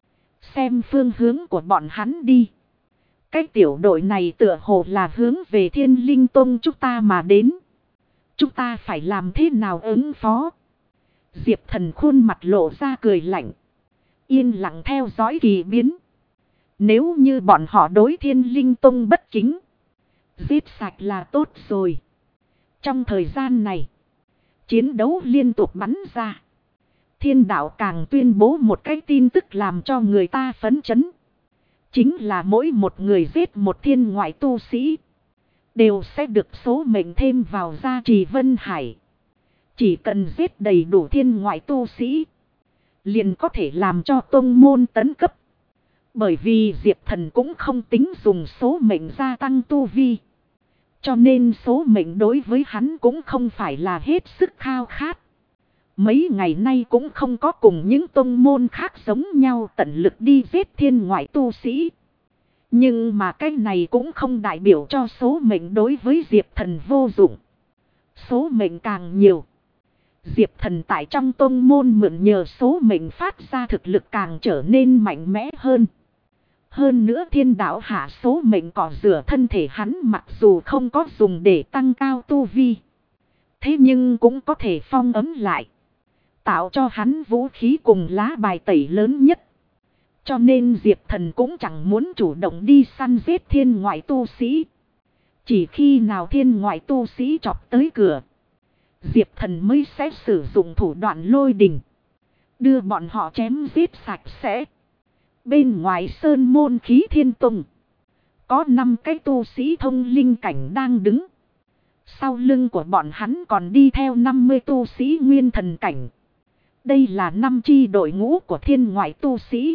Xem phương hướng của bọn hắn đi. Cái tiểu đội này tựa hồ là hướng về Thiên Linh Tông chúng ta mà đến. Chúng ta phải làm thế nào ứng phó? Diệp Thần khuôn mặt lộ ra cười lạnh. Yên lặng theo dõi kỳ biến. Nếu như bọn họ đối Thiên Linh Tông bất kính, giết sạch là tốt rồi. Trong thời gian này, chiến đấu liên tục bắn ra. Thiên đạo càng tuyên bố một cái tin tức làm cho người ta phấn chấn. Chính là mỗi một người giết một thiên ngoại tu sĩ, đều sẽ được số mệnh thêm vào gia trì Vân Hải. Chỉ cần giết đầy đủ thiên ngoại tu sĩ, liền có thể làm cho tông môn tấn cấp. Bởi vì Diệp Thần cũng không tính dùng số mệnh gia tăng tu vi. Cho nên số mệnh đối với hắn cũng không phải là hết sức khao khát. Mấy ngày nay cũng không có cùng những tông môn khác giống nhau tận lực đi giết thiên ngoại tu sĩ. Nhưng mà cái này cũng không đại biểu cho số mệnh đối với Diệp Thần vô dụng. Số mệnh càng nhiều, Diệp Thần tại trong tông môn mượn nhờ số mệnh phát ra thực lực càng trở nên mạnh mẽ hơn. Hơn nữa thiên đạo hạ số mệnh cỏ rửa thân thể hắn mặc dù không có dùng để tăng cao tu vi. Thế nhưng cũng có thể phong ấm lại. Tạo cho hắn vũ khí cùng lá bài tẩy lớn nhất. Cho nên Diệp Thần cũng chẳng muốn chủ động đi săn giết thiên ngoại tu sĩ. Chỉ khi nào thiên ngoại tu sĩ chọc tới cửa, Diệp Thần mới sẽ sử dụng thủ đoạn lôi đình, đưa bọn họ chém giết sạch sẽ. Bên ngoài sơn môn Khí Thiên Tông, có 5 cái tu sĩ thông linh cảnh đang đứng. Sau lưng của bọn hắn còn đi theo 50 tu sĩ nguyên thần cảnh. Đây là 5 chi đội ngũ của thiên ngoại tu sĩ.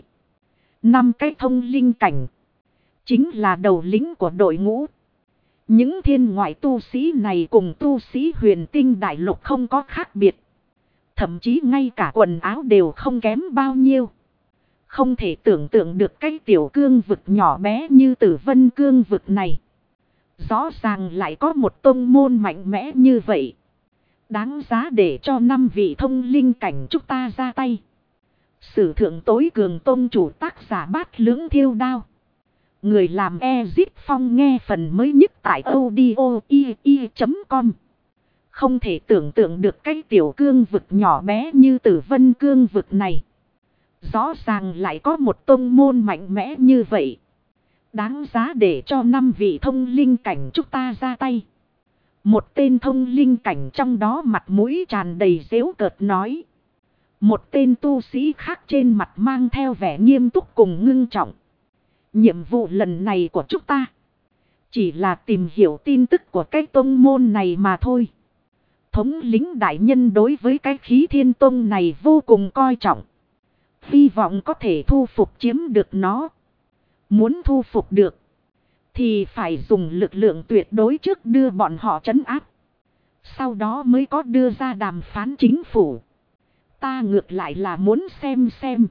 5 cái thông linh cảnh chính là đầu lĩnh của đội ngũ. Những thiên ngoại tu sĩ này cùng tu sĩ Huyền Tinh Đại Lục không có khác biệt. Thậm chí ngay cả quần áo đều không kém bao nhiêu. Không thể tưởng tượng được cái tiểu cương vực nhỏ bé như Tử Vân cương vực này. Rõ ràng lại có một tông môn mạnh mẽ như vậy. Đáng giá để cho 5 vị thông linh cảnh chúng ta ra tay. Sử thượng tối cường tông chủ tác giả Bát Lưỡng Thiêu Đao. Người làm Ezit Phong nghe phần mới nhất tại audio.com. Không thể tưởng tượng được cái tiểu cương vực nhỏ bé như Tử Vân cương vực này. Rõ ràng lại có một tông môn mạnh mẽ như vậy. Đáng giá để cho 5 vị thông linh cảnh chúng ta ra tay. Một tên thông linh cảnh trong đó mặt mũi tràn đầy giễu cợt nói. Một tên tu sĩ khác trên mặt mang theo vẻ nghiêm túc cùng ngưng trọng. Nhiệm vụ lần này của chúng ta chỉ là tìm hiểu tin tức của cái tông môn này mà thôi. Thống lĩnh đại nhân đối với cái Khí Thiên Tông này vô cùng coi trọng. Hy vọng có thể thu phục chiếm được nó. Muốn thu phục được thì phải dùng lực lượng tuyệt đối trước đưa bọn họ trấn áp. Sau đó mới có đưa ra đàm phán chính phủ. Ta ngược lại là muốn xem.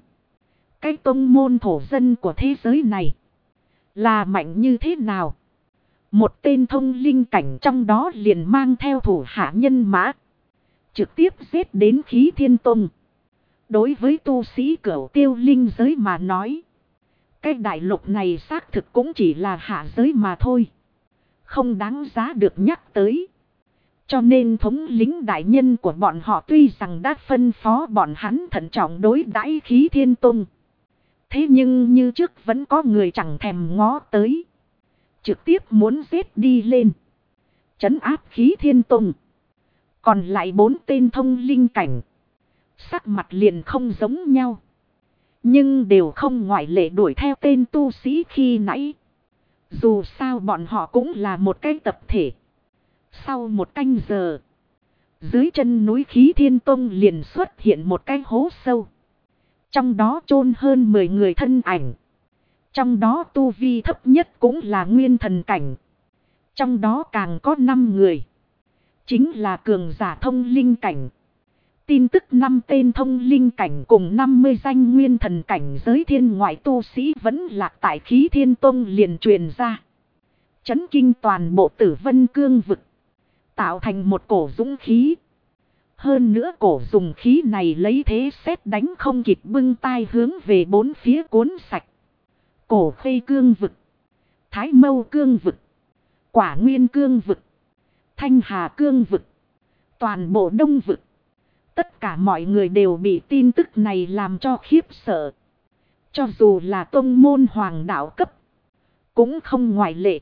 Cái tông môn thổ dân của thế giới này là mạnh như thế nào. Một tên thông linh cảnh trong đó liền mang theo thủ hạ nhân mã. Trực tiếp giết đến Khí Thiên Tông. Đối với tu sĩ Cửu Tiêu linh giới mà nói. Cái đại lục này xác thực cũng chỉ là hạ giới mà thôi. Không đáng giá được nhắc tới. Cho nên thống lĩnh đại nhân của bọn họ tuy rằng đã phân phó bọn hắn thận trọng đối đãi Khí Thiên Tông. Thế nhưng như trước vẫn có người chẳng thèm ngó tới. Trực tiếp muốn giết đi lên. Trấn áp Khí Thiên Tông. Còn lại 4 tên thông linh cảnh. Sắc mặt liền không giống nhau. Nhưng đều không ngoại lệ đuổi theo tên tu sĩ khi nãy. Dù sao bọn họ cũng là một cái tập thể. Sau 1 canh giờ, dưới chân núi Khí Thiên Tông liền xuất hiện một cái hố sâu. Trong đó chôn hơn 10 người thân ảnh. Trong đó tu vi thấp nhất cũng là nguyên thần cảnh. Trong đó càng có 5 người. Chính là cường giả thông linh cảnh. Tin tức 5 tên thông linh cảnh cùng 50 danh nguyên thần cảnh giới thiên ngoại tu sĩ vẫn lạc tại Khí Thiên Tông liền truyền ra. Chấn kinh toàn bộ Tử Vân cương vực. Tạo thành một cổ dũng khí. Hơn nữa cổ dùng khí này lấy thế sét đánh không kịp bưng tai hướng về bốn phía cuốn sạch. Cổ Khê cương vực, Thái Mâu cương vực, Quả Nguyên cương vực, Thanh Hà cương vực, toàn bộ Đông vực. Tất cả mọi người đều bị tin tức này làm cho khiếp sợ. Cho dù là tông môn hoàng đạo cấp, cũng không ngoại lệ.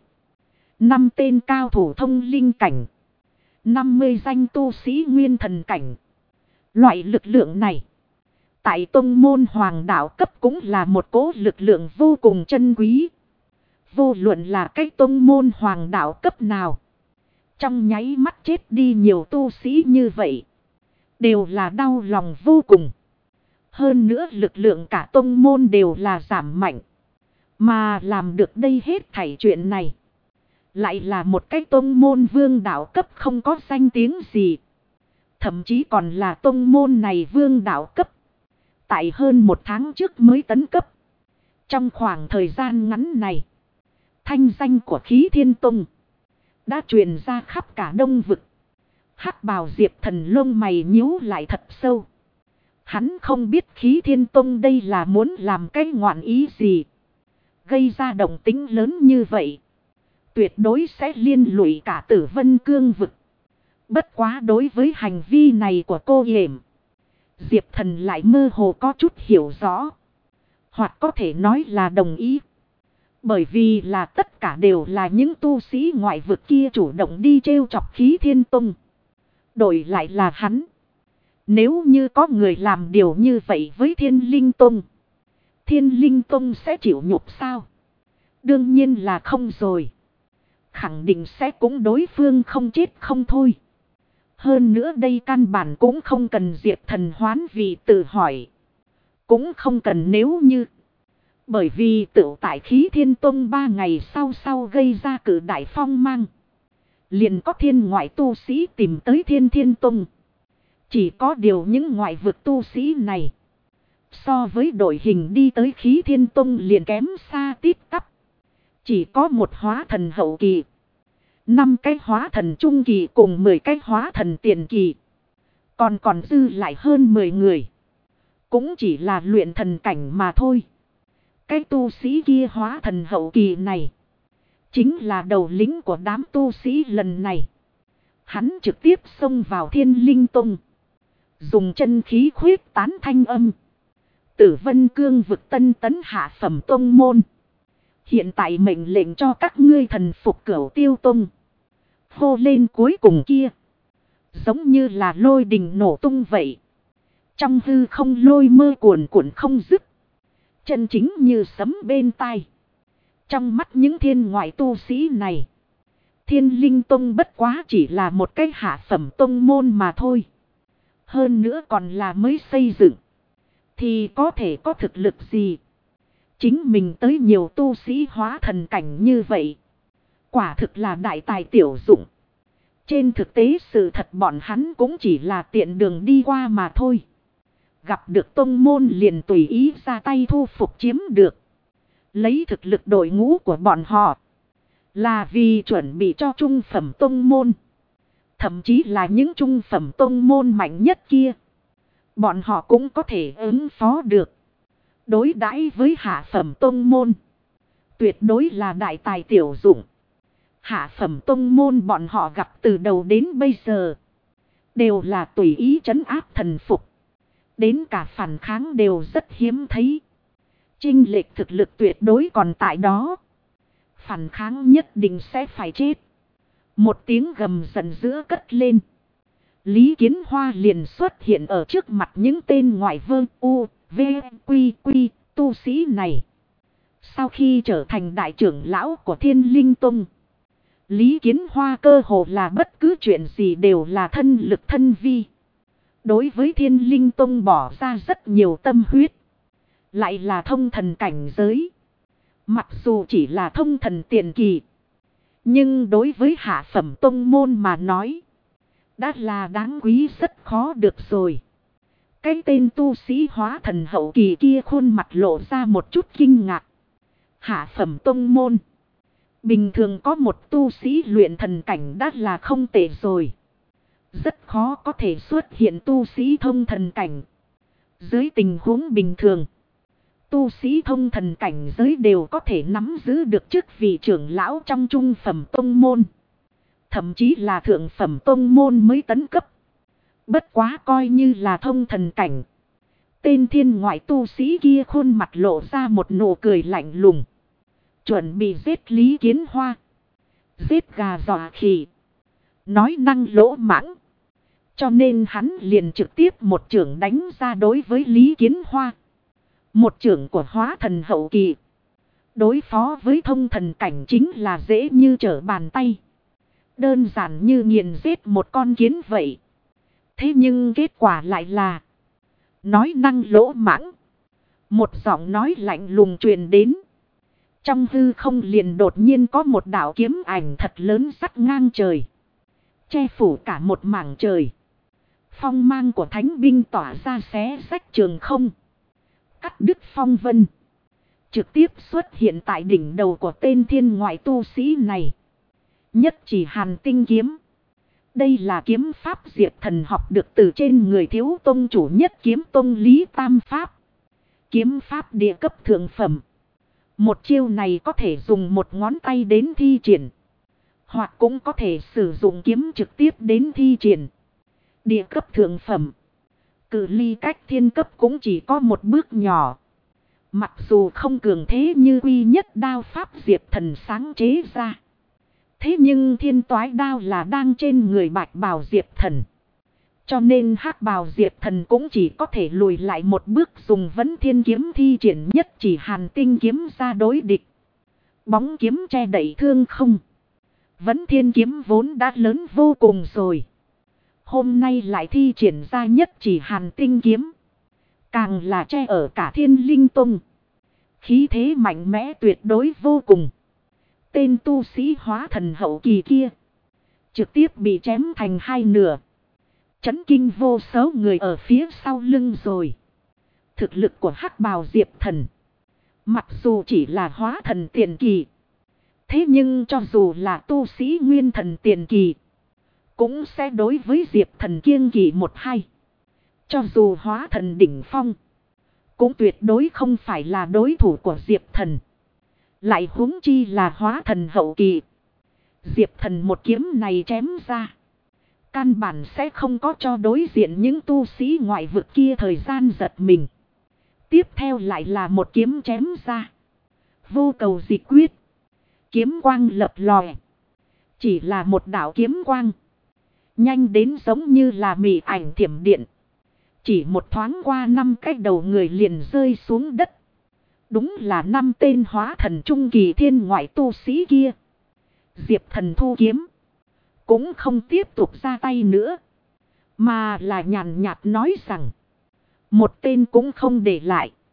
5 tên cao thủ thông linh cảnh, 50 danh tu sĩ nguyên thần cảnh. Loại lực lượng này, tại tông môn hoàng đạo cấp cũng là một cỗ lực lượng vô cùng chân quý. Vô luận là cái tông môn hoàng đạo cấp nào, trong nháy mắt chết đi nhiều tu sĩ như vậy, đều là đau lòng vô cùng. Hơn nữa lực lượng cả tông môn đều là giảm mạnh. Mà làm được đây hết thảy chuyện này, lại là một cái tông môn vương đạo cấp không có danh tiếng gì. Thậm chí còn là tông môn này vương đạo cấp, tại hơn 1 tháng trước mới tấn cấp. Trong khoảng thời gian ngắn này, thanh danh của Khí Thiên Tông đã truyền ra khắp cả Đông vực. Hắc bào Diệp Thần lông mày nhíu lại thật sâu. Hắn không biết Khí Thiên Tông đây là muốn làm cái ngoạn ý gì, gây ra động tĩnh lớn như vậy. Tuyệt đối sẽ liên lụy cả Tử Vân cương vực. Bất quá đối với hành vi này của cô Yểm, Diệp Thần lại mơ hồ có chút hiểu rõ, hoặc có thể nói là đồng ý. Bởi vì là tất cả đều là những tu sĩ ngoại vực kia chủ động đi trêu chọc Khí Thiên Tông. Đổi lại là hắn, nếu như có người làm điều như vậy với Thiên Linh Tông, Thiên Linh Tông sẽ chịu nhục sao? Đương nhiên là không rồi. Khẳng định sẽ cũng đối phương không chết không thôi. Hơn nữa đây căn bản cũng không cần Diệp Thần hoán vị tự hỏi. Cũng không cần nếu như. Bởi vì tự tại Khí Thiên Tông 3 ngày sau gây ra cử đại phong mang, liền có thiên ngoại tu sĩ tìm tới Thiên Thiên Tông. Chỉ có điều những ngoại vực tu sĩ này, so với đội hình đi tới Khí Thiên Tông liền kém xa tít tắp. Chỉ có một hóa thần hậu kỳ, 5 cái hóa thần trung kỳ cùng 10 cái hóa thần tiền kỳ. Còn dư lại hơn 10 người, cũng chỉ là luyện thần cảnh mà thôi. Cái tu sĩ kia hóa thần hậu kỳ này, chính là đầu lĩnh của đám tu sĩ lần này. Hắn trực tiếp xông vào Thiên Linh Tông, dùng chân khí khuyết tán thanh âm. Tử Vân cương vực tân tấn hạ phẩm tông môn, hiện tại mệnh lệnh cho các ngươi thần phục Cửu Tiêu Tông. Hô lên cuối cùng kia, giống như là lôi đình nổ tung vậy. Trong hư không lôi mơ cuồn cuộn không dứt, chân chính như sấm bên tai. Trong mắt những thiên ngoại tu sĩ này, Thiên Linh Tông bất quá chỉ là một cái hạ phẩm tông môn mà thôi. Hơn nữa còn là mới xây dựng, thì có thể có thực lực gì? Chính mình tới nhiều tu sĩ hóa thần cảnh như vậy, quả thực là đại tài tiểu dụng. Trên thực tế sự thật bọn hắn cũng chỉ là tiện đường đi qua mà thôi. Gặp được tông môn liền tùy ý ra tay thu phục chiếm được. Lấy thực lực đội ngũ của bọn họ, là vì chuẩn bị cho trung phẩm tông môn. Thậm chí là những trung phẩm tông môn mạnh nhất kia, bọn họ cũng có thể ứng phó được. Đối đãi với hạ phẩm tông môn, tuyệt đối là đại tài tiểu dụng. Hạ phẩm tông môn bọn họ gặp từ đầu đến bây giờ, đều là tùy ý trấn áp thần phục. Đến cả phản kháng đều rất hiếm thấy. Chênh lệch thực lực tuyệt đối còn tại đó. Phản kháng nhất định sẽ phải chết. Một tiếng gầm giận dữ cất lên. Lý Kiến Hoa liền xuất hiện ở trước mặt những tên ngoại vương U, V, Quy, Quy, tu sĩ này. Sau khi trở thành đại trưởng lão của Thiên Linh Tông, Lý Kiến Hoa cơ hồ là bất cứ chuyện gì đều là thân lực thân vi. Đối với Thiên Linh Tông bỏ ra rất nhiều tâm huyết. Lại là thông thần cảnh giới. Mặc dù chỉ là thông thần tiền kỳ, nhưng đối với hạ phẩm tông môn mà nói, đã là đáng quý rất khó được rồi. Cái tên tu sĩ hóa thần hậu kỳ kia khuôn mặt lộ ra một chút kinh ngạc. Hạ phẩm tông môn, bình thường có một tu sĩ luyện thần cảnh đã là không tệ rồi. rất khó có thể xuất hiện tu sĩ thông thần cảnh. Dưới tình huống bình thường, tu sĩ thông thần cảnh giới đều có thể nắm giữ được chức vị trưởng lão trong trung phẩm tông môn. Thậm chí là thượng phẩm tông môn mới tấn cấp. Bất quá coi như là thông thần cảnh. Tên thiên ngoại tu sĩ kia khuôn mặt lộ ra một nụ cười lạnh lùng. Chuẩn bị giết Lý Kiến Hoa. Giết gà dọa khỉ. Nói năng lỗ mãng. Cho nên hắn liền trực tiếp một chưởng đánh ra đối với Lý Kiến Hoa. Một chưởng của hóa thần hậu kỳ. Đối phó với thông thần cảnh chính là dễ như trở bàn tay. Đơn giản như nghiền giết một con kiến vậy. Thế nhưng kết quả lại là nói năng lỗ mãng. Một giọng nói lạnh lùng truyền đến. Trong hư không liền đột nhiên có một đạo kiếm ảnh thật lớn sắt ngang trời. Che phủ cả một mảng trời. Phong mang của thánh binh tỏa ra xé rách trường không. Cắt đứt phong vân. Trực tiếp xuất hiện tại đỉnh đầu của tên thiên ngoại tu sĩ này. Nhất chỉ hàn tinh kiếm. Đây là kiếm pháp diệt thần học được từ trên người thiếu tông chủ nhất kiếm tông Lý Tam Pháp. Kiếm pháp địa cấp thượng phẩm. Một chiêu này có thể dùng một ngón tay đến thi triển. Hoặc cũng có thể sử dụng kiếm trực tiếp đến thi triển. Địa cấp thượng phẩm. Cự ly cách thiên cấp cũng chỉ có một bước nhỏ. Mặc dù không cường thế như quy nhất đao pháp diệt thần sáng chế ra. Thế nhưng thiên toái đao là đang trên người bạch bào diệt thần. Cho nên hắc bào diệt thần cũng chỉ có thể lùi lại một bước dùng vấn thiên kiếm thi triển nhất chỉ hàn tinh kiếm ra đối địch. Bóng kiếm che đậy thương không. Vấn thiên kiếm vốn đã lớn vô cùng rồi. Hôm nay lại thi triển ra nhất chỉ hàn tinh kiếm. Càng là che ở cả thiên linh tông. Khí thế mạnh mẽ tuyệt đối vô cùng. Tên tu sĩ hóa thần hậu kỳ kia. Trực tiếp bị chém thành hai nửa. Chấn kinh vô số người ở phía sau lưng rồi. Thực lực của hắc bào diệp thần. Mặc dù chỉ là hóa thần tiền kỳ. Thế nhưng cho dù là tu sĩ nguyên thần tiền kỳ. Cũng sẽ đối với diệp thần kiêng kỵ một hai. Cho dù hóa thần đỉnh phong. Cũng tuyệt đối không phải là đối thủ của diệp thần. Lại huống chi là hóa thần hậu kỳ. Diệp thần một kiếm này chém ra. Căn bản sẽ không có cho đối diện những tu sĩ ngoại vực kia thời gian giật mình. Tiếp theo lại là một kiếm chém ra. Vô cầu dịch quyết. Kiếm quang lập lòe. Chỉ là một đạo kiếm quang. Nhanh đến giống như là mị ảnh thiểm điện. Chỉ một thoáng qua 5 cái đầu người liền rơi xuống đất. Đúng là 5 tên hóa thần trung kỳ thiên ngoại tu sĩ kia. Diệp thần thu kiếm. Cũng không tiếp tục ra tay nữa. Mà là nhàn nhạt nói rằng. Một tên cũng không để lại.